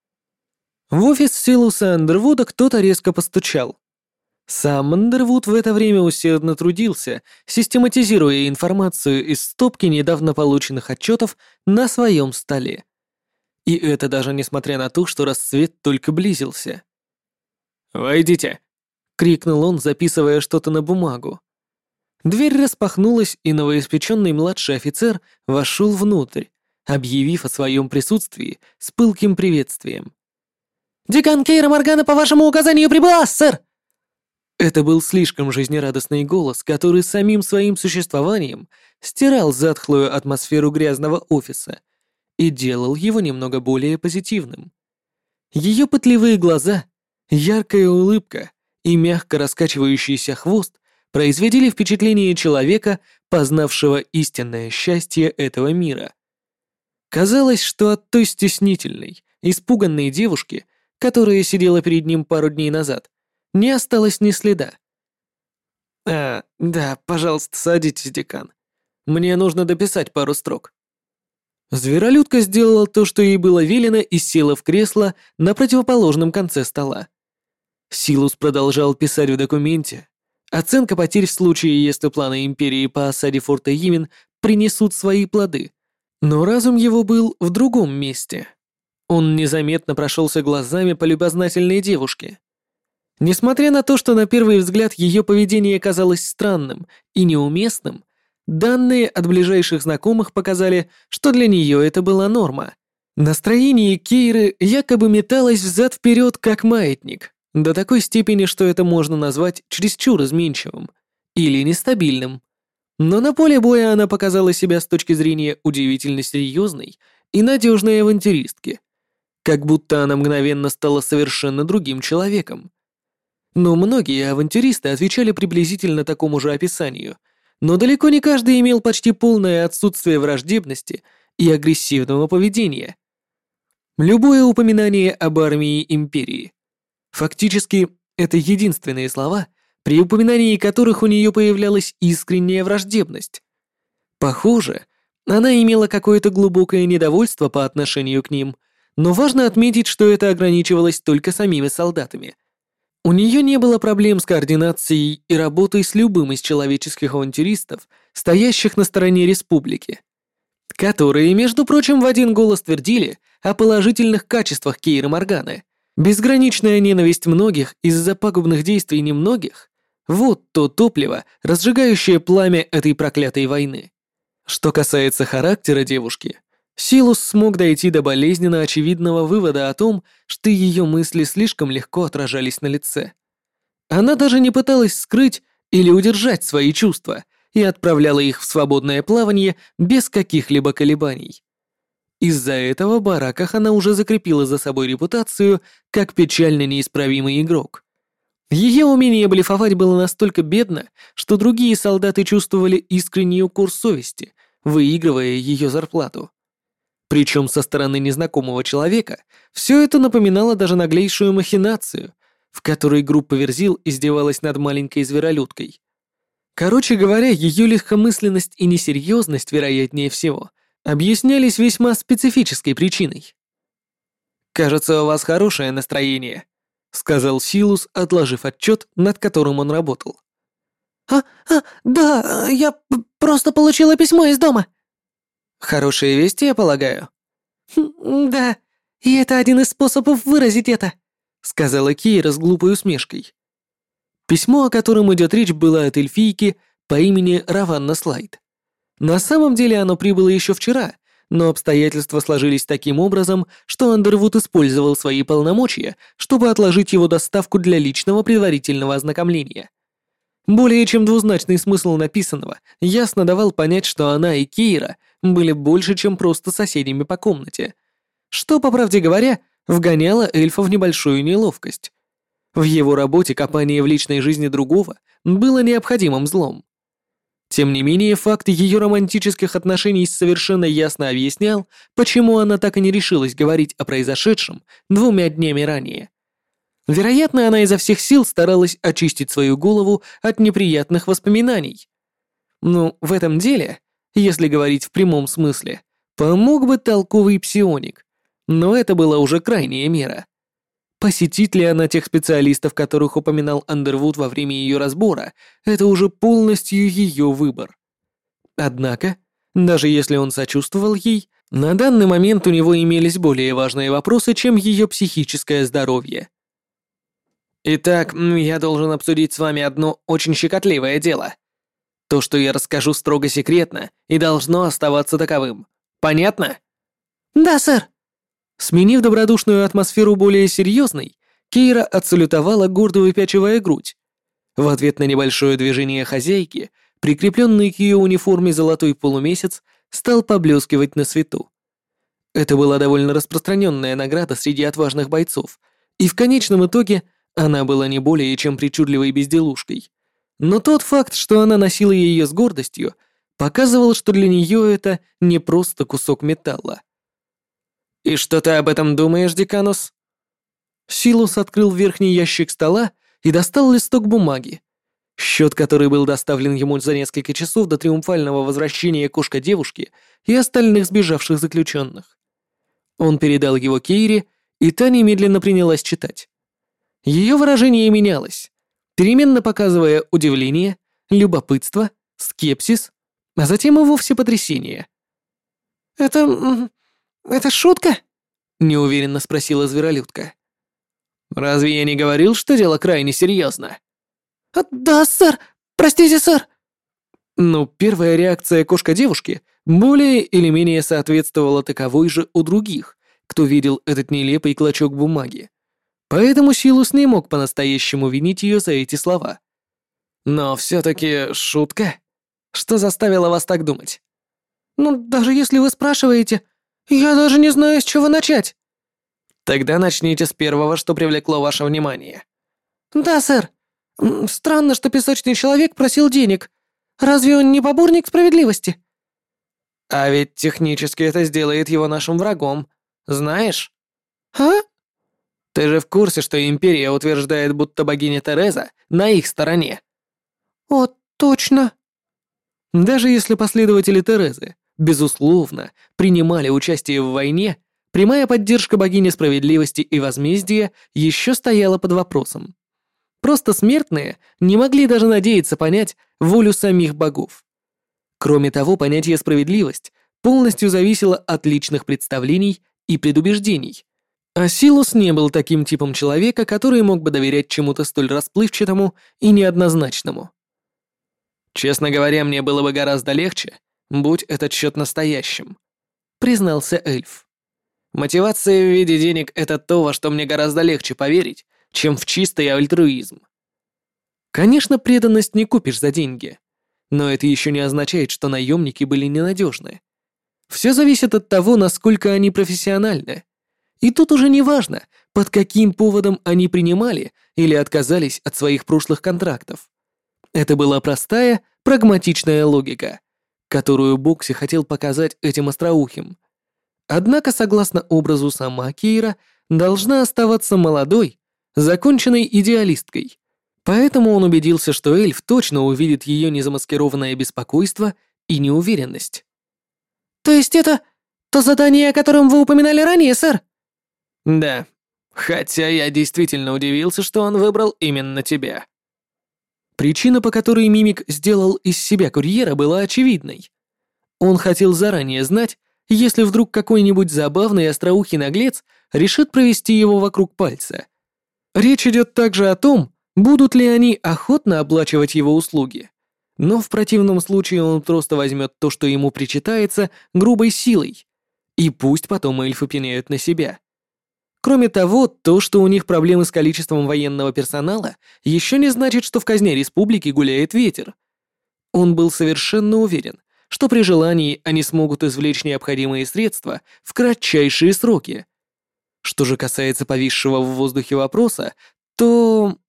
В офис Силуса Андервуда кто-то резко постучал. Сам Андервуд в это время усердно трудился, систематизируя информацию из стопки недавно полученных отчетов на своем столе. И это даже несмотря на то, что рассвет только близился. «Войдите!» — крикнул он, записывая что-то на бумагу. Дверь распахнулась, и новоиспеченный младший офицер вошел внутрь, объявив о своем присутствии с пылким приветствием. «Декан Кейра Моргана по вашему указанию прибыла, сэр!» Это был слишком жизнерадостный голос, который самим своим существованием стирал затхлую атмосферу грязного офиса и делал его немного более позитивным. Ее пытливые глаза, яркая улыбка и мягко раскачивающийся хвост производили впечатление человека, познавшего истинное счастье этого мира. Казалось, что от той стеснительной, испуганной девушки, которая сидела перед ним пару дней назад, не осталось ни следа. «А, да, пожалуйста, садитесь, декан. Мне нужно дописать пару строк». Зверолюдка сделала то, что ей было велено, и села в кресло на противоположном конце стола. Силус продолжал писать в документе. Оценка потерь в случае, если планы Империи по осаде форта Йимин принесут свои плоды. Но разум его был в другом месте. Он незаметно прошелся глазами по любознательной девушке. Несмотря на то, что на первый взгляд ее поведение казалось странным и неуместным, данные от ближайших знакомых показали, что для нее это была норма. Настроение Кейры якобы металось взад-вперед, как маятник, до такой степени, что это можно назвать чересчур изменчивым или нестабильным. Но на поле боя она показала себя с точки зрения удивительно серьезной и надежной авантюристки, как будто она мгновенно стала совершенно другим человеком. Но многие авантюристы отвечали приблизительно такому же описанию, но далеко не каждый имел почти полное отсутствие враждебности и агрессивного поведения. Любое упоминание об армии Империи. Фактически, это единственные слова, при упоминании которых у нее появлялась искренняя враждебность. Похоже, она имела какое-то глубокое недовольство по отношению к ним, но важно отметить, что это ограничивалось только самими солдатами. У нее не было проблем с координацией и работой с любым из человеческих авантюристов, стоящих на стороне республики, которые, между прочим, в один голос твердили о положительных качествах Кейры Морганы. Безграничная ненависть многих из-за пагубных действий немногих — вот то топливо, разжигающее пламя этой проклятой войны. Что касается характера девушки, Силус смог дойти до болезненно очевидного вывода о том, что ее мысли слишком легко отражались на лице. Она даже не пыталась скрыть или удержать свои чувства и отправляла их в свободное плавание без каких-либо колебаний. Из-за этого в бараках она уже закрепила за собой репутацию как печально неисправимый игрок. Ее умение блефовать было настолько бедно, что другие солдаты чувствовали искренний укор совести, выигрывая ее зарплату. Причем со стороны незнакомого человека все это напоминало даже наглейшую махинацию, в которой группа Верзил издевалась над маленькой зверолюдкой. Короче говоря, ее легкомысленность и несерьезность, вероятнее всего, объяснялись весьма специфической причиной. «Кажется, у вас хорошее настроение», — сказал Силус, отложив отчет, над которым он работал. «А, а, да, я п- просто получила письмо из дома». «Хорошие вести, я полагаю?» Хм, «Да, и это один из способов выразить это», — сказала Кейра с глупой усмешкой. Письмо, о котором идет речь, было от эльфийки по имени Раванна Слайд. На самом деле оно прибыло еще вчера, но обстоятельства сложились таким образом, что Андервуд использовал свои полномочия, чтобы отложить его доставку для личного предварительного ознакомления. Более чем двузначный смысл написанного ясно давал понять, что она и Кейра были больше, чем просто соседями по комнате, что, по правде говоря, вгоняло эльфа в небольшую неловкость. В его работе копание в личной жизни другого было необходимым злом. Тем не менее, факт ее романтических отношений совершенно ясно объяснял, почему она так и не решилась говорить о произошедшем двумя днями ранее. Вероятно, она изо всех сил старалась очистить свою голову от неприятных воспоминаний. Ну, в этом деле, если говорить в прямом смысле, помог бы толковый псионик, но это была уже крайняя мера. Посетит ли она тех специалистов, которых упоминал Андервуд во время ее разбора, это уже полностью ее выбор. Однако, даже если он сочувствовал ей, на данный момент у него имелись более важные вопросы, чем ее психическое здоровье. Итак, я должен обсудить с вами одно очень щекотливое дело. То, что я расскажу, строго секретно и должно оставаться таковым. Понятно? «Да, сэр». Сменив добродушную атмосферу более серьезной, Кейра отсалютовала, гордо выпячивая грудь. В ответ на небольшое движение хозяйки, прикрепленный к ее униформе золотой полумесяц стал поблескивать на свету. Это была довольно распространенная награда среди отважных бойцов, и в конечном итоге она была не более чем причудливой безделушкой. Но тот факт, что она носила ее с гордостью, показывал, что для нее это не просто кусок металла. «И что ты об этом думаешь, Деканус?» Силус открыл верхний ящик стола и достал листок бумаги. Счет, который был доставлен ему за несколько часов до триумфального возвращения кошка-девушки и остальных сбежавших заключенных. Он передал его Кейре, и та немедленно принялась читать. Ее выражение менялось, переменно показывая удивление, любопытство, скепсис, а затем и вовсе потрясение. «Это... это шутка?» — неуверенно спросила зверолюдка. «Разве я не говорил, что дело крайне серьезно?» А, «Да, сэр. Простите, сэр». Ну, первая реакция кошка-девушки более или менее соответствовала таковой же у других, кто видел этот нелепый клочок бумаги. Поэтому Силус не мог по-настоящему винить ее за эти слова. Но все-таки шутка? Что заставило вас так думать? «Ну, даже если вы спрашиваете, я даже не знаю, с чего начать». Тогда начните с первого, что привлекло ваше внимание. «Да, сэр. М, Странно, что песочный человек просил денег. Разве он не поборник справедливости?» А ведь технически это сделает его нашим врагом. Знаешь? «А?» Ты же в курсе, что Империя утверждает, будто богиня Тереза на их стороне? «О, точно». Даже если последователи Терезы, безусловно, принимали участие в войне, прямая поддержка богини справедливости и возмездия еще стояла под вопросом. Просто смертные не могли даже надеяться понять волю самих богов. Кроме того, понятие «справедливость» полностью зависело от личных представлений и предубеждений. А Силус не был таким типом человека, который мог бы доверять чему-то столь расплывчатому и неоднозначному. «Честно говоря, мне было бы гораздо легче, будь этот счет настоящим», — признался эльф. «Мотивация в виде денег — это то, во что мне гораздо легче поверить, чем в чистый альтруизм. Конечно, преданность не купишь за деньги, но это еще не означает, что наемники были ненадежны. Все зависит от того, насколько они профессиональны. И тут уже не важно, под каким поводом они принимали или отказались от своих прошлых контрактов. Это была простая, прагматичная логика, которую Бокси хотел показать этим остроухим. Однако, согласно образу, сама Кейра должна оставаться молодой, законченной идеалисткой. Поэтому он убедился, что эльф точно увидит ее незамаскированное беспокойство и неуверенность. «То есть это то задание, о котором вы упоминали ранее, сэр?» «Да. Хотя я действительно удивился, что он выбрал именно тебя». Причина, по которой Мимик сделал из себя курьера, была очевидной. Он хотел заранее знать, если вдруг какой-нибудь забавный остроухий наглец решит провести его вокруг пальца. Речь идет также о том, будут ли они охотно оплачивать его услуги. Но в противном случае он просто возьмет то, что ему причитается, грубой силой. И пусть потом эльфы пеняют на себя. Кроме того, то, что у них проблемы с количеством военного персонала, еще не значит, что в казне республики гуляет ветер. Он был совершенно уверен, что при желании они смогут извлечь необходимые средства в кратчайшие сроки. Что же касается повисшего в воздухе вопроса, то